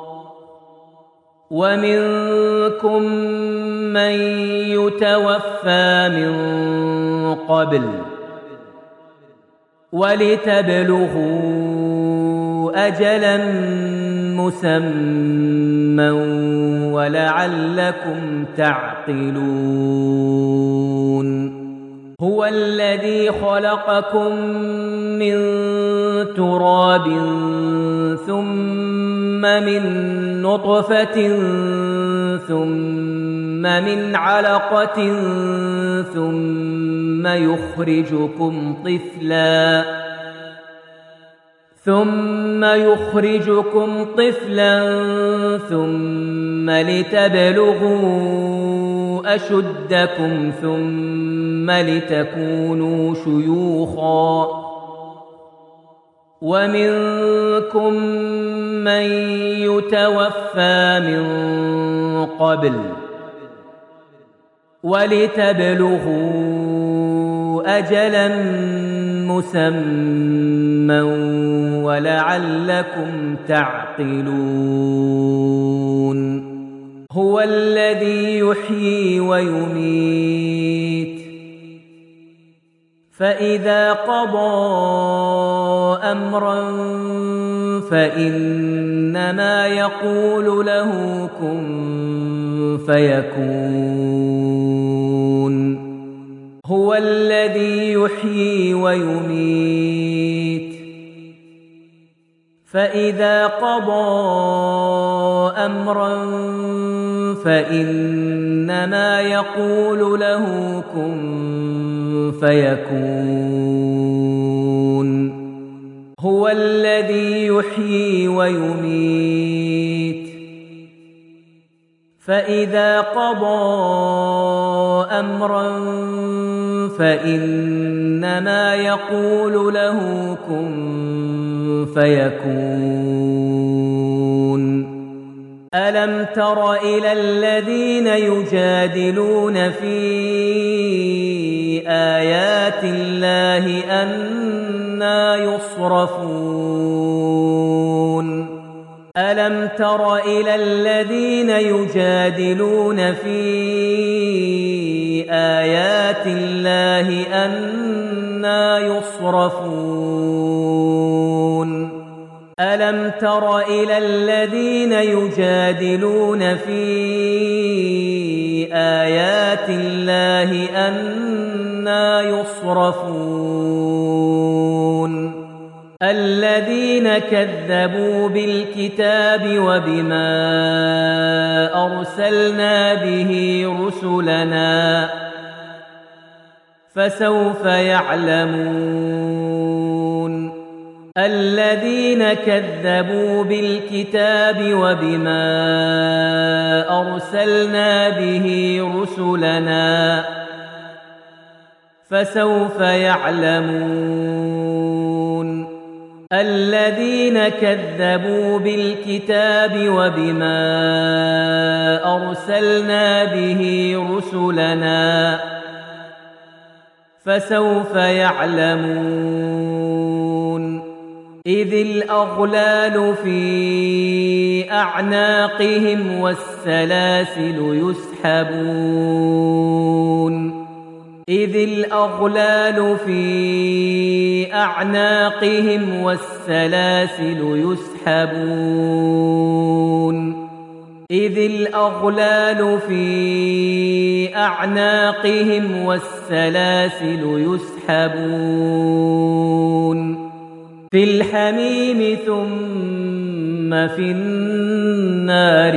Speaker 1: ومنكم من يتوفى من قبل ولتبلغوا أجلا مسمى ولعلكم تعقلون هو الذي خلقكم من تراب ثم من نطفة ثم من علقة ثم يخرجكم طفلا ثم لتبلغوا أشدكم ثم لتكونوا شيوخا ومنكم من يتوفى من قبل ولتبلغوا أجلا مسمى ولعلكم تعقلون هو الذي يحيي ويميت فإذا قضى أمرا فإنما يقول له كن فيكون هو الذي يحيي ويميت فإذا قضى أمرا فإنما يقول له كن فيكون هو الذي يحيي ويميت فإذا قضى أمرا فإنما يقول له كن فيكون ألم تر إلى الذين يجادلون في آيات الله أنى يصرفون ألم تر إلى الذين يجادلون في آيات الله أنى يصرفون ألم تر إلى الذين يجادلون في آيات الله أنى يصرفون الذين كذبوا بالكتاب وبما أرسلنا به رسلنا فسوف يعلمون الذين كذبوا بالكتاب وبما أرسلنا به رسلنا فسوف يعلمون الذين كذبوا بالكتاب وبما أرسلنا به رسلنا فسوف يعلمون إذ الأغلال في أعناقهم والسلاسل يسحبون إذ الأغلال في أعناقهم والسلاسل يسحبون إذ الأغلال في أعناقهم والسلاسل يسحبون في الحميم ثم في النار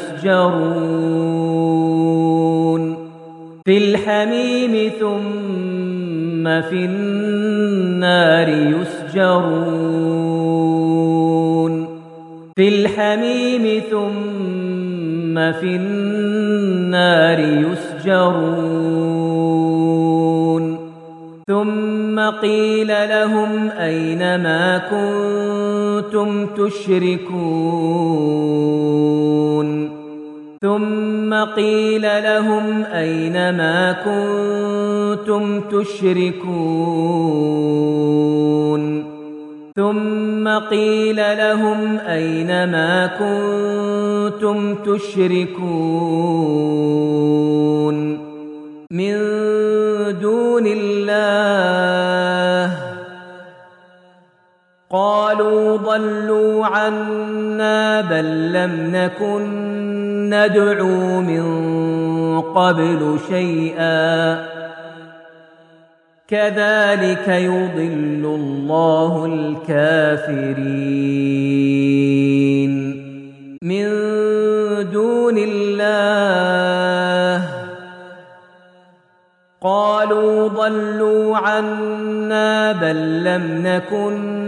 Speaker 1: يسجرون في الحميم ثم في النار يسجرون في الحميم ثم في النار يسجرون ثم قيل لهم أين ما كنتم تشركون ثم قيل لهم أين ما كنتم تشركون ثم قيل لهم أين ما كنتم تشركون من دون الله قالوا ضلوا عنا بل لم نكن ندعو من قبل شيئا كذلك يضل الله الكافرين من دون الله قالوا ضلوا عنا بل لم نكن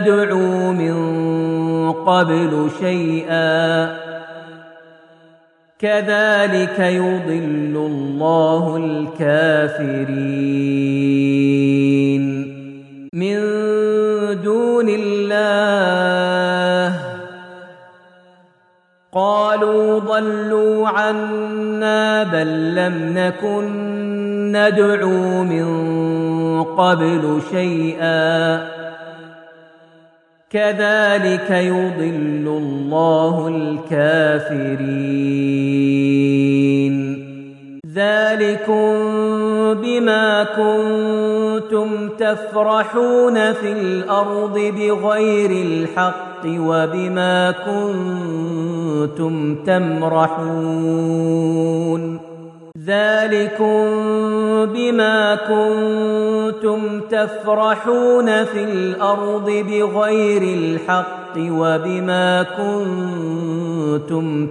Speaker 1: ندعو من قبل شيئا كذلك يضل الله الكافرين. من دون الله قالوا ضلوا عنا بل لم نكن ندعو من قبل شيئا كذلك يضل الله الكافرين. ذلكم بما كنتم تفرحون في الأرض بغير الحق وبما كنتم تمرحون. ذلكم بما كنتم تفرحون في الأرض بغير الحق وبما كنتم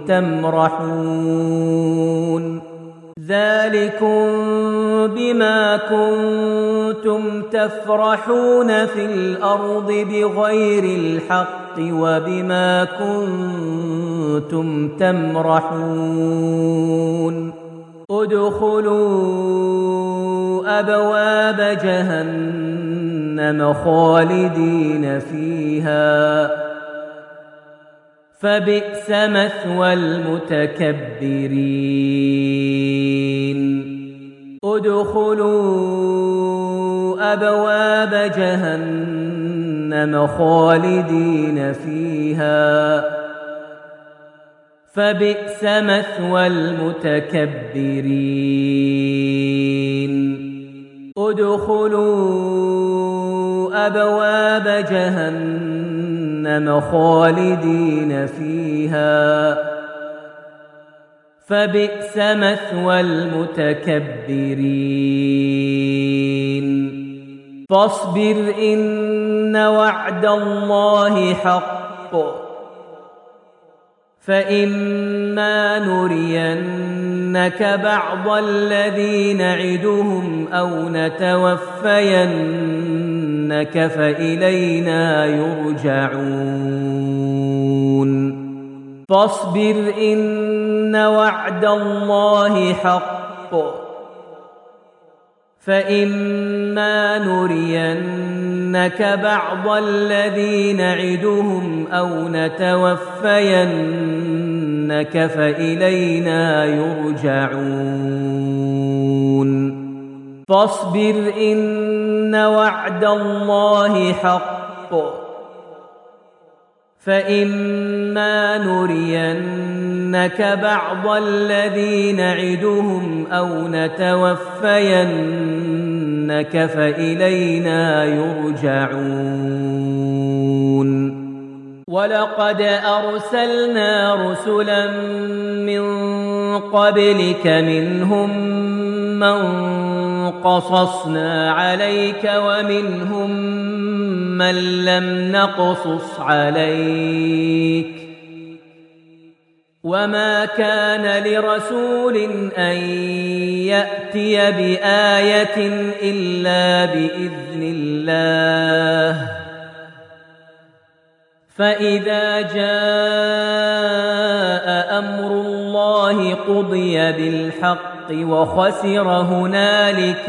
Speaker 1: تمرحون. ذلكم بما كنتم تفرحون في الأرض بغير الحق وبما كنتم تمرحون. ادخلوا أبواب جهنم خالدين فيها فبئس مثوى المتكبرين. ادخلوا أبواب جهنم خالدين فيها فبئس مثوى المتكبرين. ادخلوا أبواب جهنم خالدين فيها فبئس مثوى المتكبرين. فاصبر إن وعد الله حق فإما نرينك بعض الذي نعدهم أو نتوفينك فإلينا يرجعون. فاصبر إن وعد الله حق فإما نرينك بعض الذي نعدهم أو نتوفينك فإلينا يرجعون. فاصبر إن وعد الله حق فإما نرينك بعض الذي نعدهم أو نتوفينك فإلينا يرجعون. ولقد أرسلنا رسلا من قبلك منهم من قصصنا عليك ومنهم من لم نقصص عليك وما كان لرسول أن يأتي بآية إلا بإذن الله فإذا جاء أمر الله قضي بالحق وخسر هنالك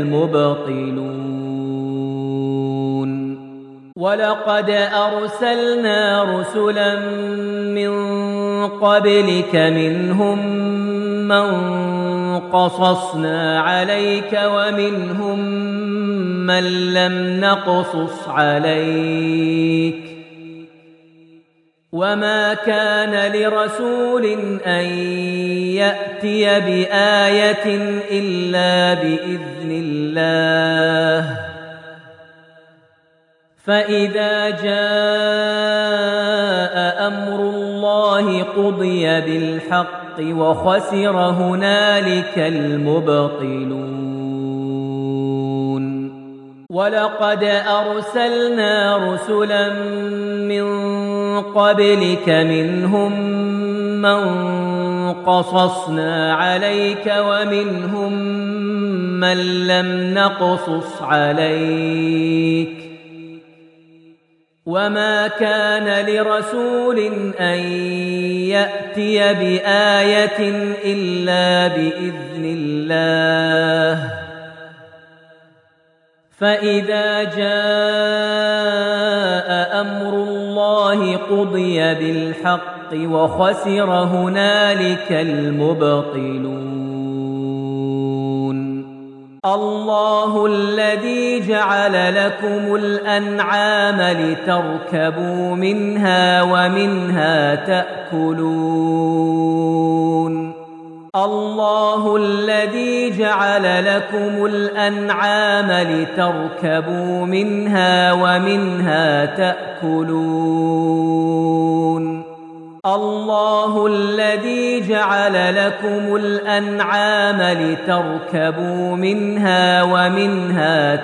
Speaker 1: المبطلون. ولقد أرسلنا رسلا من قبلك منهم من قصصنا عليك ومنهم من لم نقصص عليك وما كان لرسول أن يأتي بآية إلا بإذن الله فإذا جاء أمر الله قضي بالحق وخسر هنالك المبطلون. ولقد أرسلنا رسلا من قبلك منهم من قصصنا عليك ومنهم من لم نقصص عليك وما كان لرسول أن يأتي بآية إلا بإذن الله فإذا جاء أمر الله قضي بالحق وخسر هنالك المبطلون الله الذي جعل لكم الأنعام لتركبوا منها ومنها تأكلون الله الذي جعل لكم الأنعام لتركبوا منها ومنها تأكلون الله الذي جعل لكم الأنعام لتركبوا منها ومنها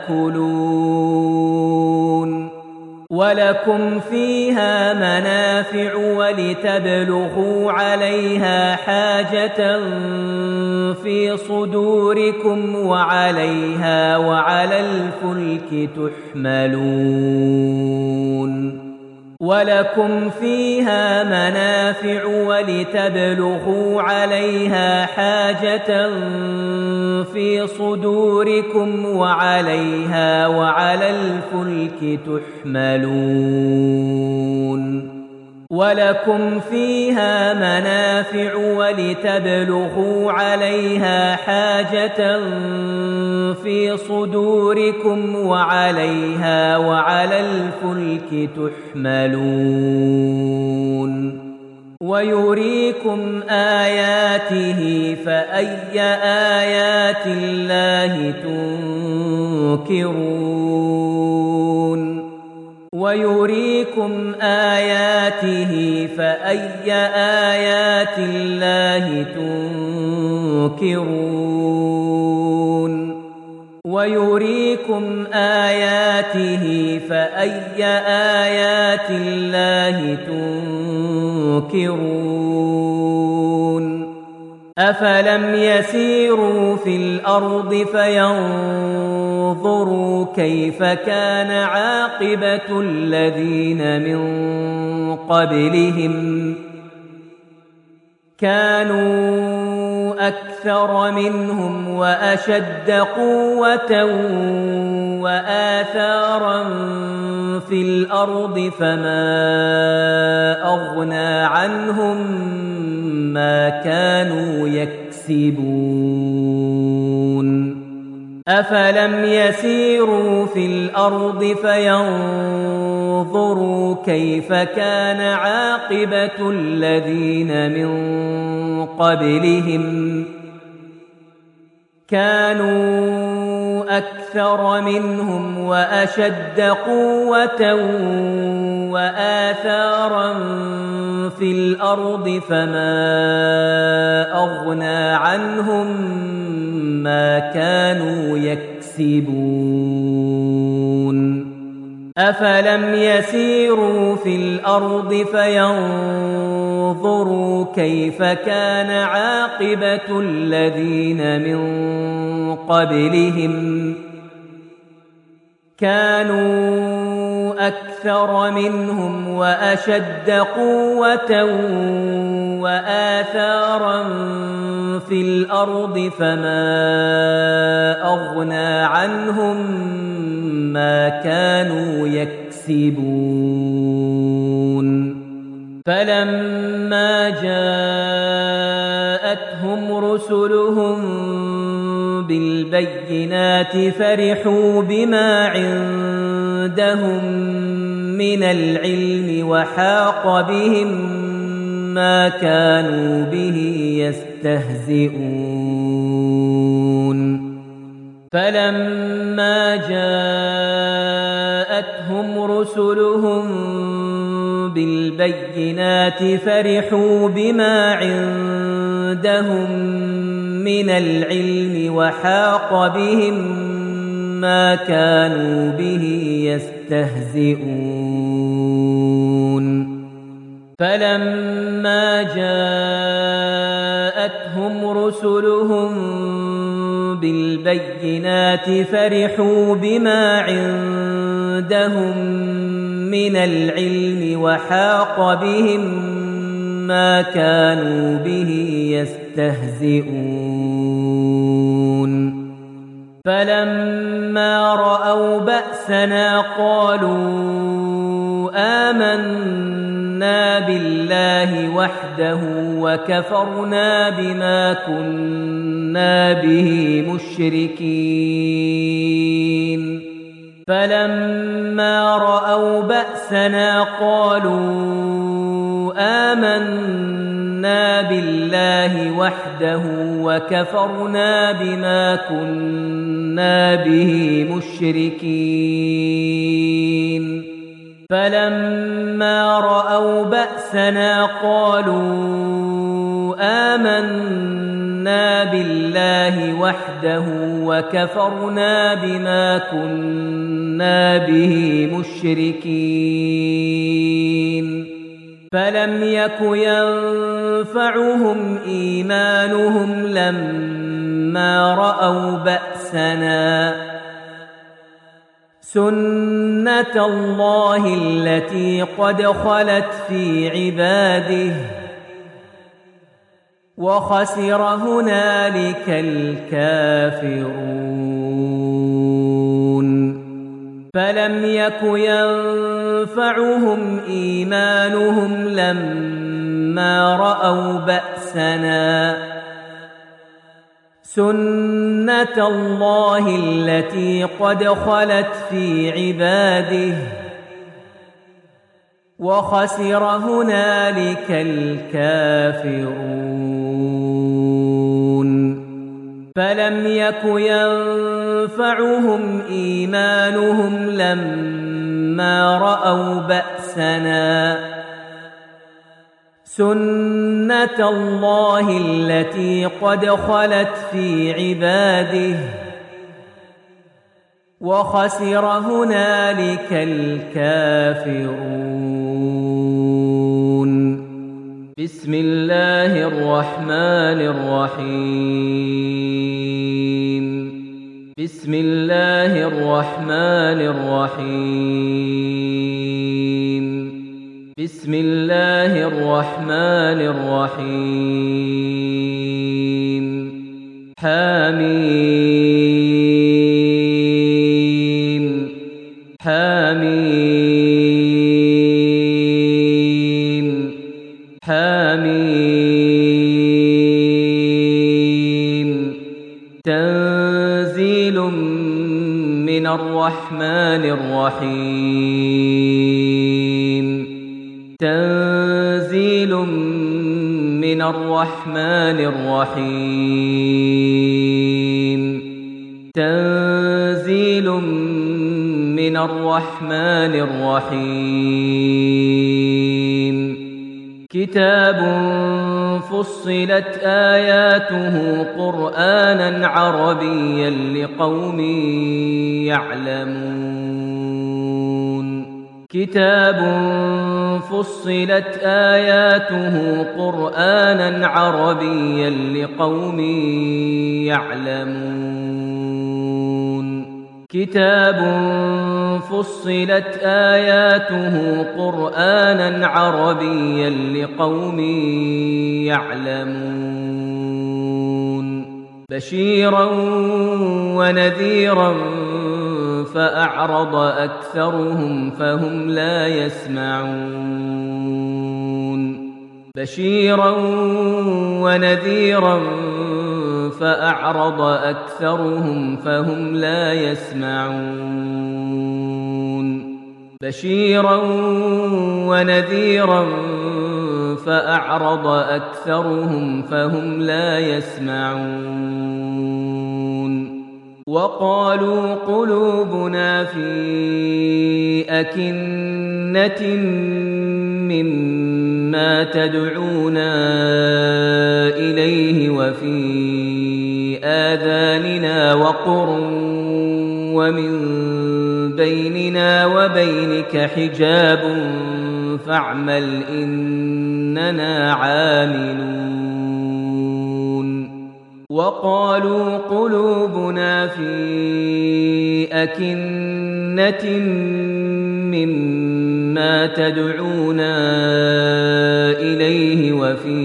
Speaker 1: تأكلون ولكم فيها منافع ولتبلغوا عليها حاجة في صدوركم وعليها وعلى الفلك تحملون ولكم فيها منافع ولتبلغوا عليها حاجة في صدوركم وعليها وعلى الفلك تحملون ولكم فيها منافع ولتبلغوا عليها حاجة في صدوركم وعليها وعلى الفلك تحملون ويريكم آياته فأي آيات الله تنكرون ويريكم آياته فأي آيات الله تنكرون ويريكم آياته فأي آيات الله تنكرون أفلم يسيروا في الأرض فينظروا كيف كان عاقبة الذين من قبلهم كانوا أكثر منهم وأشد قوة وآثارا في الأرض فما أغنى عنهم ما كانوا يكسبون أفلم يسيروا في الأرض فينظروا كيف كان عاقبة الذين من قبلهم كانوا أكثر منهم وأشد قوة وآثارا في الأرض فما أغنى عنهم ما كانوا يكسبون أفلم يسيروا في الأرض فينظروا كيف كان عاقبة الذين من قبلهم كانوا أكثر منهم وأشد قوة وآثارا في الأرض فما أغنى عنهم ما كانوا يكسبون فلما جاءتهم رسلهم بالبينات فرحوا بما عندهم من العلم وحاق بهم ما كانوا به يستهزئون فلما جاءتهم رسلهم بالبينات فرحوا بما عندهم من العلم وحاق بهم ما كانوا به يستهزئون فلما جاءتهم رسلهم بالبينات فرحوا بما عندهم من العلم وحاق بهم ما كانوا به يستهزئون فلما رأوا بأسنا قالوا آمنا بالله وحده وكفرنا بما كنا به مشركين فلما رأوا بأسنا قالوا آمنا بالله وحده وكفرنا بما كنا به مشركين فلما رأوا بأسنا قالوا آمنا بالله وحده وكفرنا بما كنا به مشركين فلم يك ينفعهم إيمانهم لما رأوا بأسنا سنة الله التي قد خلت في عباده وخسر هنالك الكافرون فلم يك ينفعهم إيمانهم لما رأوا بأسنا سنة الله التي قد خلت في عباده وخسر هنالك الكافرون فلم يك ينفعهم إيمانهم لما رأوا بأسنا سنة الله التي قد خلت في عباده وخسر هنالك الكافرون بسم الله الرحمن الرحيم بسم الله الرحمن الرحيم بسم الله الرحمن الرحيم حميم حميم حميم تنزيل من الرحمن الرحيم تنزيل من الرحمن الرحيم تنزيل من الرحمن الرحيم كتاب فصلت آياته قرآنا عربيا لقوم يعلمون كتاب فصلت آياته قرآنا عربيا لقوم يعلمون كتاب فصلت آياته قرآنا عربيا لقوم يعلمون بشيرا ونذيرا فأعرض أكثرهم فهم لا يسمعون بشيرا ونذيرا فأعرض أكثرهم فهم لا يسمعون بشيرا ونذيرا فأعرض أكثرهم فهم لا يسمعون وقالوا قلوبنا في أكنة مما تدعونا إليه وفي آذاننا وقر ومن بيننا وبينك حجاب فاعمل إننا عاملون وقالوا قلوبنا في أكنة مما تدعونا إليه وفي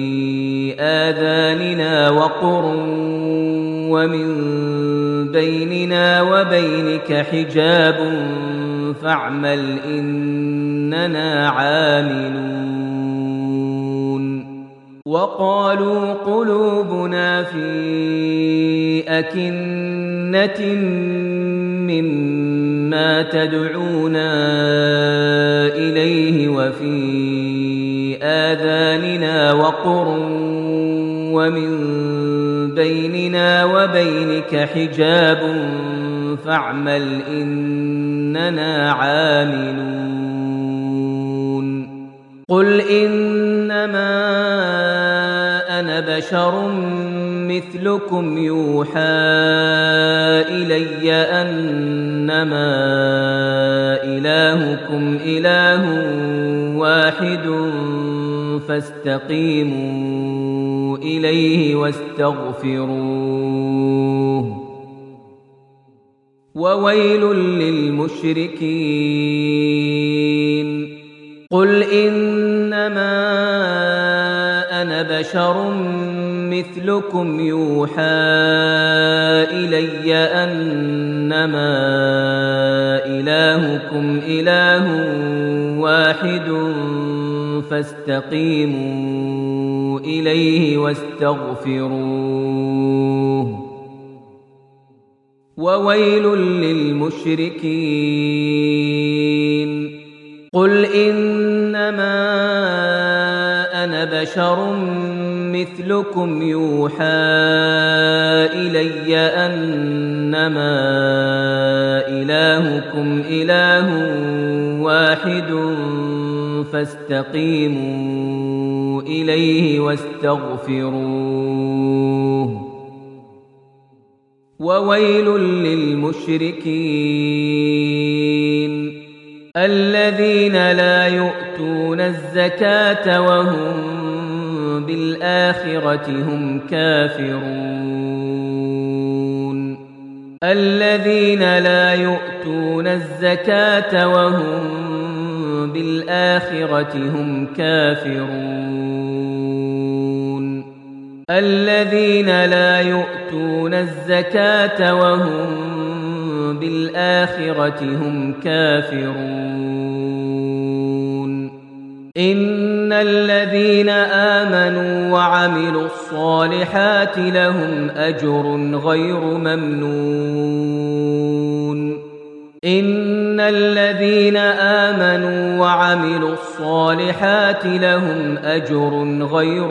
Speaker 1: آذاننا وقر ومن بيننا وبينك حجاب فاعمل إننا عاملون. وقالوا قلوبنا في أكنة مما تدعونا إليه وفي آذاننا وقر ومن بيننا وبينك حجاب فاعمل إننا عاملون. قل إنما أنا بشر مثلكم يوحى إلي أنما إلهكم إله واحد فاستقيموا إليه واستغفروه وويل للمشركين. قل إنما أنا بشر مثلكم يوحى إلي أنما إلهكم إله واحد فاستقيموا إليه واستغفروه وويل للمشركين. قل إنما أنا بشر مثلكم يوحى إلي أنما إلهكم إله واحد فاستقيموا إليه واستغفروه وويل للمشركين الذين لا يؤتون الزكاة وهم بالآخرة هم كافرون. الذين لا يؤتون الزكاة وهم بالآخرة هم كافرون. الذين لا يؤتون الزكاة وهم بالآخرة هم كافرون. إن الذين آمنوا وعملوا الصالحات لهم أجر غير ممنون. إن الذين آمنوا وعملوا الصالحات لهم أجر غير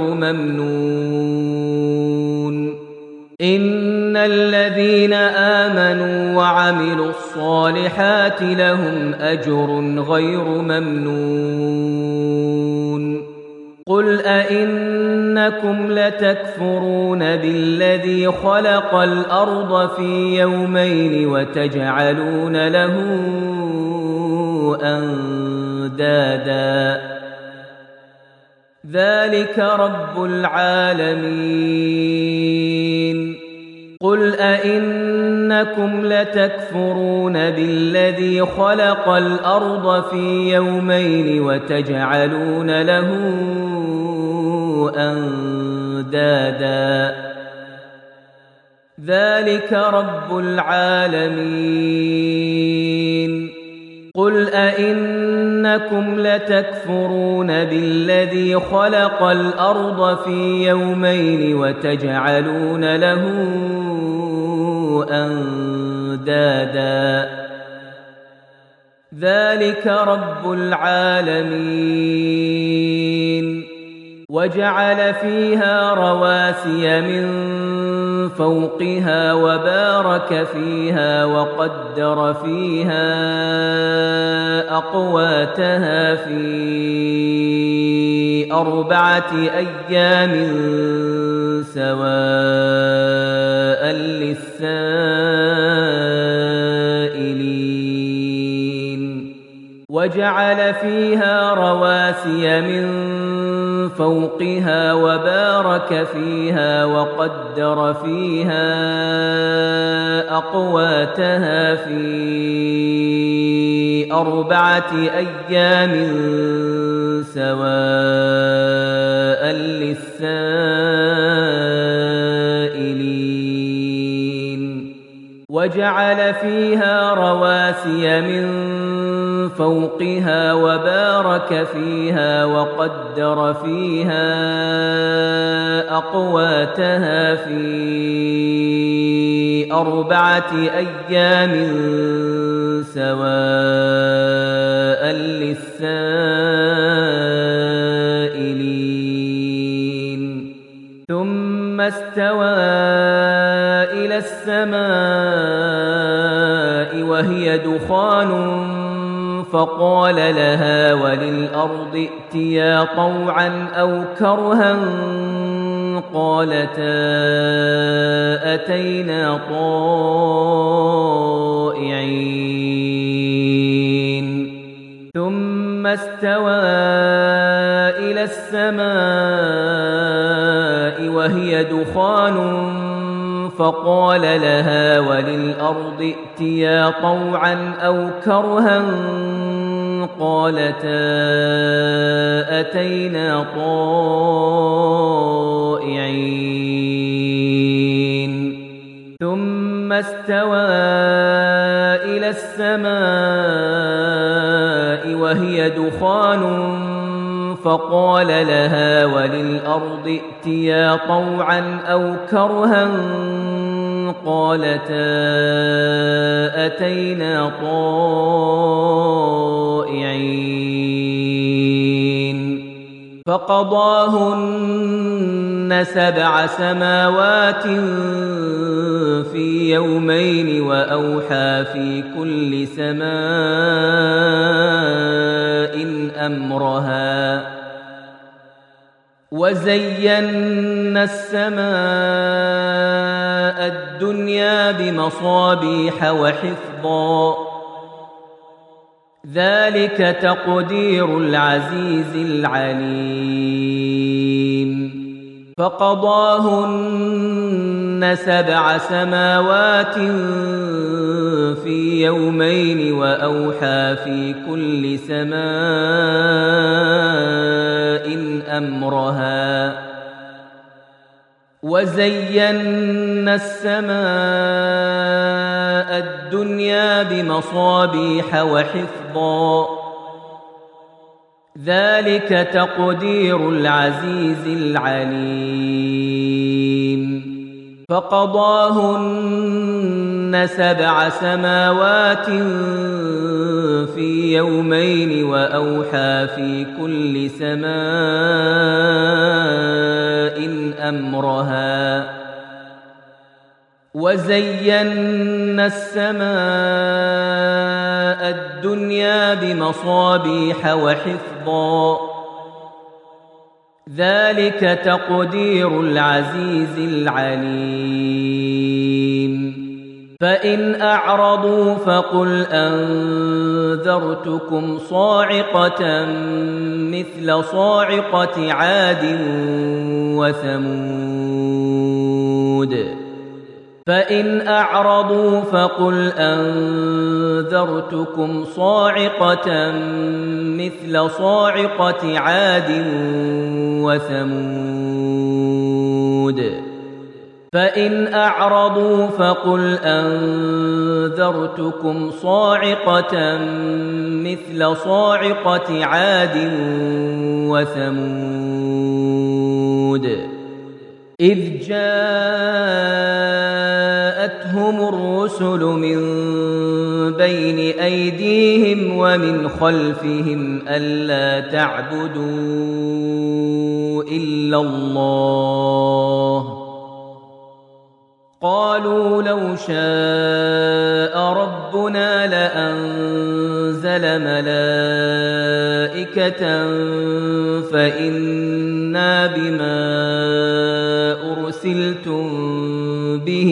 Speaker 1: ممنون. إن الذين آمنوا وعملوا الصالحات لهم أجر غير ممنون. قل أئنكم لتكفرون بالذي خلق الأرض في يومين وتجعلون له أندادا ذلك رب العالمين. قل أئنكم لتكفرون بالذي خلق الأرض في يومين وتجعلون له أندادا ذلك رب العالمين. قل أئنكم لتكفرون بالذي خلق الأرض في يومين وتجعلون له أندادا ذلك رب العالمين. وجعل فيها رواسي من فوقها وبارك فيها وقدر فيها أقواتها في 4 أيام سواء للسائلين. وجعل فيها رواسي من فوقها وبارك فيها وقدر فيها أقواتها في 4 أيام سواء للسائلين وجعل فيها رواسي من فوقها وبارك فيها وقدر فيها أقواتها في 4 أيام سواء للسائلين ثم استوى إلى السماء وهي دخان فقال لها وللأرض ائتيا طوعا أو كرها قالتا أتينا طائعين ثم استوى إلى السماء وهي دخان فقال لها وللأرض ائتيا طوعا أو كرها قالتا أتينا طائعين ثم استوى إلى السماء وهي دخان فقال لها وللأرض ائتيا طوعا أو كرها قالتا أتينا طائعين فقضاهن 7 سماوات في يومين وأوحى في كل سماء أمرها وزينا السماء الدنيا بمصابيح وحفظا ذلك تقدير العزيز العليم فقضاهن 7 سماوات في يومين وأوحى في كل سماء أمرها وزينا السماء الدنيا بمصابيح وحفظا ذلك تقدير العزيز العليم فقضاهن 7 سماوات في يومين وأوحى في كل سماء أمرها وزينا السماء الدنيا بمصابيح وحفظا ذلك تقدير العزيز العليم فإن أعرضوا فقل أنذرتكم صاعقة مثل صاعقة عاد وثمود فإن أعرضوا فقل أنذرتكم صاعقة مثل صاعقة عاد وثمود فإن أعرضوا فقل أنذرتكم صاعقة مثل صاعقة عاد وثمود إذ جاءتهم الرسل من بين أيديهم ومن خلفهم ألا تعبدوا إلا الله قالوا لو شاء ربنا لأنزل ملائكة فإنا بما أرسلتم به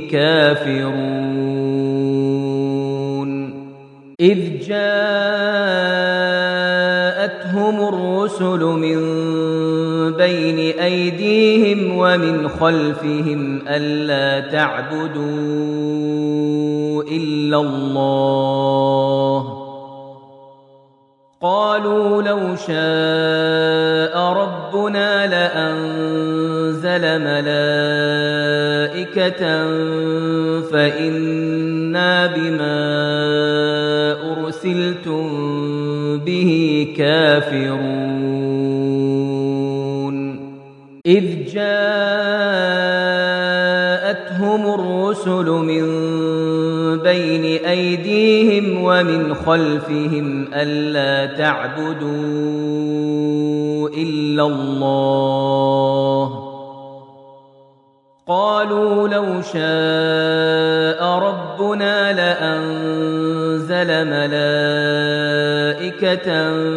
Speaker 1: كافرون إذ جاءتهم الرسل من بين أيديهم ومن خلفهم ألا تعبدوا إلا الله وقالوا لو شاء ربنا لأنزل ملائكة فإنا بما أرسلتم به كافرون إذ جاءتهم الرسل من بين أيديهم ومن خلفهم ألا تعبدوا إلا الله قالوا لو شاء ربنا لأنزل ملائكة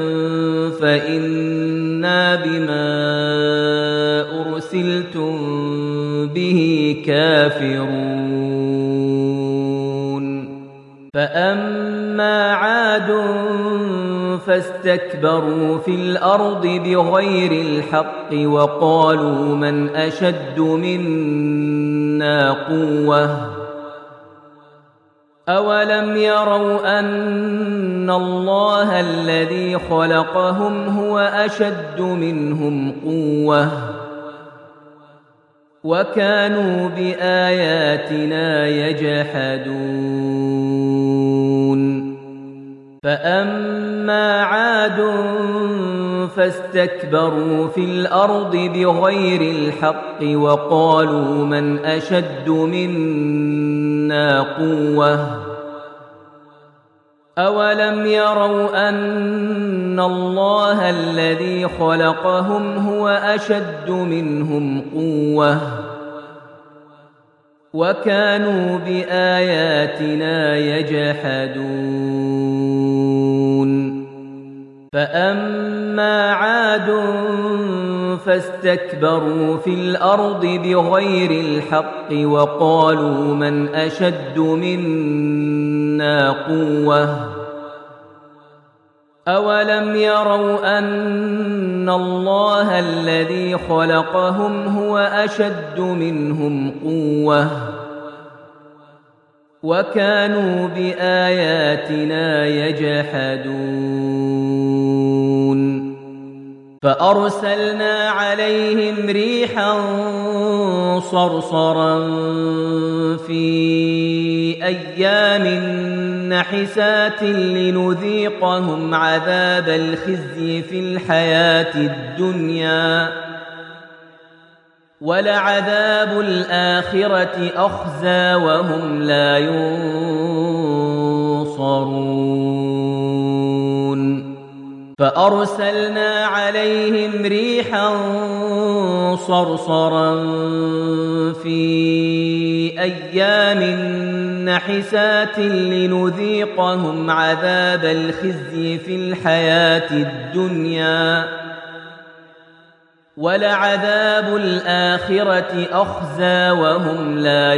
Speaker 1: فإنا بما أرسلتم به كافرون فأما عاد فاستكبروا في الأرض بغير الحق وقالوا من أشد منا قوة أولم يروا أن الله الذي خلقهم هو أشد منهم قوة وكانوا بآياتنا يجحدون فأما عاد فاستكبروا في الأرض بغير الحق وقالوا من أشد منا قوة أولم يروا أن الله الذي خلقهم هو أشد منهم قوة وكانوا بآياتنا يجحدون فأما عاد فاستكبروا في الأرض بغير الحق وقالوا من أشد منا قوة أولم يروا أن الله الذي خلقهم هو أشد منهم قوة وكانوا بآياتنا يجحدون فأرسلنا عليهم ريحا صرصرا في أيام نحسات لنذيقهم عذاب الخزي في الحياة الدنيا ولعذاب الآخرة أخزى وهم لا ينصرون فأرسلنا عليهم ريحا صرصرا في أيام نحسات لنذيقهم عذاب الخزي في الحياة الدنيا ولعذاب الآخرة أخزى وهم لا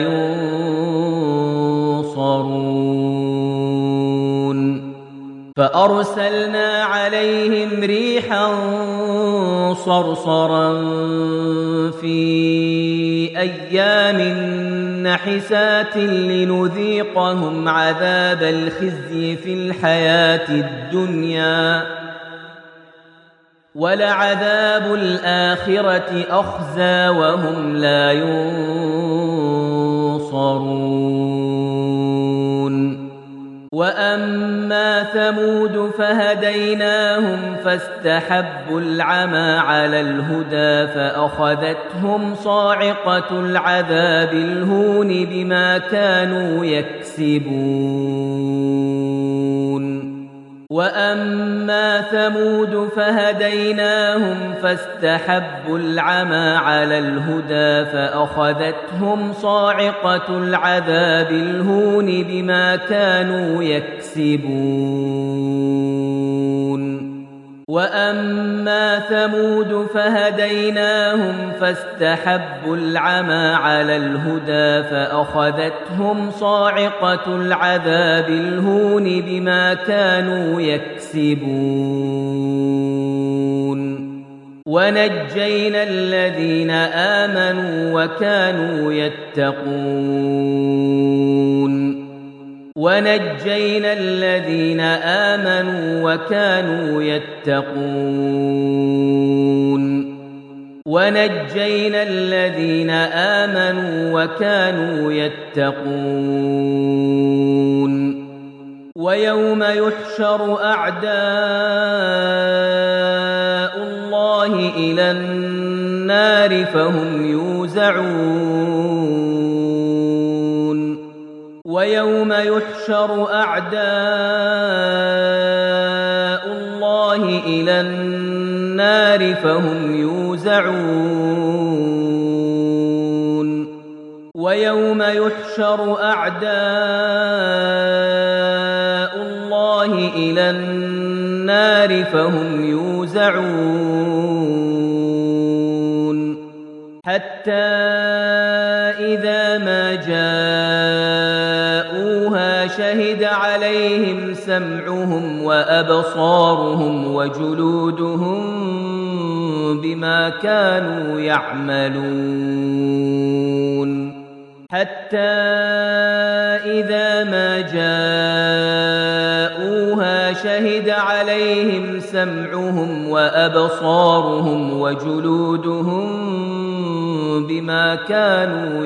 Speaker 1: ينصرون فأرسلنا عليهم ريحا صرصرا في أيام نحسات لنذيقهم عذاب الخزي في الحياة الدنيا ولعذاب الآخرة أخزى وهم لا ينصرون وأما ثمود فهديناهم فاستحبوا العمى على الهدى فأخذتهم صاعقة العذاب الهون بما كانوا يكسبون وأما ثمود فهديناهم فاستحبوا العمى على الهدى فأخذتهم صاعقة العذاب الهون بما كانوا يكسبون وأما ثمود فهديناهم فاستحبوا العمى على الهدى فأخذتهم صاعقة العذاب الهون بما كانوا يكسبون ونجينا الذين آمنوا وكانوا يتقون ونجينا الذين آمنوا وكانوا يتقون ونجينا الذين آمنوا وكانوا يتقون ويوم يحشر أعداء الله إلى النار فهم يوزعون ويوم يحشر أعداء الله إلى النار فهم يوزعون ويوم يحشر أعداء الله إلى النار فهم يوزعون حتى إذا ما جاءوها شهد عليهم سمعهم وأبصارهم وجلودهم بما كانوا يعملون حتى إذا ما جاءوها شهد عليهم سمعهم وأبصارهم وجلودهم بما كانوا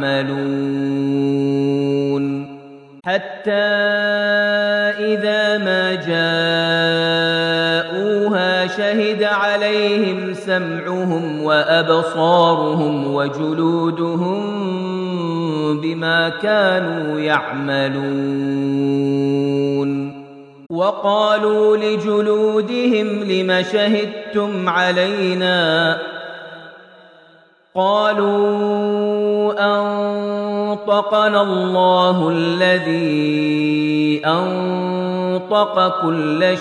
Speaker 1: يعملون حتى إذا ما جاءوها شهد عليهم سمعهم وأبصارهم وجلودهم بما كانوا يعملون وقالوا لجلودهم لم شهدتم علينا قالوا أنطقنا الله الذي أنطق كل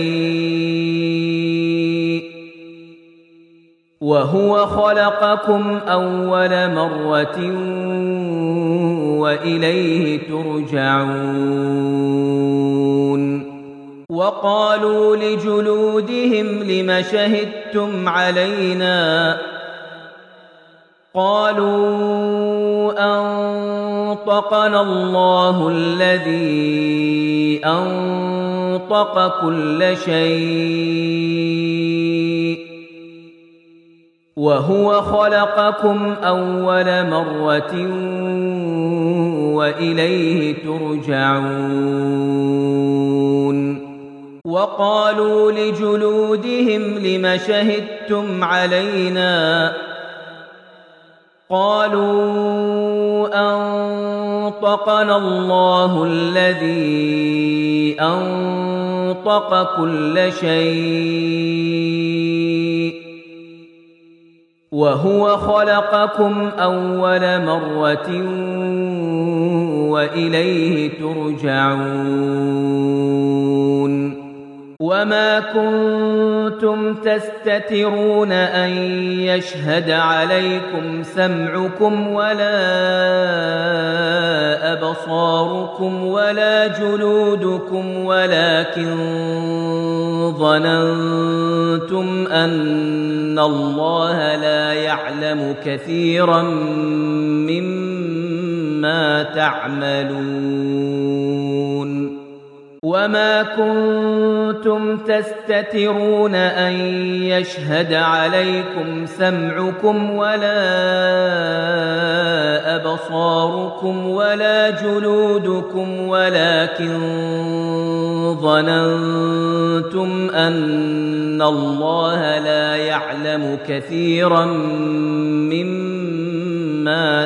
Speaker 1: شيء وهو خلقكم أول مرة وإليه ترجعون وقالوا لجلودهم لم شهدتم علينا قالوا أنطقنا الله الذي أنطق كل شيء وهو خلقكم أول مرة وإليه ترجعون وقالوا لجلودهم لم شهدتم علينا قالوا أنطقنا الله الذي أنطق كل شيء وهو خلقكم أول مرة وإليه ترجعون وما كنتم تستترون أن يشهد عليكم سمعكم ولا أبصاركم ولا جلودكم ولكن ظننتم أن الله لا يعلم كثيرا مما تعملون وما كنتم تستترون أن يشهد عليكم سمعكم ولا أبصاركم ولا جلودكم ولكن ظننتم أن الله لا يعلم كثيرا مما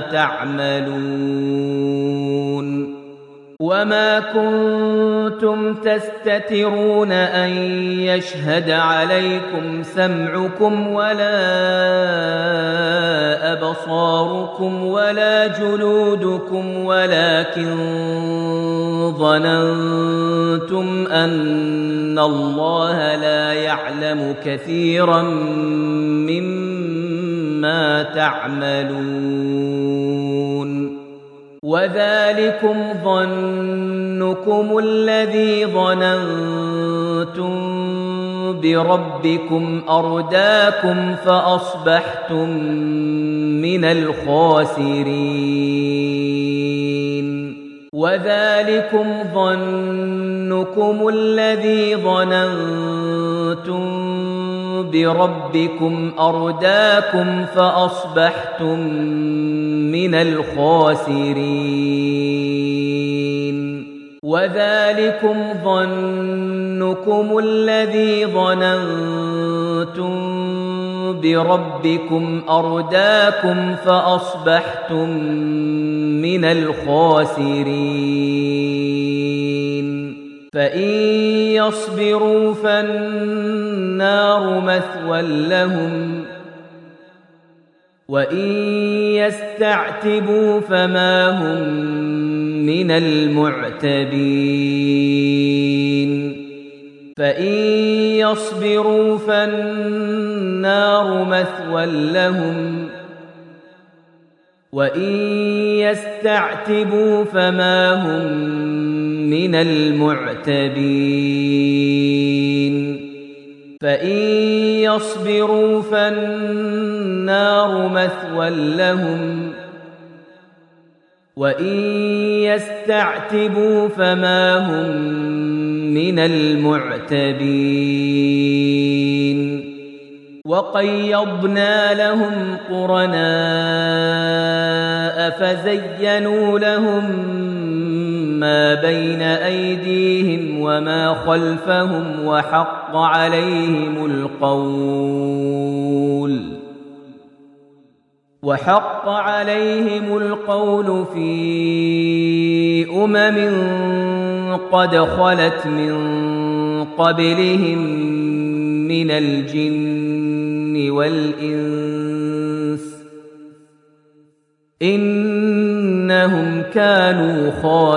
Speaker 1: تعملون وما كنتم تستترون أن يشهد عليكم سمعكم ولا أبصاركم ولا جلودكم ولكن ظننتم أن الله لا يعلم كثيرا مما تعملون وذلكم ظنكم الذي ظننتم بربكم أرداكم فأصبحتم من الخاسرين وذلكم ظنكم الذي ظننتم بربكم أرداكم فأصبحتم من الخاسرين وذلكم ظنكم الذي ظننتم بربكم أرداكم فأصبحتم من الخاسرين فإن يصبروا فالنار مثوى لهم وإن يستعتبوا فما هم من المعتبين فإن يصبروا فالنار مثوى لهم وإن يستعتبوا فما هم من المعتبين فإن يصبروا فالنار مثوى لهم وإن يستعتبوا فما هم من المعتبين وقيضنا لهم قرناء فزينوا لهم ما بين أيديهم وما خلفهم وحق عليهم القول في قد خلت من قبلهم من الجن والإنس إنهم كانوا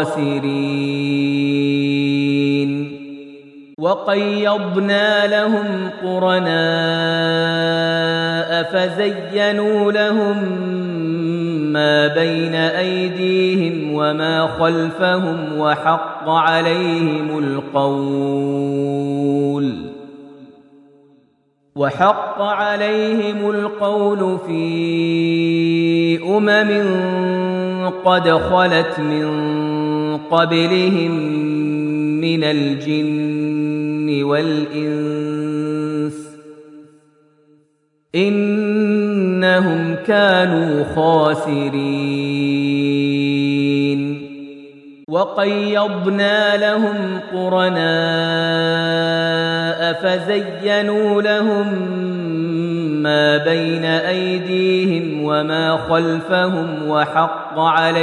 Speaker 1: خاسرين وقيضنا لهم قرناء فزينوا لهم ما بين أيديهم وما خلفهم وحق عليهم القول في قد خلت من قبلهم من الجن والإنس إنهم كانوا خاسرين وقيضنا لهم قرناء فزينوا لهم ما بين أيديهم وما خلفهم وحق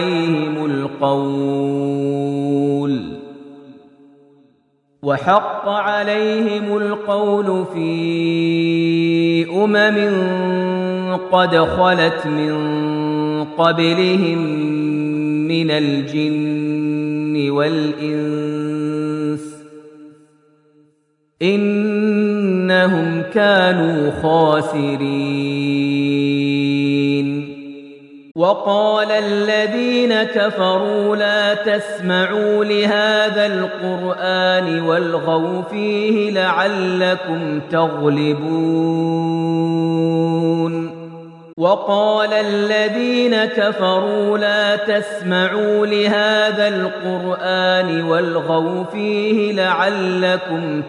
Speaker 1: عليهم القول في قد خلت من قبلهم من الجن والإنس إنهم كانوا خاسرين وقال الذين كفروا لا تسمعوا لهذا القرآن والغوا فيه لعلكم تغلبون وقال الذين كفروا لا تسمعوا لهذا القرآن والغوا فيه لعلكم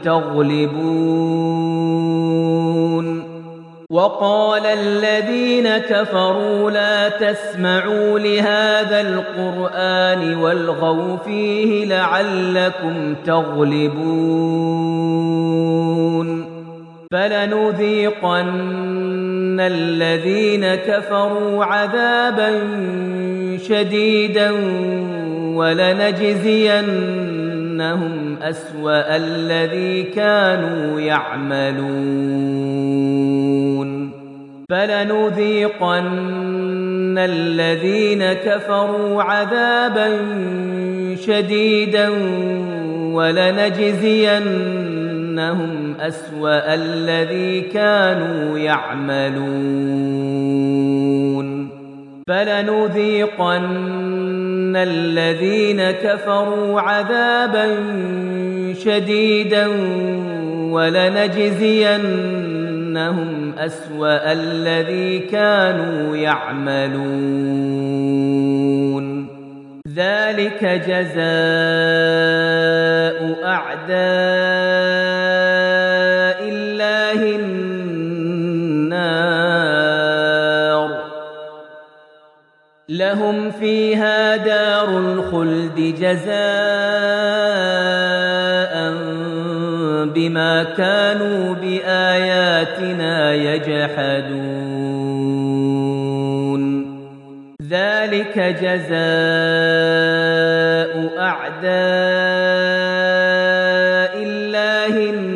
Speaker 1: تغلبون وقال الذين كفروا لا تسمعوا لهذا القرآن والغوا فيه لعلكم تغلبون فلنذيقن الذين كفروا عذابا شديدا ولنجزينهم أسوأ الذي كانوا يعملون فلنذيقن الذين كفروا عذابا شديدا ولنجزينهم أسوأ الذي كانوا يعملون فلنذيقن الذين كفروا عذابا شديدا ولنجزينهم أسوأ الذي كانوا يعملون ذلك جزاء أعداء الله النار لهم فيها دار الخلد جزاء بما كانوا بآياتنا يجحدون ذلك جزاء أعداء الله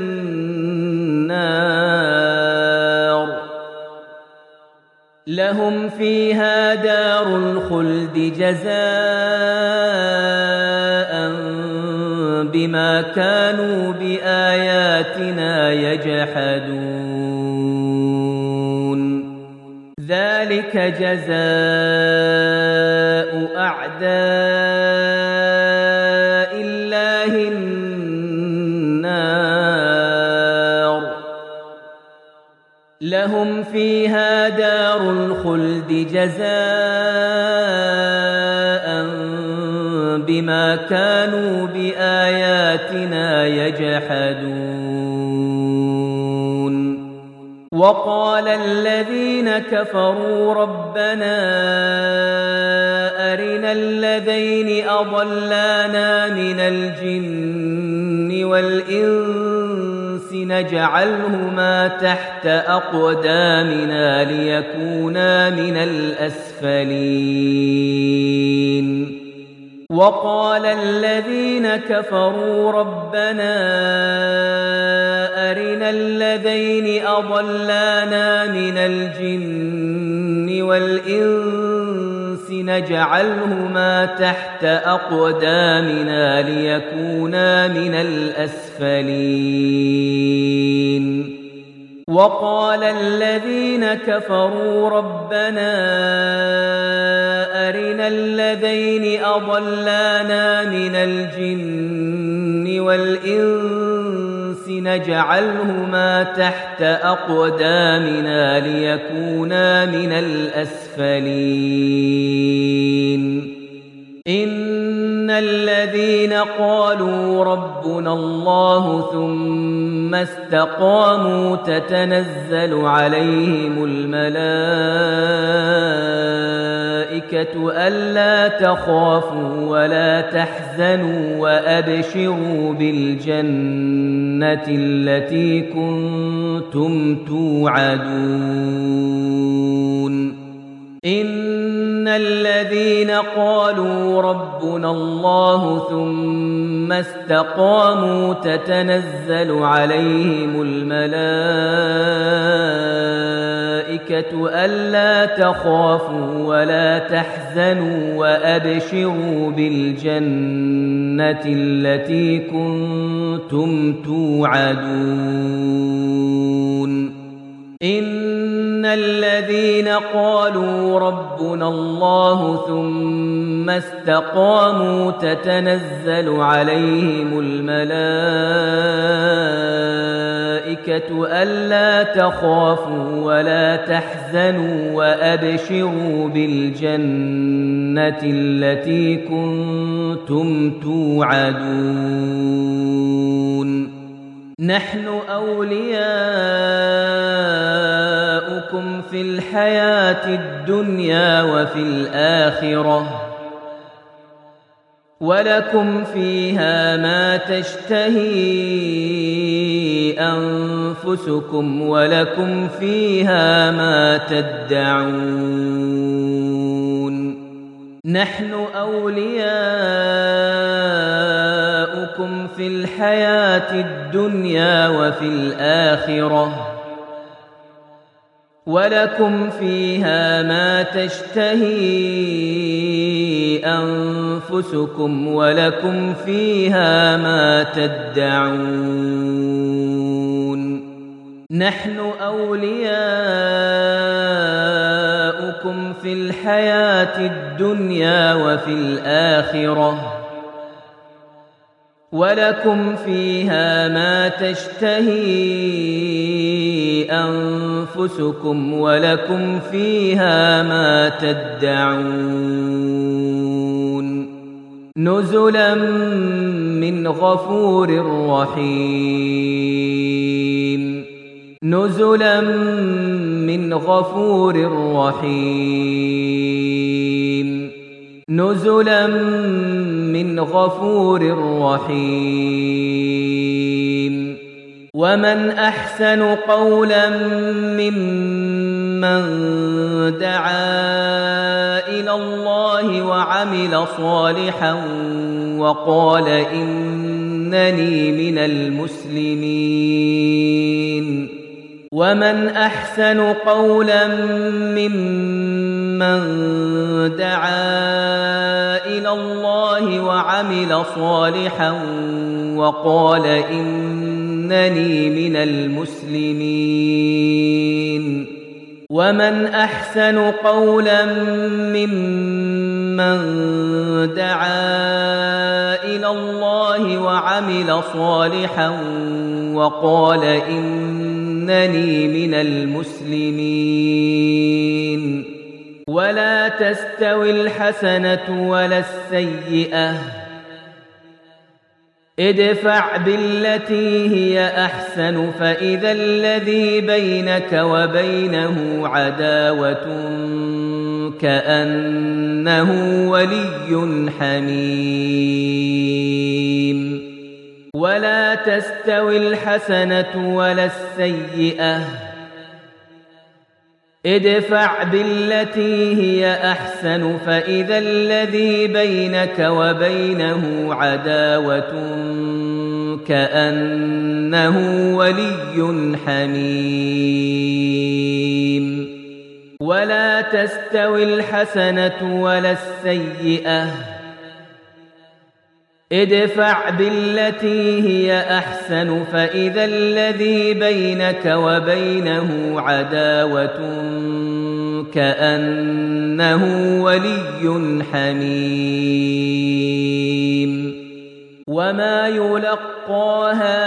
Speaker 1: النار لهم فيها دار الخلد جزاء بما كانوا بآياتنا يجحدون ذلك جزاء أعداء الله النار لهم فيها دار الخلد جزاء بما كانوا بآياتنا يجحدون وقال الذين كفروا ربنا أرنا الذين أضلانا من الجن والإنس نجعلهما تحت أقدامنا ليكونا من الأسفلين وقال الذين كفروا ربنا أرنا الذين أضلانا من الجن والإنس نجعلهما تحت أقدامنا ليكونا من الأسفلين وقال الذين كفروا ربنا أرنا الذين أضلانا من الجن والإنس نجعلهما تحت أقدامنا ليكونا من الأسفلين إن الذين قالوا ربنا الله ثم استقاموا تتنزل عليهم الملائكة ألا تخافوا ولا تحزنوا وأبشروا بالجنة التي كنتم توعدون إن الذين قالوا ربنا الله ثم استقاموا تتنزل عليهم الملائكة ألا تخافوا ولا تحزنوا وأبشروا بالجنة التي كنتم توعدون إن الذين قالوا ربنا الله ثم استقاموا تتنزل عليهم الملائكة ألا تخافوا ولا تحزنوا وأبشروا بالجنة التي كنتم توعدون نحن أولياؤكم في الحياة الدنيا وفي الآخرة ولكم فيها ما تشتهي أنفسكم ولكم فيها ما تدعون نحن أولياؤكم في الحياة الدنيا وفي الآخرة ولكم فيها ما تشتهي أنفسكم ولكم فيها ما تدعون نحن أولياؤكم في الحياة الدنيا وفي الآخرة ولكم فيها ما تشتهي أنفسكم ولكم فيها ما تدعون نزلا من غفور رحيم نزلا من غفور رحيم نزلا من غفور رحيم ومن أحسن قولا ممن دعا إلى الله وعمل صالحا وقال إنني من المسلمين ومن أحسن قولا ممن دعا إلى الله وعمل صالحا وقال إنني من المسلمين ومن أحسن قولا ممن دعا إلى الله وعمل صالحا وقال إنني من المسلمين ولا تستوي الحسنة ولا السيئة ادفع بالتي هي أحسن فإذا الذي بينك وبينه عداوة كأنه ولي حميم ولا تستوي الحسنة ولا السيئة ادفع بالتي هي أحسن فإذا الذي بينك وبينه عداوة كأنه ولي حميم ولا تستوي الحسنة ولا السيئة ادفع بالتي هي أحسن فإذا الذي بينك وبينه عداوة كأنه ولي حميم وما يلقاها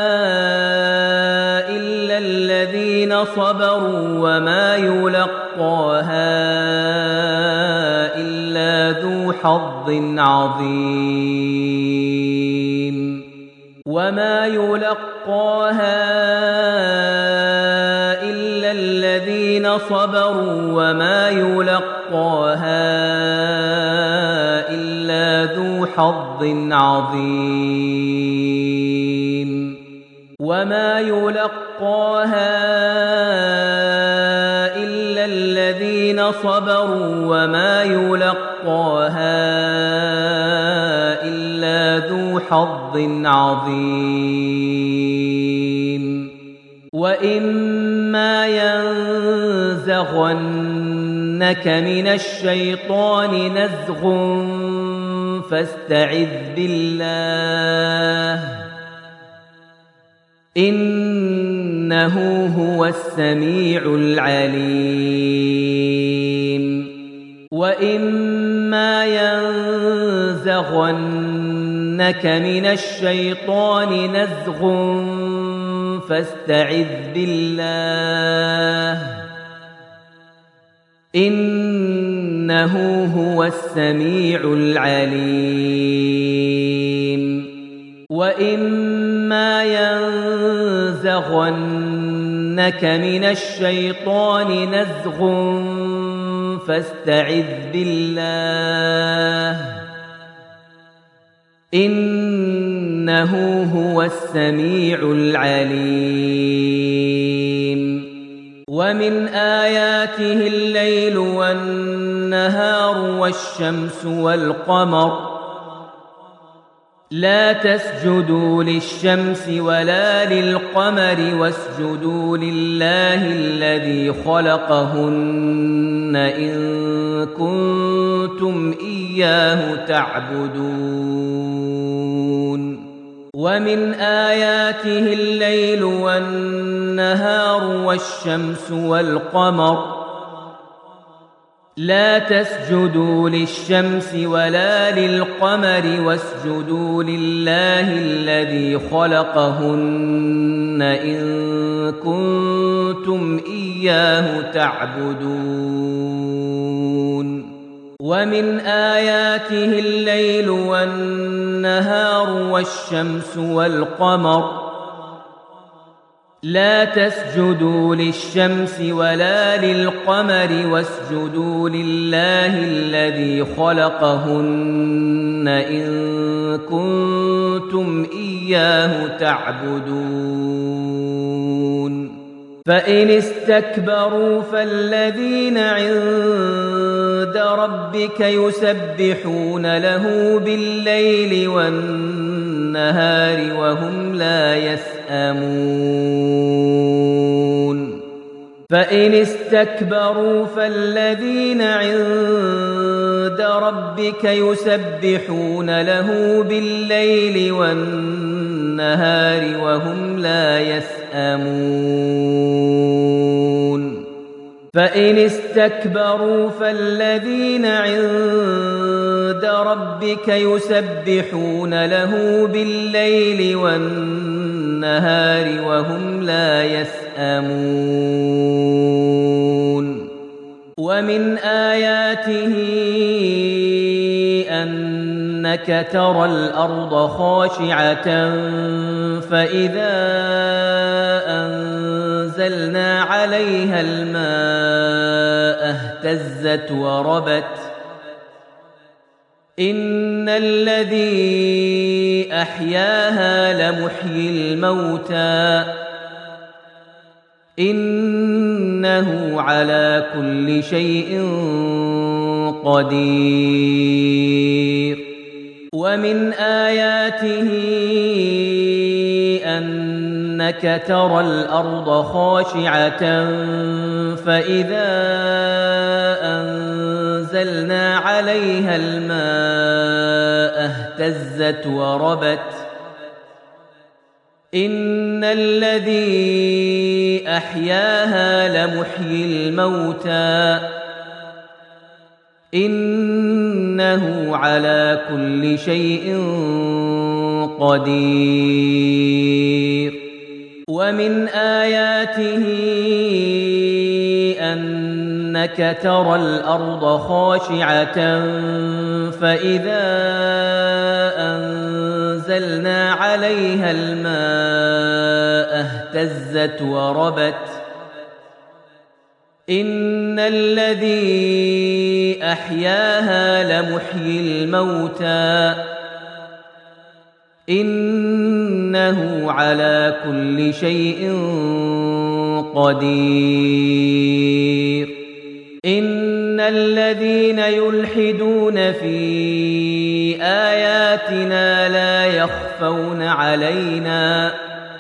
Speaker 1: إلا الذين صبروا وما يلقاها إلا ذو حظ عظيم وما يلقاها إلا الذين صبروا وما يلقاها إلا ذو حظ عظيم وما يلقاها إلا الذين صبروا وما يلقاها إلا ذو حظ عظيم وإما ينزغنك من الشيطان نزغ فاستعذ بالله إنه هو السميع العليم وإما ينزغنك من الشيطان نزغ فاستعذ بالله إنه هو السميع العليم وإما ينزغنك من الشيطان نزغ فاستعذ بالله إنه هو السميع العليم ومن آياته الليل والنهار والشمس والقمر لا تسجدوا للشمس ولا للقمر واسجدوا لله الذي خلقهن إن كنتم إياه تعبدون ومن آياته الليل والنهار والشمس والقمر لا تسجدوا للشمس ولا للقمر واسجدوا لله الذي خلقهن إن كنتم إياه تعبدون ومن آياته الليل والنهار والشمس والقمر لا تسجدوا للشمس ولا للقمر واسجدوا لله الذي خلقهن إن كنتم إياه تعبدون فإن استكبروا فالذين عند ربك يسبحون له بالليل والنهار وهم لا يسأمون فإن استكبروا فالذين عند ربك يسبحون له بالليل والنهار وهم لا يسأمون فإن استكبروا فالذين عند ربك يسبحون له بالليل والنهار وهم لا يسأمون ومن آياته أنك ترى الأرض خاشعة فإذا أنزلنا عليها الماء اهتزت وربت إن الذي أحياها لمحيي الموتى إنه على كل شيء قدير ومن آياته أنك ترى الأرض خاشعة فإذا أنزلنا عليها الماء اهتزت وربت إن الذي أحياها لمحيي الموتى إنه على كل شيء قدير ومن آياته أنك ترى الأرض خاشعة فإذا أنزلنا عليها الماء اهتزت وربت إن الذي أحياها لمحيي الموتى إنه على كل شيء قدير إن الذين يلحدون في آياتنا لا يخفون علينا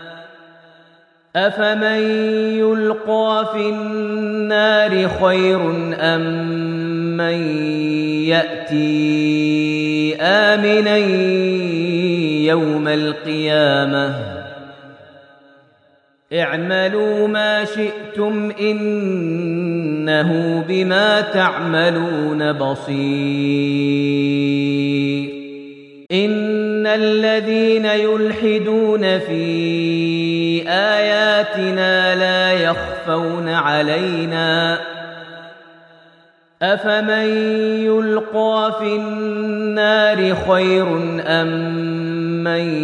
Speaker 1: أفمن يلقى في النار خير أم من يأتي آمنا يوم القيامة اعملوا ما شئتم إنه بما تعملون بصير إن الذين يلحدون في آياتنا لا يخفون علينا أفمن يلقى في النار خير أم من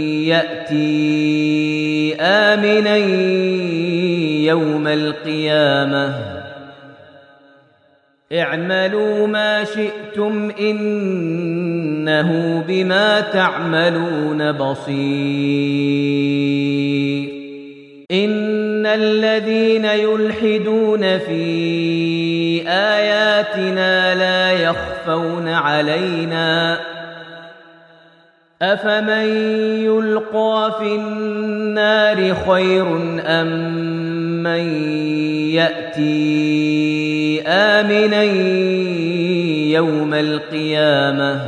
Speaker 1: يأتي آمنا يوم القيامة اعملوا ما شئتم إنه بما تعملون بصير إن الذين يلحدون في آياتنا لا يخفون علينا أفمن يلقى في النار خير أم من يأتي آمنا يوم القيامة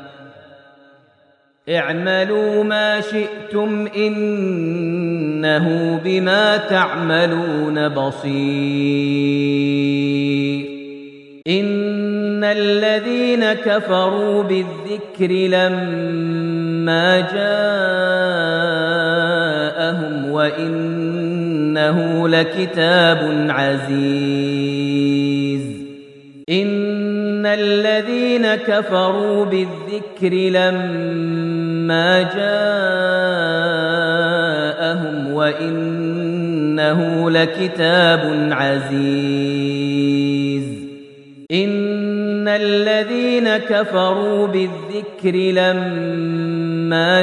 Speaker 1: اعملوا ما شئتم إنه بما تعملون بصير إن الذين كفروا بالذكر لما جاءهم وإنه لكتاب عزيز الذين كفروا بالذكر لما جاءهم وإنه لكتاب عزيز إن الذين كفروا بالذكر لما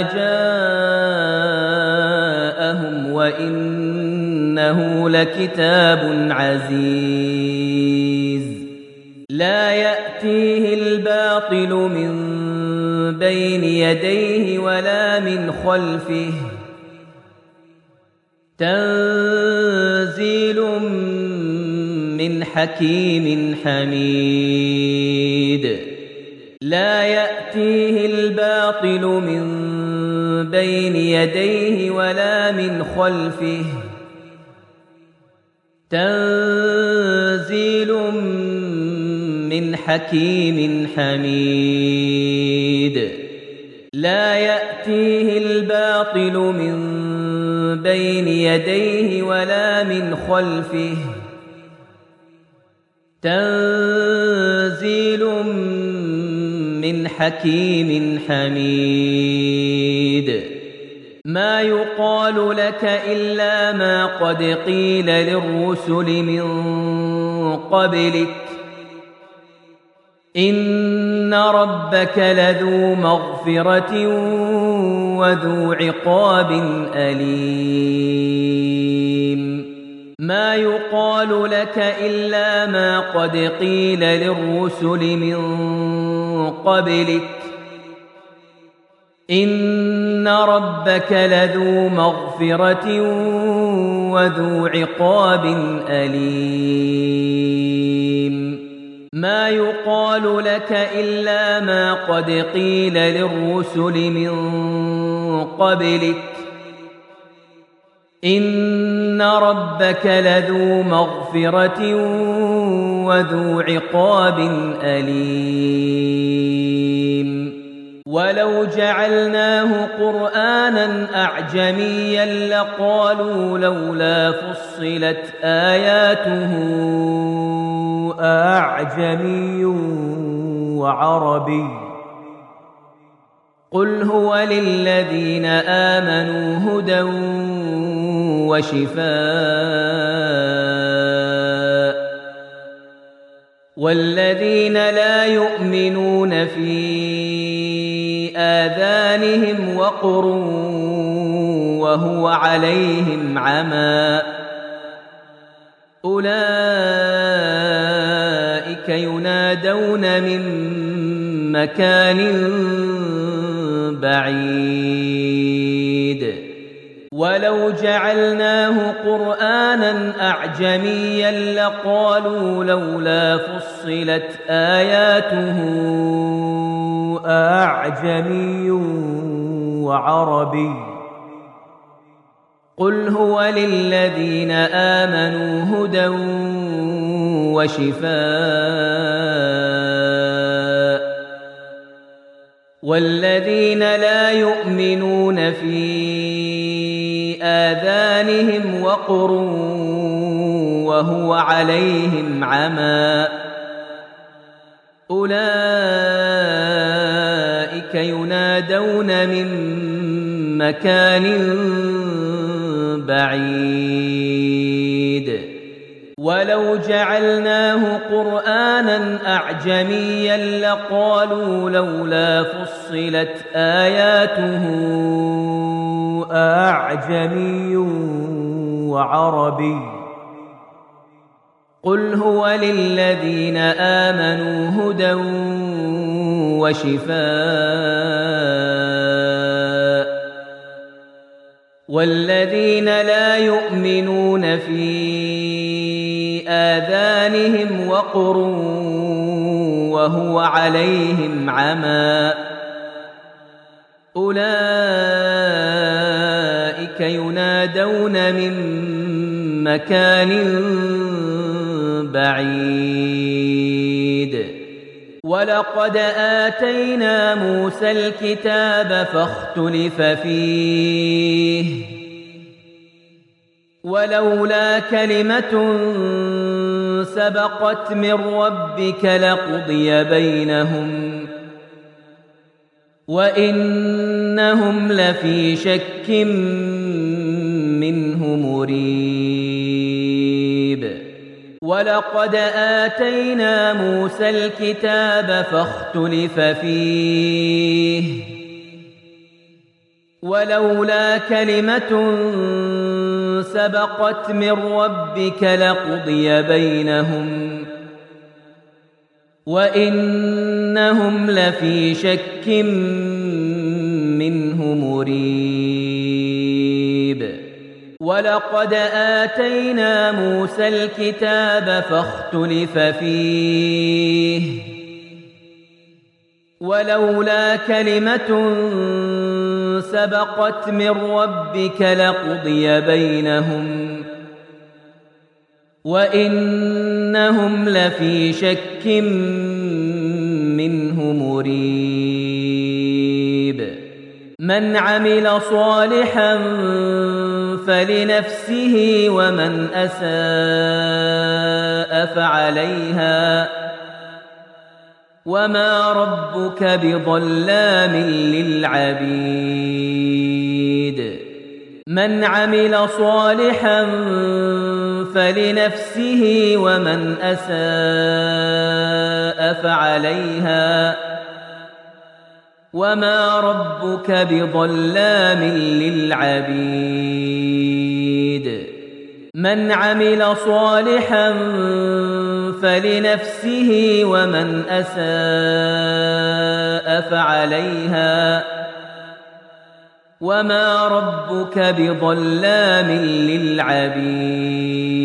Speaker 1: جاءهم وإنه لكتاب عزيز لا يأتيه الباطل من بين يديه ولا من خلفه تنزيل من حكيم حميد لا يأتيه الباطل من بين يديه ولا من خلفه تنزيل من حكيم حميد لا يأتيه الباطل من بين يديه ولا من خلفه تنزيل من حكيم حميد ما يقال لك إلا ما قد قيل للرسل من قبلك إن ربك لذو مغفرة وذو عقاب أليم ما يقال لك إلا ما قد قيل للرسل من قبلك إن ربك لذو مغفرة وذو عقاب أليم ما يقال لك إلا ما قد قيل للرسل من قبلك إن ربك لذو مغفرة وذو عقاب أليم ولو جعلناه قرآنا أعجميا لقالوا لولا فصلت آياته أعجمي وعربي قل هو للذين آمنوا هدى وشفاء والذين لا يؤمنون في آذانهم وقر وهو عليهم عمى أولئك ينادون من مكان بعيد ولو جعلناه قرآنا أعجميا لقالوا لولا فصلت آياته أعجمي وعربي قل هو للذين آمنوا هدى وشفاء والذين لا يؤمنون في آذانهم وقر وهو عليهم عمى أولئك ينادون من مكان بعيد ولو جعلناه قرآنا أعجميا لقالوا لولا فصلت آياته أعجمي وعربي قل هو للذين آمنوا هدى وشفاء والذين لا يؤمنون في آذانهم وقر وهو عليهم عمى أولئك ينادون من مكان بعيد ولقد آتينا موسى الكتاب فاختلف فيه ولولا كلمة سبقت من ربك لقضي بينهم وإنهم لفي شك منه مريب ولقد آتينا موسى الكتاب فاختلف فيه ولولا كلمة سبقت من ربك لقضي بينهم وإنهم لفي شك منه مريب ولقد آتينا موسى الكتاب فاختلف فيه ولولا كلمة سبقت من ربك لقضي بينهم وإنهم لفي شك منه مريب من عمل صالحا فلنفسه ومن أساء فعليها وما ربك بظلام للعبيد من عمل صالحا فلنفسه ومن أساء فعليها وما ربك بظلام للعبيد من عمل صالحا فلنفسه ومن أساء فعليها وما ربك بظلام للعبيد